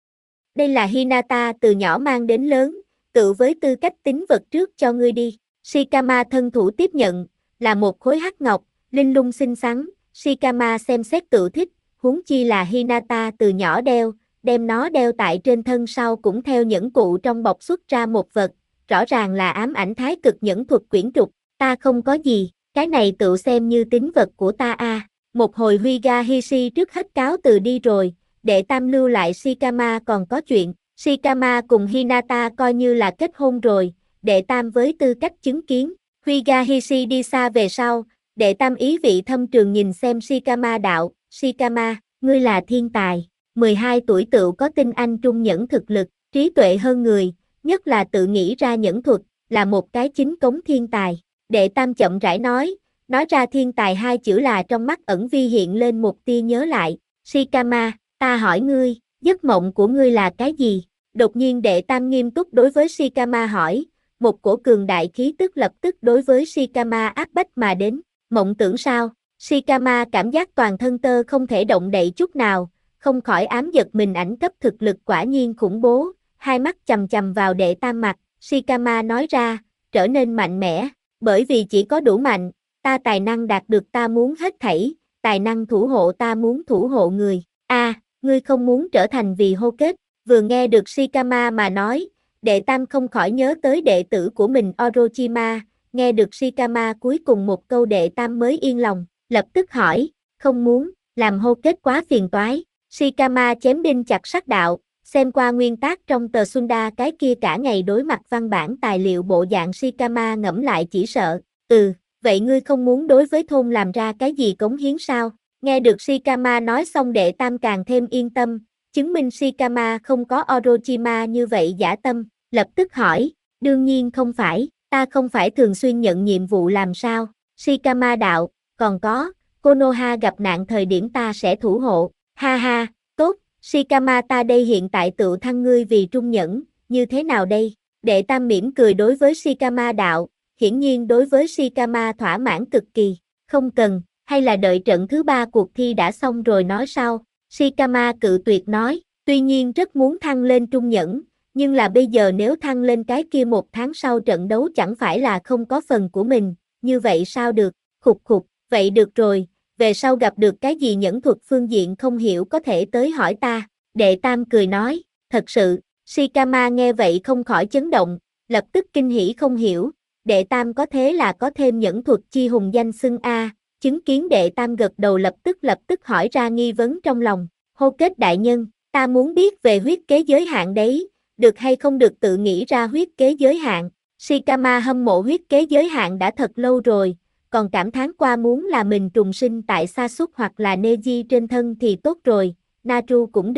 Đây là Hinata từ nhỏ mang đến lớn, tự với tư cách tín vật trước cho ngươi đi. Shikama thân thủ tiếp nhận, là một khối hắc ngọc, linh lung xinh xắn, Shikama xem xét tự thích, huống chi là Hinata từ nhỏ đeo, đem nó đeo tại trên thân sau cũng theo nhẫn cụ trong bọc xuất ra một vật, rõ ràng là ám ảnh thái cực nhẫn thuật quyển trục, ta không có gì, cái này tự xem như tín vật của ta Một hồi Huyga Hishi trước hết cáo từ đi rồi, Đệ Tam lưu lại Shikama còn có chuyện, Shikama cùng Hinata coi như là kết hôn rồi, Đệ Tam với tư cách chứng kiến, Huyga Hishi đi xa về sau, Đệ Tam ý vị thâm trường nhìn xem Shikama đạo, Shikama, ngươi là thiên tài, 12 tuổi tựu có tinh anh trung nhẫn thực lực, trí tuệ hơn người, nhất là tự nghĩ ra nhẫn thuật, là một cái chính cống thiên tài. Đệ Tam chậm rãi nói ra thiên tài hai chữ là trong mắt ẩn vi hiện lên một tia nhớ lại, Shikama, ta hỏi ngươi, giấc mộng của ngươi là cái gì? Đột nhiên Đệ Tam nghiêm túc đối với Shikama hỏi, một cổ cường đại khí tức lập tức đối với Shikama áp bách mà đến, mộng tưởng sao? Shikama cảm giác toàn thân tơ không thể động đậy chút nào, không khỏi ám giật mình ảnh cấp thực lực quả nhiên khủng bố, hai mắt chằm chằm vào Đệ Tam mặt, Shikama nói ra, trở nên mạnh mẽ, bởi vì chỉ có đủ mạnh, ta tài năng đạt được ta muốn hết thảy, tài năng thủ hộ ta muốn thủ hộ người, ngươi không muốn trở thành vì hô kết, vừa nghe được Shikama mà nói, Đệ Tam không khỏi nhớ tới đệ tử của mình Orochima, nghe được Shikama cuối cùng một câu Đệ Tam mới yên lòng, lập tức hỏi, không muốn, làm hô kết quá phiền toái, Shikama chém đinh chặt sắt đạo, xem qua nguyên tác trong tờ Sunda cái kia cả ngày đối mặt văn bản tài liệu bộ dạng Shikama ngẫm lại chỉ sợ, vậy ngươi không muốn đối với thôn làm ra cái gì cống hiến sao? Nghe được Shikama nói xong Đệ Tam càng thêm yên tâm, chứng minh Shikama không có Orochima như vậy dã tâm, lập tức hỏi, đương nhiên không phải, ta không phải thường xuyên nhận nhiệm vụ làm sao? Shikama đạo, còn có, Konoha gặp nạn thời điểm ta sẽ thủ hộ, ha ha, tốt, Shikama ta đây hiện tại tự thăng ngươi vì trung nhẫn, như thế nào đây? Đệ Tam mỉm cười đối với Shikama đạo, hiển nhiên đối với Shikama thỏa mãn cực kỳ, không cần, hay là đợi trận thứ 3 cuộc thi đã xong rồi nói sau. Shikama cự tuyệt nói, tuy nhiên rất muốn thăng lên trung nhẫn, nhưng là bây giờ nếu thăng lên cái kia 1 tháng sau trận đấu chẳng phải là không có phần của mình, như vậy sao được, khục khục, vậy được rồi, về sau gặp được cái gì nhẫn thuật phương diện không hiểu có thể tới hỏi ta. Đệ Tam cười nói, thật sự, Shikama nghe vậy không khỏi chấn động, lập tức kinh hỉ không hiểu, Đệ Tam có thế là có thêm nhẫn thuật chi hùng danh xưng chứng kiến Đệ Tam gật đầu lập tức hỏi ra nghi vấn trong lòng, hô kết đại nhân, ta muốn biết về huyết kế giới hạn đấy, được hay không được tự nghĩ ra huyết kế giới hạn, Shikama hâm mộ huyết kế giới hạn đã thật lâu rồi, còn cảm thán qua muốn là mình trùng sinh tại Sasuke hoặc là Neji trên thân thì tốt rồi, Naru cũng được,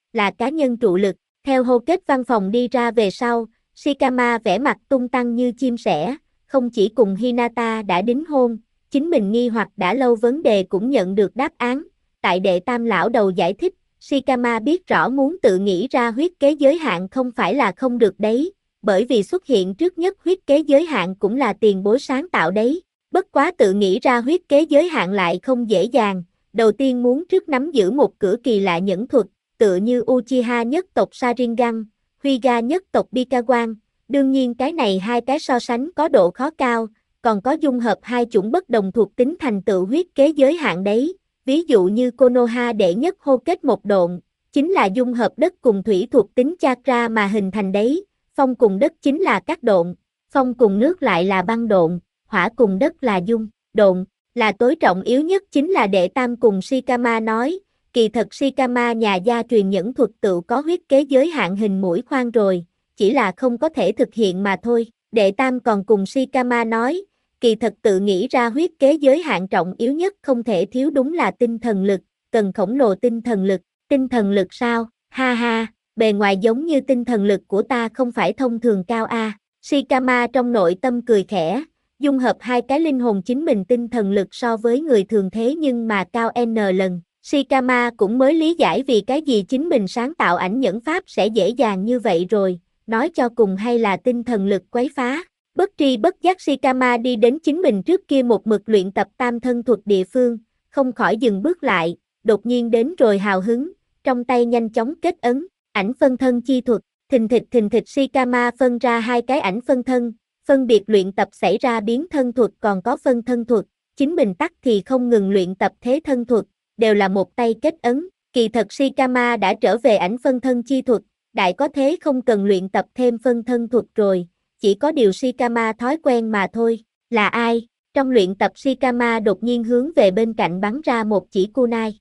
là cá nhân trụ lực. Theo hô kết văn phòng đi ra về sau, Shikama vẻ mặt tung tăng như chim sẻ, không chỉ cùng Hinata đã đính hôn, chính mình nghi hoặc đã lâu vấn đề cũng nhận được đáp án. Tại đệ tam lão đầu giải thích, Shikama biết rõ muốn tự nghĩ ra huyết kế giới hạn không phải là không được đấy, bởi vì xuất hiện trước nhất huyết kế giới hạn cũng là tiền bối sáng tạo đấy. Bất quá tự nghĩ ra huyết kế giới hạn lại không dễ dàng, đầu tiên muốn trước nắm giữ một cửa kỳ lạ nhẫn thuật, tựa như Uchiha nhất tộc Sharingan, Hyuga nhất tộc Bikawan. Đương nhiên cái này hai cái so sánh có độ khó cao, còn có dung hợp hai chủng bất đồng thuộc tính thành tựu huyết kế giới hạn đấy. Ví dụ như Konoha đệ nhất hô kết một độn, chính là dung hợp đất cùng thủy thuộc tính chakra mà hình thành đấy, phong cùng đất chính là các độn, phong cùng nước lại là băng độn, hỏa cùng đất là dung, độn, là tối trọng yếu nhất chính là đệ tam cùng Shikama nói, kỳ thật Shikama nhà gia truyền nhẫn thuật tự có huyết kế giới hạn hình mũi khoan rồi, chỉ là không có thể thực hiện mà thôi. Đệ tam còn cùng Shikama nói, kỳ thật tự nghĩ ra huyết kế giới hạn trọng yếu nhất không thể thiếu đúng là tinh thần lực, cần khổng lồ tinh thần lực sao, ha ha, bề ngoài giống như tinh thần lực của ta không phải thông thường cao a. Shikama trong nội tâm cười khẽ, dung hợp hai cái linh hồn chính mình tinh thần lực so với người thường thế nhưng mà cao N lần. Shikama cũng mới lý giải vì cái gì chính mình sáng tạo ảnh nhẫn pháp sẽ dễ dàng như vậy rồi, nói cho cùng hay là tinh thần lực quấy phá. Bất tri bất giác Shikama đi đến chính mình trước kia một mực luyện tập tam thân thuật địa phương, không khỏi dừng bước lại, đột nhiên đến rồi hào hứng, trong tay nhanh chóng kết ấn, ảnh phân thân chi thuật, thình thịch Shikama phân ra hai cái ảnh phân thân, phân biệt luyện tập xảy ra biến thân thuật còn có phân thân thuật, chính mình tắc thì không ngừng luyện tập thế thân thuật, đều là một tay kết ấn, kỳ thật Shikama đã trở về ảnh phân thân chi thuật, đại có thế không cần luyện tập thêm phân thân thuật rồi. Chỉ có điều Shikama thói quen mà thôi, là ai? Trong luyện tập Shikama đột nhiên hướng về bên cạnh bắn ra một chỉ kunai.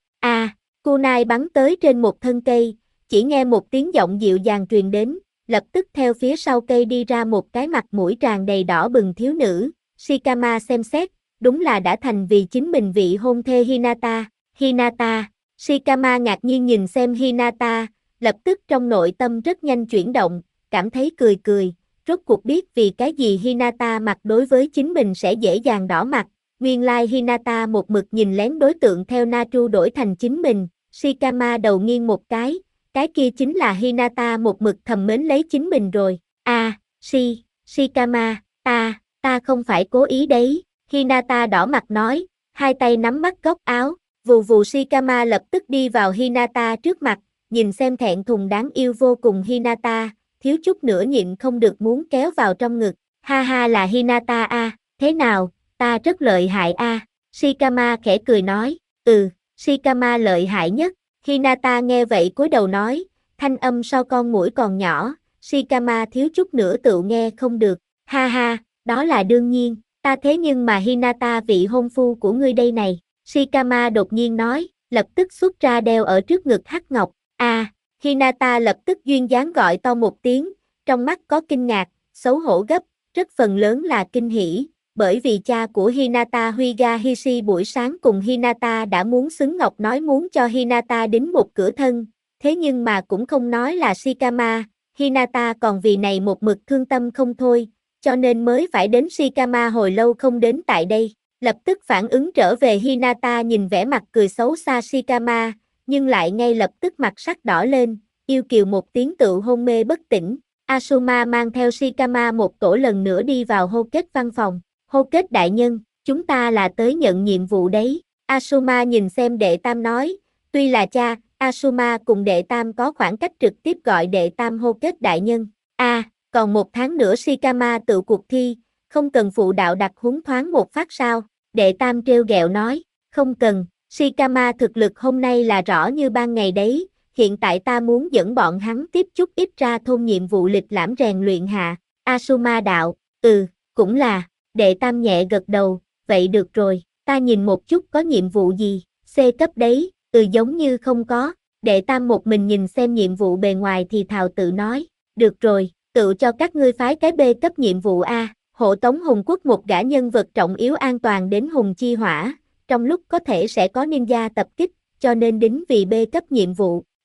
Kunai bắn tới trên một thân cây, chỉ nghe một tiếng giọng dịu dàng truyền đến, lập tức theo phía sau cây đi ra một cái mặt mũi tràn đầy đỏ bừng thiếu nữ. Shikama xem xét, đúng là đã thành vì chính mình vị hôn thê Hinata. Hinata, Shikama ngạc nhiên nhìn xem Hinata, lập tức trong nội tâm rất nhanh chuyển động, cảm thấy cười. Rốt cuộc biết vì cái gì Hinata mặt đối với chính mình sẽ dễ dàng đỏ mặt, nguyên lai Hinata một mực nhìn lén đối tượng theo Naru đổi thành chính mình, Shikama đầu nghiêng một cái kia chính là Hinata một mực thầm mến lấy chính mình rồi, Shikama, ta không phải cố ý đấy, Hinata đỏ mặt nói, hai tay nắm bắt góc áo, vù Shikama lập tức đi vào Hinata trước mặt, nhìn xem thẹn thùng đáng yêu vô cùng Hinata, thiếu chút nữa nhịn không được muốn kéo vào trong ngực, ha ha là Hinata a, thế nào, ta rất lợi hại a, Shikama khẽ cười nói, Shikama lợi hại nhất, Hinata nghe vậy cúi đầu nói, thanh âm so con muỗi còn nhỏ, Shikama thiếu chút nữa tự nghe không được, ha ha, đó là đương nhiên, ta thế nhưng mà Hinata vị hôn phu của ngươi đây này, Shikama đột nhiên nói, lập tức xuất ra đeo ở trước ngực hắc ngọc, Hinata lập tức duyên dáng gọi to một tiếng, trong mắt có kinh ngạc, xấu hổ gấp, rất phần lớn là kinh hỉ, bởi vì cha của Hinata Hyuga Hishi buổi sáng cùng Hinata đã muốn xứng ngọc nói muốn cho Hinata đính một cửa thân, thế nhưng mà cũng không nói là Shikama, Hinata còn vì này một mực thương tâm không thôi, cho nên mới phải đến Shikama hồi lâu không đến tại đây, lập tức phản ứng trở về Hinata nhìn vẻ mặt cười xấu xa Shikama, nhưng lại ngay lập tức mặt sắc đỏ lên, yêu kiều một tiếng tự hôn mê bất tỉnh. Asuma mang theo Shikama một tổ lần nữa đi vào hô kết văn phòng. Hô kết đại nhân, chúng ta là tới nhận nhiệm vụ đấy. Asuma nhìn xem đệ tam nói, tuy là cha, Asuma cùng đệ tam có khoảng cách trực tiếp gọi đệ tam hô kết đại nhân. Còn một tháng nữa Shikama tự cuộc thi, không cần phụ đạo đặc huấn thoáng một phát sao? Đệ tam trêu ghẹo nói, không cần. Shikama thực lực hôm nay là rõ như ban ngày đấy, hiện tại ta muốn dẫn bọn hắn tiếp chút ít ra thôn nhiệm vụ lịch lãm rèn luyện hạ. Asuma đạo, cũng là, đệ tam nhẹ gật đầu, vậy được rồi, ta nhìn một chút có nhiệm vụ gì, C cấp đấy, giống như không có, đệ tam một mình nhìn xem nhiệm vụ bề ngoài thì thào tự nói, được rồi, tự cho các ngươi phái cái B cấp nhiệm vụ A, hộ tống Hùng quốc một gã nhân vật trọng yếu an toàn đến Hùng Chi Hỏa. Trong lúc có thể sẽ có ninja tập kích, cho nên đính vì B cấp nhiệm vụ.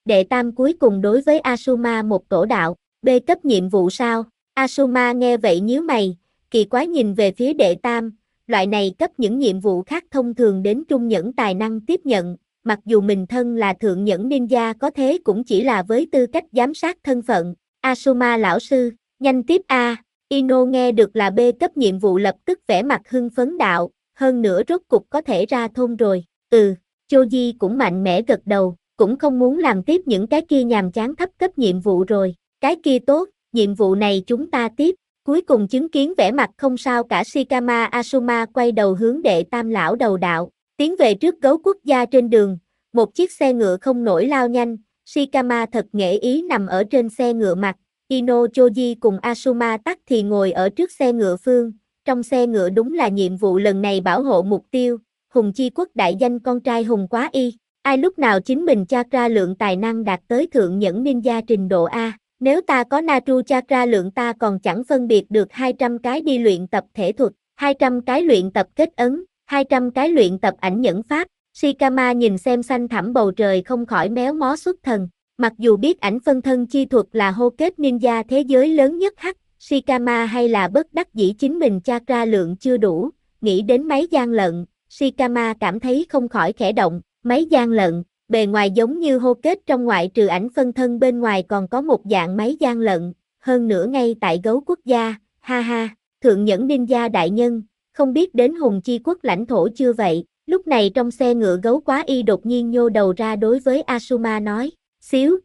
Đệ tam cuối cùng đối với Asuma một tổ đạo, B cấp nhiệm vụ sao? Asuma nghe vậy nhíu mày, kỳ quái nhìn về phía đệ tam, loại này cấp những nhiệm vụ khác thông thường đến trung nhẫn tài năng tiếp nhận, mặc dù mình thân là thượng nhẫn ninja có thế cũng chỉ là với tư cách giám sát thân phận. Asuma lão sư, nhanh tiếp a. Ino nghe được là B cấp nhiệm vụ lập tức vẻ mặt hưng phấn đạo, hơn nữa rốt cục có thể ra thôn rồi. Choji cũng mạnh mẽ gật đầu, cũng không muốn làm tiếp những cái kia nhàm chán thấp cấp nhiệm vụ rồi. Cái kia tốt, nhiệm vụ này chúng ta tiếp. Cuối cùng chứng kiến vẻ mặt không sao cả Shikama, Asuma quay đầu hướng đệ tam lão đầu đạo, tiến về trước gấu quốc gia trên đường, một chiếc xe ngựa không nổi lao nhanh, Shikama thật nghệ ý nằm ở trên xe ngựa mặt, Ino, Choji cùng Asuma tắc thì ngồi ở trước xe ngựa phương, trong xe ngựa đúng là nhiệm vụ lần này bảo hộ mục tiêu, Hùng Chi Quốc đại danh con trai Hùng Quá Y, ai lúc nào chính mình chakra lượng tài năng đạt tới thượng nhẫn ninja trình độ A. Nếu ta có Naru chakra lượng ta còn chẳng phân biệt được 200 cái đi luyện tập thể thuật, 200 cái luyện tập kết ấn, 200 cái luyện tập ảnh nhẫn pháp. Shikama nhìn xem xanh thẳm bầu trời không khỏi méo mó xuất thần. Mặc dù biết ảnh phân thân chi thuật là hô kết ninja thế giới lớn nhất Shikama hay là bất đắc dĩ chính mình chakra lượng chưa đủ, nghĩ đến máy gian lận, Shikama cảm thấy không khỏi khẽ động, máy gian lận. Bề ngoài giống như hô kết trong ngoại trừ ảnh phân thân bên ngoài còn có một dạng máy gian lận, hơn nữa ngay tại gấu quốc gia, ha ha, thượng nhẫn ninja đại nhân, không biết đến Hùng Chi Quốc lãnh thổ chưa vậy? Lúc này trong xe ngựa gấu Quá Y đột nhiên nhô đầu ra đối với Asuma nói, xíu,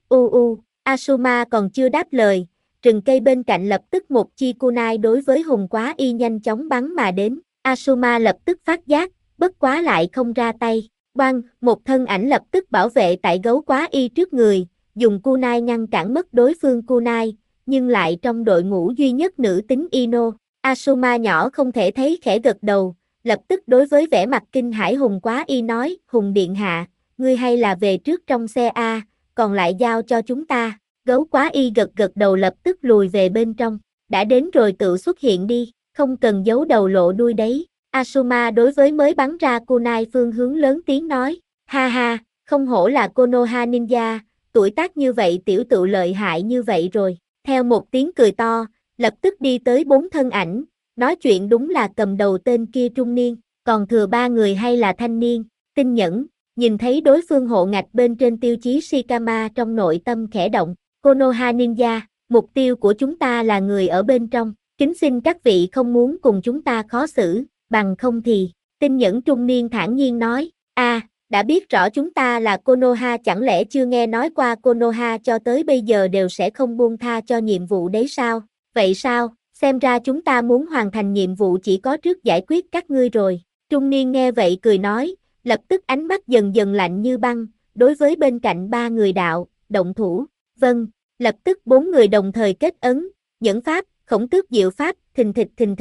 Asuma còn chưa đáp lời, rừng cây bên cạnh lập tức một chi kunai đối với Hùng Quá Y nhanh chóng bắn mà đến, Asuma lập tức phát giác, bất quá lại không ra tay. Bang, một thân ảnh lập tức bảo vệ tại gấu Quá Y trước người, dùng kunai ngăn cản mất đối phương kunai, nhưng lại trong đội ngũ duy nhất nữ tính Ino. Asuma nhỏ không thể thấy khẽ gật đầu, lập tức đối với vẻ mặt kinh hãi Hùng Quá Y nói, Hùng điện hạ, ngươi hay là về trước trong xe A, còn lại giao cho chúng ta. Gấu Quá Y gật đầu lập tức lùi về bên trong, đã đến rồi tự xuất hiện đi, không cần giấu đầu lộ đuôi đấy. Asuma đối với mới bắn ra kunai phương hướng lớn tiếng nói, ha ha, không hổ là Konoha ninja, tuổi tác như vậy tiểu tự lợi hại như vậy rồi, theo một tiếng cười to, lập tức đi tới 4 thân ảnh, nói chuyện đúng là cầm đầu tên kia trung niên, còn thừa 3 người hay là thanh niên, tinh nhẫn, nhìn thấy đối phương hộ ngạch bên trên tiêu chí Shikama trong nội tâm khẽ động, Konoha ninja, mục tiêu của chúng ta là người ở bên trong, kính xin các vị không muốn cùng chúng ta khó xử. Bằng không thì, tinh nhẫn trung niên thản nhiên nói, đã biết rõ chúng ta là Konoha chẳng lẽ chưa nghe nói qua Konoha cho tới bây giờ đều sẽ không buông tha cho nhiệm vụ đấy sao? Vậy sao, xem ra chúng ta muốn hoàn thành nhiệm vụ chỉ có trước giải quyết các ngươi rồi. Trung niên nghe vậy cười nói, lập tức ánh mắt dần dần lạnh như băng, đối với bên cạnh 3 người đạo, động thủ, vâng, lập tức 4 người đồng thời kết ấn, nhẫn pháp, khổng tước diệu pháp, thình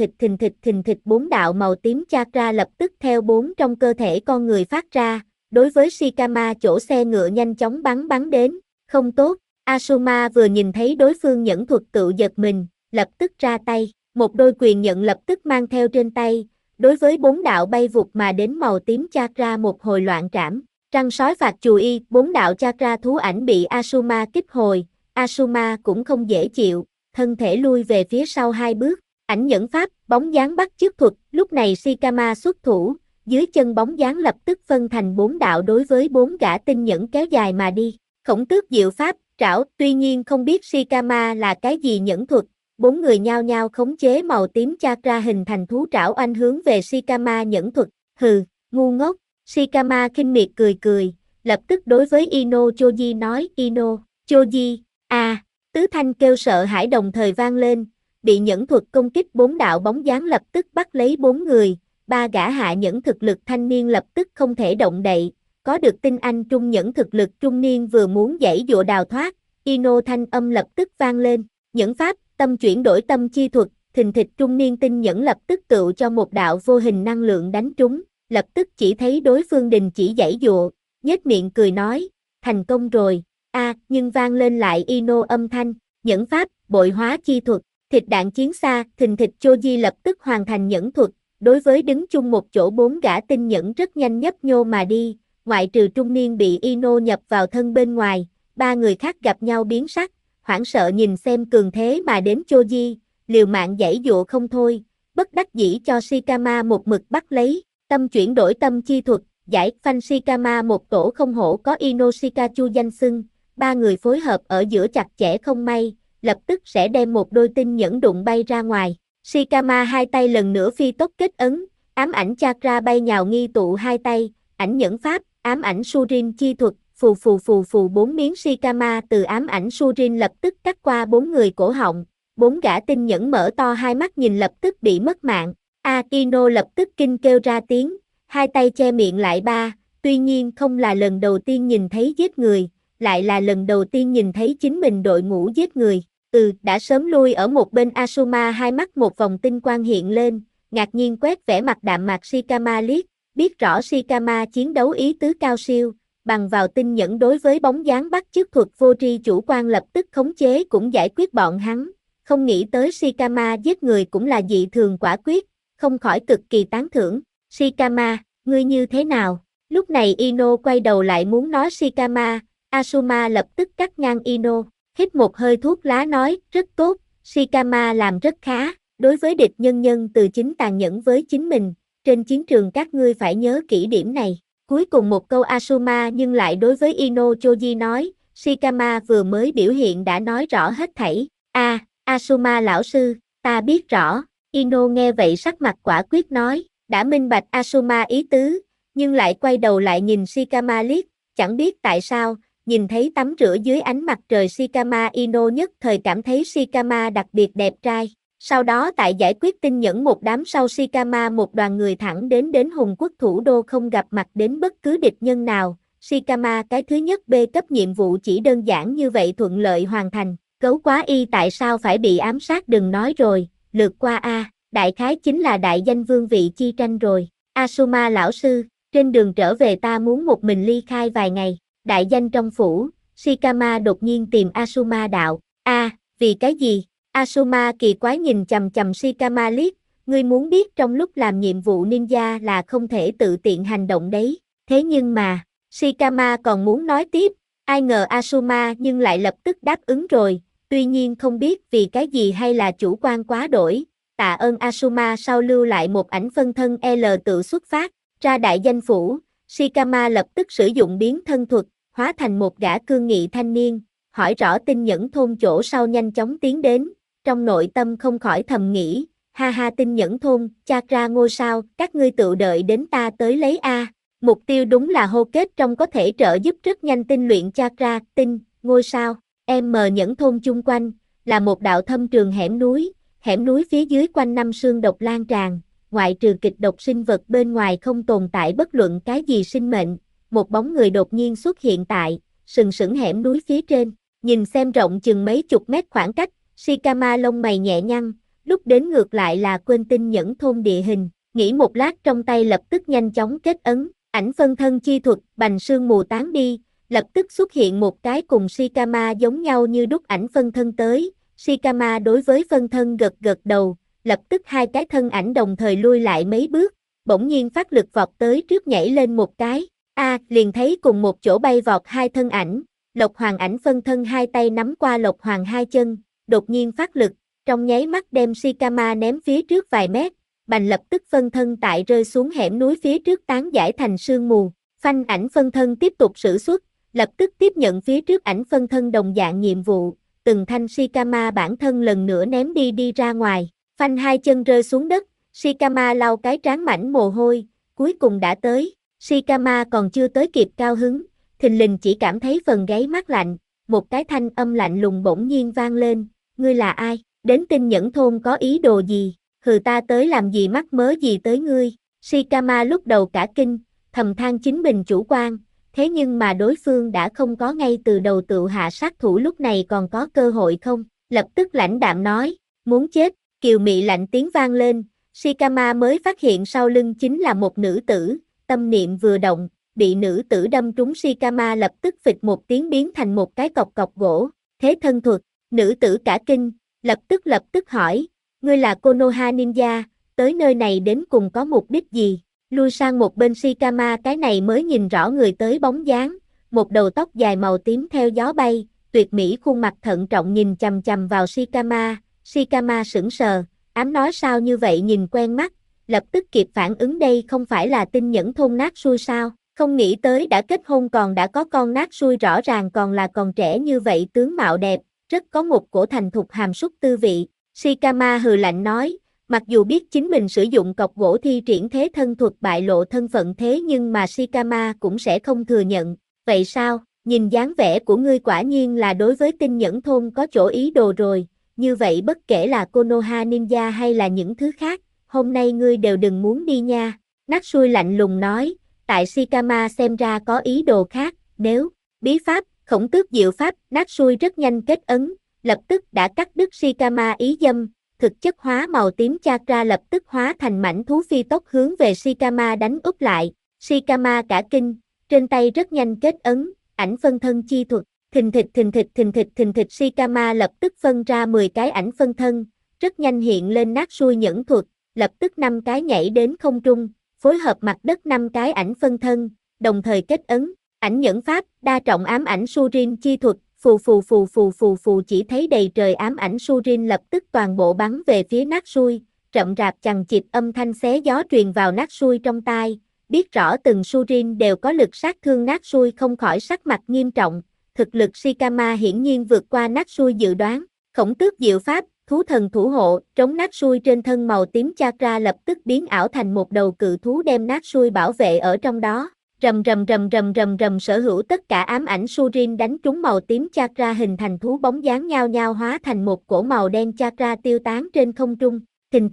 thịch 4 đạo màu tím chakra lập tức theo 4 trong cơ thể con người phát ra, đối với Shikama chỗ xe ngựa nhanh chóng bắn đến, không tốt, Asuma vừa nhìn thấy đối phương nhẫn thuật tự giật mình, lập tức ra tay, một đôi quyền nhận lập tức mang theo trên tay, đối với 4 đạo bay vụt mà đến màu tím chakra một hồi loạn trảm, trăng sói phạt chù y, 4 đạo chakra thú ảnh bị Asuma kích hồi, Asuma cũng không dễ chịu, thân thể lui về phía sau 2 bước, ảnh nhẫn pháp, bóng dáng bắt chước thuật, lúc này Shikama xuất thủ, dưới chân bóng dáng lập tức phân thành 4 đạo đối với 4 gã tinh nhẫn kéo dài mà đi, khổng tước diệu pháp, trảo, tuy nhiên không biết Shikama là cái gì nhẫn thuật, 4 người nhao nhao khống chế màu tím chakra hình thành thú trảo oanh hướng về Shikama nhẫn thuật, hừ, ngu ngốc, Shikama khinh miệt cười, lập tức đối với Ino Choji nói, Ino, Choji, tứ thanh kêu sợ hãi đồng thời vang lên, bị nhẫn thuật công kích 4 đạo bóng dáng lập tức bắt lấy 4 người, 3 gã hạ nhẫn thực lực thanh niên lập tức không thể động đậy, có được tinh anh trung nhẫn thực lực trung niên vừa muốn giãy giụa đào thoát, Ino thanh âm lập tức vang lên, nhẫn pháp, tâm chuyển đổi tâm chi thuật, thình thịch trung niên tinh nhẫn lập tức tựu cho một đạo vô hình năng lượng đánh trúng, lập tức chỉ thấy đối phương đình chỉ giãy giụa, nhếch miệng cười nói, thành công rồi. Nhưng vang lên lại Ino âm thanh, nhẫn pháp, bội hóa chi thuật, thịt đạn chiến xa, thình thịch Choji lập tức hoàn thành nhẫn thuật, đối với đứng chung một chỗ 4 gã tinh nhẫn rất nhanh nhấp nhô mà đi, ngoại trừ trung niên bị Ino nhập vào thân bên ngoài, ba người khác gặp nhau biến sắc, hoảng sợ nhìn xem cường thế mà đến Choji, liều mạng giãy dụa không thôi, bất đắc dĩ cho Shikama một mực bắt lấy, tâm chuyển đổi tâm chi thuật, giải phanh Shikama một tổ không hổ có Inoshikachu danh xưng, ba người phối hợp ở giữa chặt chẽ không may, lập tức sẽ đem một đôi tinh nhẫn đụng bay ra ngoài. Shikama hai tay lần nữa phi tốc kết ấn, ám ảnh chakra bay nhào nghi tụ hai tay, ảnh nhẫn pháp, ám ảnh Surin chi thuật, phù phù phù phù bốn miếng Shikama từ ám ảnh Surin lập tức cắt qua bốn người cổ họng, bốn gã tinh nhẫn mở to hai mắt nhìn lập tức bị mất mạng. Akino lập tức kinh kêu ra tiếng, hai tay che miệng lại ba, tuy nhiên không là lần đầu tiên nhìn thấy giết người, lại là lần đầu tiên nhìn thấy chính mình đội ngũ giết người. Đã sớm lui ở một bên Asuma hai mắt một vòng tinh quang hiện lên, ngạc nhiên quét vẻ mặt đạm mạc Shikama liếc, biết rõ Shikama chiến đấu ý tứ cao siêu, bằng vào tinh nhẫn đối với bóng dáng bắt chước thuật vô tri chủ quan lập tức khống chế cũng giải quyết bọn hắn, không nghĩ tới Shikama giết người cũng là dị thường quả quyết, không khỏi cực kỳ tán thưởng. Shikama, ngươi như thế nào? Lúc này Ino quay đầu lại muốn nói Shikama, Asuma lập tức cắt ngang Ino, hít một hơi thuốc lá nói, rất tốt, Shikama làm rất khá, đối với địch nhân từ chính tàn nhẫn với chính mình, trên chiến trường các ngươi phải nhớ kỹ điểm này. Cuối cùng một câu Asuma nhưng lại đối với Ino Choji nói, Shikama vừa mới biểu hiện đã nói rõ hết thảy. Asuma lão sư, ta biết rõ. Ino nghe vậy sắc mặt quả quyết nói, đã minh bạch Asuma ý tứ, nhưng lại quay đầu lại nhìn Shikama liếc, chẳng biết tại sao, nhìn thấy tắm rửa dưới ánh mặt trời Shikama Ino nhất thời cảm thấy Shikama đặc biệt đẹp trai. Sau đó tại giải quyết tinh nhẫn một đám sau Shikama một đoàn người thẳng đến Hùng quốc thủ đô không gặp mặt đến bất cứ địch nhân nào. Shikama cái thứ nhất B cấp nhiệm vụ chỉ đơn giản như vậy thuận lợi hoàn thành. Gấu quá y tại sao phải bị ám sát đừng nói rồi, lượt qua đại khái chính là đại danh vương vị chi tranh rồi. Asuma lão sư, trên đường trở về ta muốn một mình ly khai vài ngày. Đại danh trong phủ, Shikama đột nhiên tìm Asuma đạo. Vì cái gì? Asuma kỳ quái nhìn chằm chằm Shikama liếc, ngươi muốn biết trong lúc làm nhiệm vụ ninja là không thể tự tiện hành động đấy. Thế nhưng mà, Shikama còn muốn nói tiếp, ai ngờ Asuma nhưng lại lập tức đáp ứng rồi, tuy nhiên không biết vì cái gì hay là chủ quan quá đổi. Tạ ơn Asuma sau lưu lại một ảnh phân thân L tự xuất phát, ra đại danh phủ, Shikama lập tức sử dụng biến thân thuật, hóa thành một gã cương nghị thanh niên, hỏi rõ tinh nhẫn thôn chỗ sau nhanh chóng tiến đến, trong nội tâm không khỏi thầm nghĩ, ha tinh nhẫn thôn, chakra ngôi sao, các ngươi tự đợi đến ta tới lấy Mục tiêu đúng là hô kết trong có thể trợ giúp rất nhanh tinh luyện chakra, tinh, ngôi sao, nhẫn thôn chung quanh, là một đạo thâm trường hẻm núi phía dưới quanh năm sương độc lan tràn, ngoại trừ kịch độc sinh vật bên ngoài không tồn tại bất luận cái gì sinh mệnh, một bóng người đột nhiên xuất hiện tại, sừng sững hẻm núi phía trên, nhìn xem rộng chừng mấy chục mét khoảng cách, Shikama lông mày nhẹ nhăn, lúc đến ngược lại là quên tinh nhẫn thôn địa hình, nghĩ một lát trong tay lập tức nhanh chóng kết ấn, ảnh phân thân chi thuật, bành sương mù tán đi, lập tức xuất hiện một cái cùng Shikama giống nhau như đúc ảnh phân thân tới, Shikama đối với phân thân gật gật đầu, lập tức hai cái thân ảnh đồng thời lui lại mấy bước, bỗng nhiên phát lực vọt tới trước nhảy lên một cái, liền thấy cùng một chỗ bay vọt hai thân ảnh, Lộc Hoàng ảnh phân thân hai tay nắm qua Lộc Hoàng hai chân, đột nhiên phát lực, trong nháy mắt đem Shikama ném phía trước vài mét, bành lập tức phân thân tại rơi xuống hẻm núi phía trước tán giải thành sương mù, phanh ảnh phân thân tiếp tục sử xuất, lập tức tiếp nhận phía trước ảnh phân thân đồng dạng nhiệm vụ, từng thanh Shikama bản thân lần nữa ném đi ra ngoài, phanh hai chân rơi xuống đất, Shikama lau cái trán mảnh mồ hôi, cuối cùng đã tới, Shikama còn chưa tới kịp cao hứng, thình lình chỉ cảm thấy phần gáy mát lạnh, một cái thanh âm lạnh lùng bỗng nhiên vang lên, ngươi là ai, đến tinh nhẫn thôn có ý đồ gì, ta tới làm gì mắc mớ gì tới ngươi, Shikama lúc đầu cả kinh, thầm than chính mình chủ quan, thế nhưng mà đối phương đã không có ngay từ đầu tự hạ sát thủ lúc này còn có cơ hội không, lập tức lãnh đạm nói, muốn chết, kiều mị lạnh tiếng vang lên, Shikama mới phát hiện sau lưng chính là một nữ tử, tâm niệm vừa động, bị nữ tử đâm trúng Shikama lập tức phịch một tiếng biến thành một cái cọc gỗ, thế thân thuật, nữ tử cả kinh, lập tức hỏi, ngươi là Konoha Ninja, tới nơi này đến cùng có mục đích gì, lui sang một bên Shikama cái này mới nhìn rõ người tới bóng dáng, một đầu tóc dài màu tím theo gió bay, tuyệt mỹ khuôn mặt thận trọng nhìn chằm chằm vào Shikama. Shikama sững sờ, ám nói sao như vậy nhìn quen mắt, lập tức kịp phản ứng đây không phải là tinh nhẫn thôn nát xui sao, không nghĩ tới đã kết hôn còn đã có con nát xui rõ ràng còn trẻ như vậy tướng mạo đẹp, rất có một cổ thành thục hàm súc tư vị. Shikama hừ lạnh nói, mặc dù biết chính mình sử dụng cọc gỗ thi triển thế thân thuật bại lộ thân phận thế nhưng mà Shikama cũng sẽ không thừa nhận, vậy sao, nhìn dáng vẻ của ngươi quả nhiên là đối với tinh nhẫn thôn có chỗ ý đồ rồi, như vậy bất kể là Konoha Ninja hay là những thứ khác, hôm nay ngươi đều đừng muốn đi nha, Natsui lạnh lùng nói, tại Shikama xem ra có ý đồ khác, nếu, bí pháp, khổng tước diệu pháp, Natsui rất nhanh kết ấn, lập tức đã cắt đứt Shikama ý dâm, thực chất hóa màu tím chakra lập tức hóa thành mảnh thú phi tốc hướng về Shikama đánh úp lại, Shikama cả kinh, trên tay rất nhanh kết ấn, ảnh phân thân chi thuật, thình thịch Shikama lập tức phân ra 10 cái ảnh phân thân, rất nhanh hiện lên Natsui nhẫn thuật, lập tức 5 cái nhảy đến không trung, phối hợp mặt đất 5 cái ảnh phân thân, đồng thời kết ấn, ảnh nhẫn pháp, đa trọng ám ảnh Surin chi thuật, phù chỉ thấy đầy trời ám ảnh Surin lập tức toàn bộ bắn về phía Natsui, rậm rạp chằng chịt âm thanh xé gió truyền vào Natsui trong tai, biết rõ từng Surin đều có lực sát thương Natsui không khỏi sắc mặt nghiêm trọng, thực lực Shikama hiển nhiên vượt qua Natsui dự đoán, khổng tước diệu pháp, thú thần thủ hộ, trống Natsui trên thân màu tím chakra lập tức biến ảo thành một đầu cự thú đem Natsui bảo vệ ở trong đó. Rầm sở hữu tất cả ám ảnh Surin đánh trúng màu tím chakra hình thành thú bóng dáng nhao nhao hóa thành một cổ màu đen chakra tiêu tán trên không trung, thình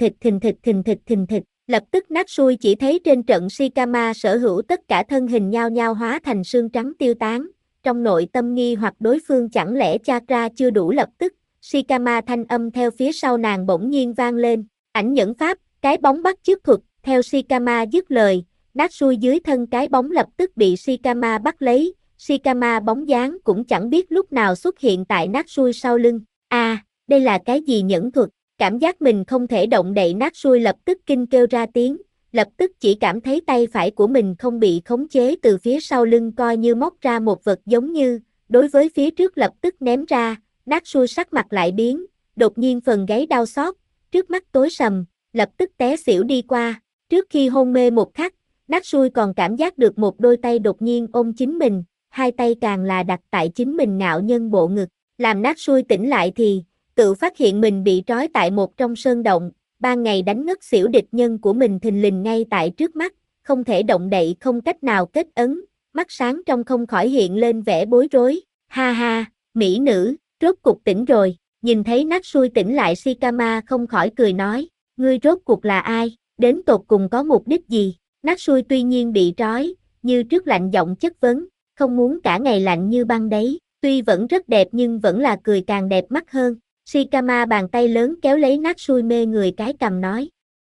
thịch, lập tức Natsui chỉ thấy trên trận Shikama sở hữu tất cả thân hình nhao nhao hóa thành sương trắng tiêu tán, trong nội tâm nghi hoặc đối phương chẳng lẽ chakra chưa đủ lập tức, Shikama thanh âm theo phía sau nàng bỗng nhiên vang lên, ảnh nhẫn pháp, cái bóng bắt chước thuật, theo Shikama dứt lời. Natsui dưới thân cái bóng lập tức bị Shikama bắt lấy, Shikama bóng dáng cũng chẳng biết lúc nào xuất hiện tại Natsui sau lưng. Đây là cái gì nhẫn thuật, cảm giác mình không thể động đậy Natsui lập tức kinh kêu ra tiếng, lập tức chỉ cảm thấy tay phải của mình không bị khống chế từ phía sau lưng coi như móc ra một vật giống như, đối với phía trước lập tức ném ra, Natsui sắc mặt lại biến, đột nhiên phần gáy đau xót, trước mắt tối sầm, lập tức té xỉu đi qua, trước khi hôn mê một khắc, Natsui còn cảm giác được một đôi tay đột nhiên ôm chính mình, hai tay càng là đặt tại chính mình ngạo nhân bộ ngực, làm Natsui tỉnh lại thì, tự phát hiện mình bị trói tại một trong sơn động, ban ngày đánh ngất xỉu địch nhân của mình thình lình ngay tại trước mắt, không thể động đậy không cách nào kết ấn, mắt sáng trong không khỏi hiện lên vẻ bối rối, ha ha, mỹ nữ, rốt cục tỉnh rồi, nhìn thấy Natsui tỉnh lại Shikama không khỏi cười nói, ngươi rốt cuộc là ai, đến tột cùng có mục đích gì? Natsui tuy nhiên bị trói, như trước lạnh giọng chất vấn, không muốn cả ngày lạnh như băng đấy, tuy vẫn rất đẹp nhưng vẫn là cười càng đẹp mắt hơn. Shikama bàn tay lớn kéo lấy Natsui mê người cái cằm nói.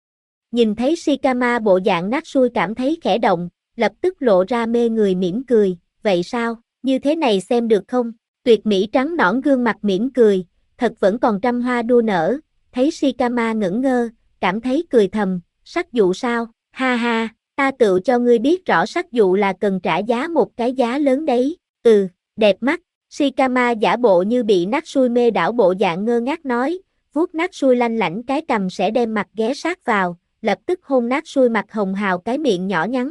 Nhìn thấy Shikama bộ dạng Natsui cảm thấy khẽ động, lập tức lộ ra mê người mỉm cười, vậy sao, như thế này xem được không? Tuyệt mỹ trắng nõn gương mặt mỉm cười, thật vẫn còn trăm hoa đua nở, thấy Shikama ngẩn ngơ, cảm thấy cười thầm, sắc dụ sao, ha ha. Ta tự cho ngươi biết rõ sắc dụ là cần trả giá một cái giá lớn đấy, đẹp mắt, Shikama giả bộ như bị Natsui mê đảo bộ dạng ngơ ngác nói, vuốt Natsui lanh lảnh cái cằm sẽ đem mặt ghé sát vào, lập tức hôn Natsui mặt hồng hào cái miệng nhỏ nhắn,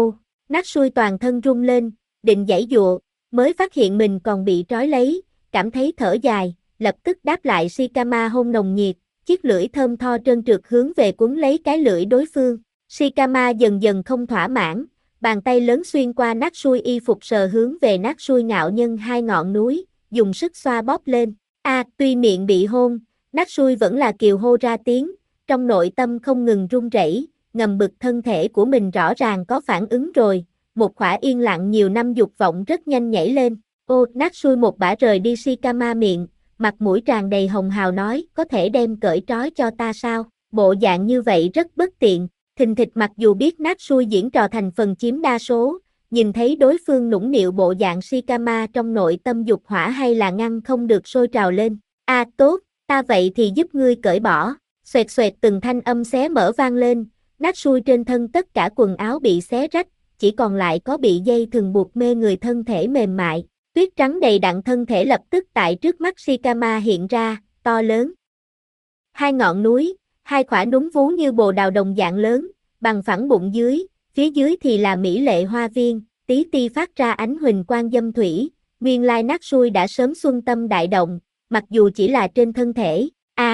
Natsui toàn thân rung lên, định giãy dụa, mới phát hiện mình còn bị trói lấy, cảm thấy thở dài, lập tức đáp lại Shikama hôn nồng nhiệt, chiếc lưỡi thơm tho trơn trượt hướng về quấn lấy cái lưỡi đối phương. Shikama dần dần không thỏa mãn, bàn tay lớn xuyên qua Natsui y phục sờ hướng về Natsui ngạo nhân hai ngọn núi, dùng sức xoa bóp lên. Tuy miệng bị hôn, Natsui vẫn là kiều hô ra tiếng, trong nội tâm không ngừng run rẩy, ngầm bực thân thể của mình rõ ràng có phản ứng rồi, một khỏa yên lặng nhiều năm dục vọng rất nhanh nhảy lên. Natsui một bả rời đi Shikama miệng, mặt mũi tràn đầy hồng hào nói, có thể đem cởi trói cho ta sao, bộ dạng như vậy rất bất tiện. Thình thịch mặc dù biết Natsui diễn trò thành phần chiếm đa số, nhìn thấy đối phương nũng nịu bộ dạng Shikama trong nội tâm dục hỏa hay là ngăn không được sôi trào lên. Tốt, ta vậy thì giúp ngươi cởi bỏ. Xoẹt từng thanh âm xé mở vang lên, Natsui trên thân tất cả quần áo bị xé rách, chỉ còn lại có bị dây thừng buộc mê người thân thể mềm mại. Tuyết trắng đầy đặn thân thể lập tức tại trước mắt Shikama hiện ra, to lớn. Hai ngọn núi, hai khỏa núm vú như bồ đào đồng dạng lớn, bằng phẳng bụng dưới, phía dưới thì là mỹ lệ hoa viên, tí ti phát ra ánh huỳnh quang dâm thủy, nguyên lai Natsui đã sớm xuân tâm đại động, mặc dù chỉ là trên thân thể.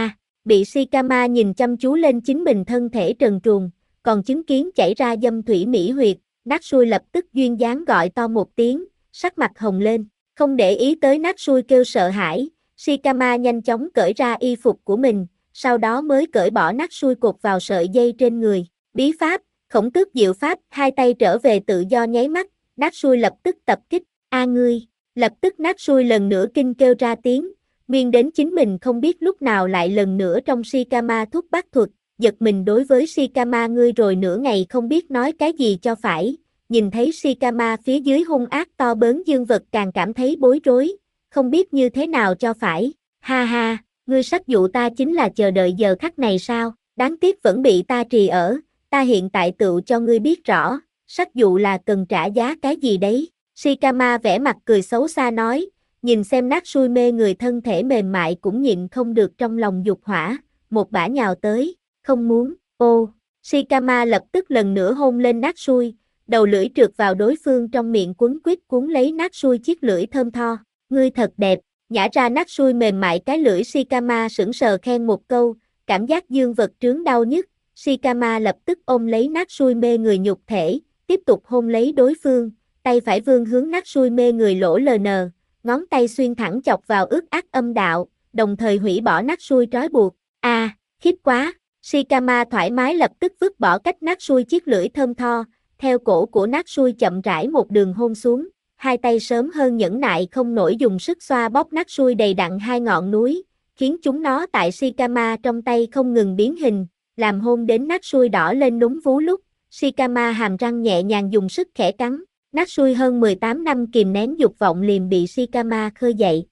Bị Shikama nhìn chăm chú lên chính mình thân thể trần truồng, còn chứng kiến chảy ra dâm thủy mỹ huyệt, Natsui lập tức duyên dáng gọi to một tiếng, sắc mặt hồng lên, không để ý tới Natsui kêu sợ hãi, Shikama nhanh chóng cởi ra y phục của mình, sau đó mới cởi bỏ Natsui cột vào sợi dây trên người. Bí pháp, khổng tước diệu pháp, hai tay trở về tự do nháy mắt, Natsui lập tức tập kích, ngươi, lập tức Natsui lần nữa kinh kêu ra tiếng, nguyên đến chính mình không biết lúc nào lại lần nữa trong Shikama thúc bát thuật, giật mình đối với Shikama ngươi rồi nửa ngày không biết nói cái gì cho phải, nhìn thấy Shikama phía dưới hung ác to bớn dương vật càng cảm thấy bối rối, không biết như thế nào cho phải, ha ha, ngươi sách dụ ta chính là chờ đợi giờ khắc này sao, đáng tiếc vẫn bị ta trì ở, ta hiện tại tựu cho ngươi biết rõ, sách dụ là cần trả giá cái gì đấy, Shikama vẻ mặt cười xấu xa nói, nhìn xem Natsui mê người thân thể mềm mại cũng nhịn không được trong lòng dục hỏa, một bả nhào tới, không muốn, Shikama lập tức lần nữa hôn lên Natsui, đầu lưỡi trượt vào đối phương trong miệng quấn quýt cuốn lấy Natsui chiếc lưỡi thơm tho, ngươi thật đẹp, nhả ra Natsui mềm mại cái lưỡi Shikama sững sờ khen một câu, cảm giác dương vật trướng đau nhức, Shikama lập tức ôm lấy Natsui mê người nhục thể, tiếp tục hôn lấy đối phương, tay phải vươn hướng Natsui mê người lỗ LN, ngón tay xuyên thẳng chọc vào ướt át âm đạo, đồng thời hủy bỏ Natsui trói buộc, khiếp quá, Shikama thoải mái lập tức vứt bỏ cách Natsui chiếc lưỡi thơm tho, theo cổ của Natsui chậm rãi một đường hôn xuống, hai tay sớm hơn nhẫn nại không nổi dùng sức xoa bóp Natsui đầy đặn hai ngọn núi, khiến chúng nó tại Shikama trong tay không ngừng biến hình, làm hôn đến Natsui đỏ lên núm vú lúc, Shikama hàm răng nhẹ nhàng dùng sức khẽ cắn, Natsui hơn 18 năm kìm nén dục vọng liền bị Shikama khơi dậy,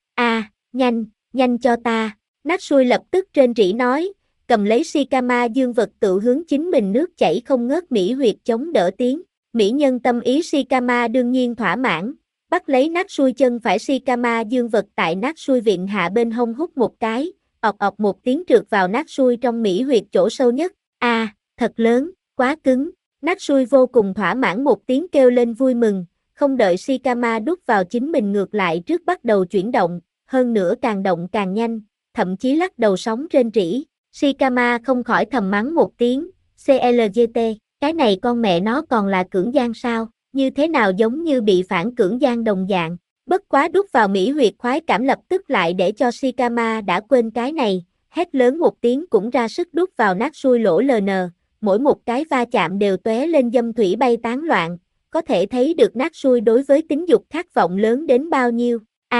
nhanh cho ta, Natsui lập tức rên rỉ nói, cầm lấy Shikama dương vật tự hướng chính mình nước chảy không ngớt mỹ huyệt chống đỡ tiếng, mỹ nhân tâm ý Shikama đương nhiên thỏa mãn, bắt lấy Natsui chân phải Shikama dương vật tại Natsui vịn hạ bên hông hút một cái, ọc ọc một tiếng trượt vào Natsui trong mỹ huyệt chỗ sâu nhất, thật lớn, quá cứng, Natsui vô cùng thỏa mãn một tiếng kêu lên vui mừng, không đợi Shikama đút vào chính mình ngược lại trước bắt đầu chuyển động, hơn nữa càng động càng nhanh, thậm chí lắc đầu sóng rên rỉ. Shikama không khỏi thầm mắng một tiếng, CLGT, cái này con mẹ nó còn là cưỡng gian sao, như thế nào giống như bị phản cưỡng gian đồng dạng. Bất quá đút vào mỹ huyệt khoái cảm lập tức lại để cho Shikama đã quên cái này, hét lớn một tiếng cũng ra sức đút vào Natsui lỗ LN, mỗi một cái va chạm đều tóe lên dâm thủy bay tán loạn, có thể thấy được Natsui đối với tính dục khát vọng lớn đến bao nhiêu.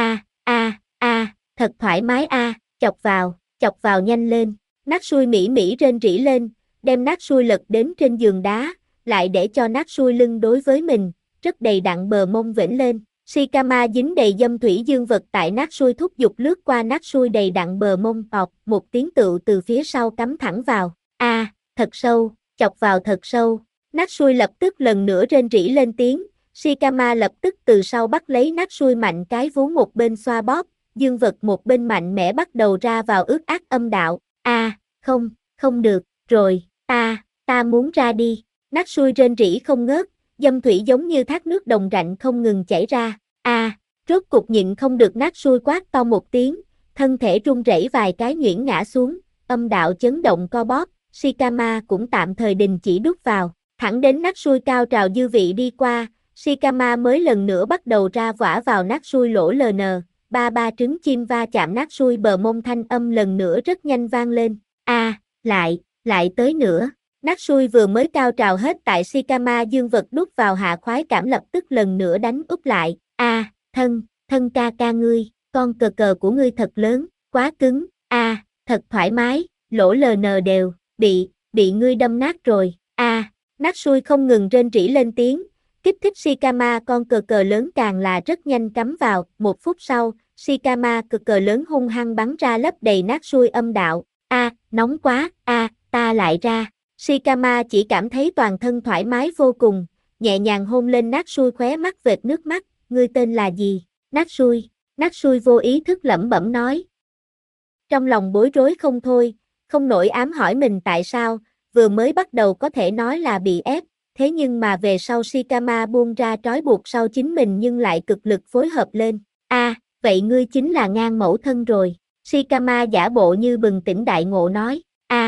Thật thoải mái chọc vào nhanh lên. Natsui mỹ mỹ rên rỉ lên, đem Natsui lật đến trên giường đá, lại để cho Natsui lưng đối với mình, rất đầy đặn bờ mông vểnh lên. Shikama dính đầy dâm thủy dương vật tại Natsui thúc giục lướt qua Natsui đầy đặn bờ mông ọt, một tiếng tựu từ phía sau cắm thẳng vào. Thật sâu, chọc vào thật sâu. Natsui lập tức lần nữa rên rỉ lên tiếng, Shikama lập tức từ sau bắt lấy Natsui mạnh cái vú một bên xoa bóp, dương vật một bên mạnh mẽ bắt đầu ra vào ướt át âm đạo. Không được, rồi, ta muốn ra đi. Natsui rên rỉ không ngớt, dâm thủy giống như thác nước đồng rạnh không ngừng chảy ra. Rốt cục nhịn không được Natsui quát to một tiếng, thân thể run rẩy vài cái nhuyễn ngã xuống, âm đạo chấn động co bóp, Shikama cũng tạm thời đình chỉ đút vào, thẳng đến Natsui cao trào dư vị đi qua, Shikama mới lần nữa bắt đầu ra vả vào Natsui lỗ LN, ba trứng chim va chạm Natsui bờ mông thanh âm lần nữa rất nhanh vang lên, lại tới nữa. Natsui vừa mới cao trào hết tại Shikama dương vật đút vào hạ khoái cảm lập tức lần nữa đánh úp lại, thân ca ngươi, con cờ của ngươi thật lớn, quá cứng, thật thoải mái, lỗ LN đều, bị ngươi đâm nát rồi, Natsui không ngừng rên rỉ lên tiếng, kích thích Shikama con cờ lớn càng là rất nhanh cắm vào, một phút sau, Shikama cờ lớn hung hăng bắn ra lấp đầy Natsui âm đạo, nóng quá, ta lại ra, Shikama chỉ cảm thấy toàn thân thoải mái vô cùng, nhẹ nhàng hôn lên Natsui khóe mắt vệt nước mắt, ngươi tên là gì? Natsui vô ý thức lẩm bẩm nói. Trong lòng bối rối không thôi, không nổi ám hỏi mình tại sao, vừa mới bắt đầu có thể nói là bị ép, thế nhưng mà về sau Shikama buông ra trói buộc sau chính mình nhưng lại cực lực phối hợp lên. Vậy ngươi chính là ngang mẫu thân rồi. Shikama giả bộ như bừng tỉnh đại ngộ nói.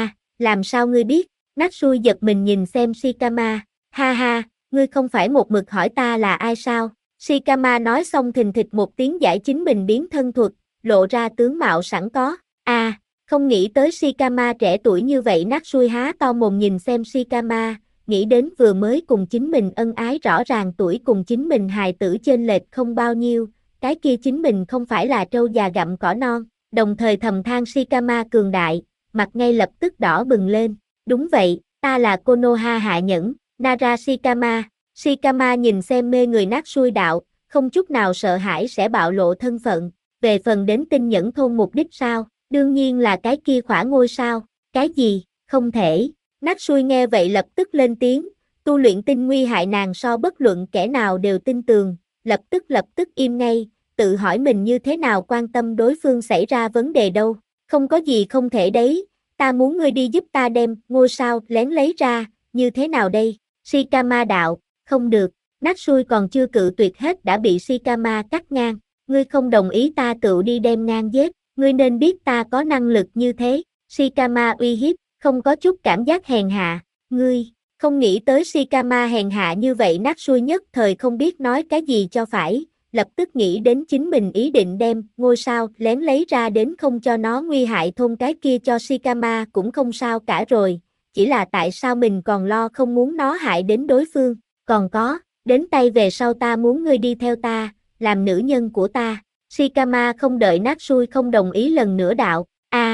Làm sao ngươi biết? Natsui giật mình nhìn xem Shikama. Ha ha, ngươi không phải một mực hỏi ta là ai sao? Shikama nói xong thình thịch một tiếng giải chính mình biến thân thuật, lộ ra tướng mạo sẵn có. Không nghĩ tới Shikama trẻ tuổi như vậy. Natsui há to mồm nhìn xem Shikama, nghĩ đến vừa mới cùng chính mình ân ái, rõ ràng tuổi cùng chính mình hài tử chênh lệch không bao nhiêu, cái kia chính mình không phải là trâu già gặm cỏ non, đồng thời thầm than Shikama cường đại, mặt ngay lập tức đỏ bừng lên. Đúng vậy, ta là Konoha hạ nhẫn, Nara Shikama. Shikama nhìn xem mê người Natsui đạo, không chút nào sợ hãi sẽ bạo lộ thân phận. Về phần đến tinh nhẫn thôn mục đích sao? Đương nhiên là cái kia khỏa ngôi sao. Cái gì? Không thể. Natsui nghe vậy lập tức lên tiếng, tu luyện tinh nguy hại nàng so bất luận kẻ nào đều tin tường, lập tức im ngay, tự hỏi mình như thế nào quan tâm đối phương xảy ra vấn đề đâu. Không có gì không thể đấy, ta muốn ngươi đi giúp ta đem ngôi sao lén lấy ra, như thế nào đây? Shikama đạo, không được. Natsui còn chưa cự tuyệt hết đã bị Shikama cắt ngang. Ngươi không đồng ý ta tự đi đem ngang giết, ngươi nên biết ta có năng lực như thế. Shikama uy hiếp, không có chút cảm giác hèn hạ. Ngươi, không nghĩ tới Shikama hèn hạ như vậy. Natsui nhất thời không biết nói cái gì cho phải, lập tức nghĩ đến chính mình ý định đem ngôi sao lén lấy ra đến không cho nó nguy hại thôn cái kia cho Shikama cũng không sao cả rồi, chỉ là tại sao mình còn lo không muốn nó hại đến đối phương. Còn có, đến tay về sau ta muốn ngươi đi theo ta, làm nữ nhân của ta. Shikama không đợi Natsui không đồng ý lần nữa đạo.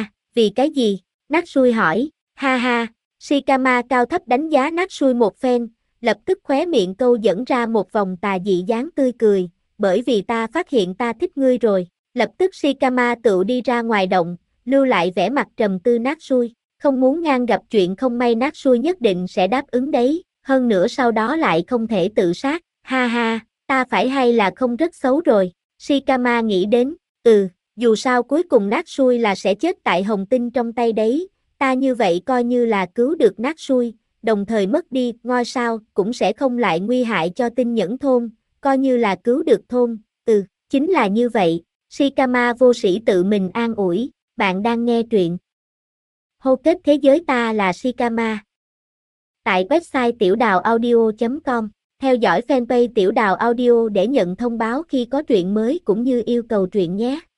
Vì cái gì? Natsui hỏi. Ha ha, Shikama cao thấp đánh giá Natsui một phen, lập tức khóe miệng câu dẫn ra một vòng tà dị dáng tươi cười, bởi vì ta phát hiện ta thích ngươi rồi. Lập tức Shikama tự đi ra ngoài động, lưu lại vẻ mặt trầm tư Natsui, không muốn ngang gặp chuyện không may. Natsui nhất định sẽ đáp ứng đấy, hơn nữa sau đó lại không thể tự sát. Ha ha, ta phải hay là không rất xấu rồi. Shikama nghĩ đến, dù sao cuối cùng Natsui là sẽ chết tại Hồng Tinh trong tay đấy, ta như vậy coi như là cứu được Natsui, đồng thời mất đi ngôi sao cũng sẽ không lại nguy hại cho tinh nhẫn thôn, coi như là cứu được thôn. Chính là như vậy. Shikama vô sĩ tự mình an ủi. Bạn đang nghe truyện Hô kết thế giới ta là Shikama tại website tiểu đào audio.com. Theo dõi fanpage Tiểu Đào Audio để nhận thông báo khi có truyện mới cũng như yêu cầu truyện nhé.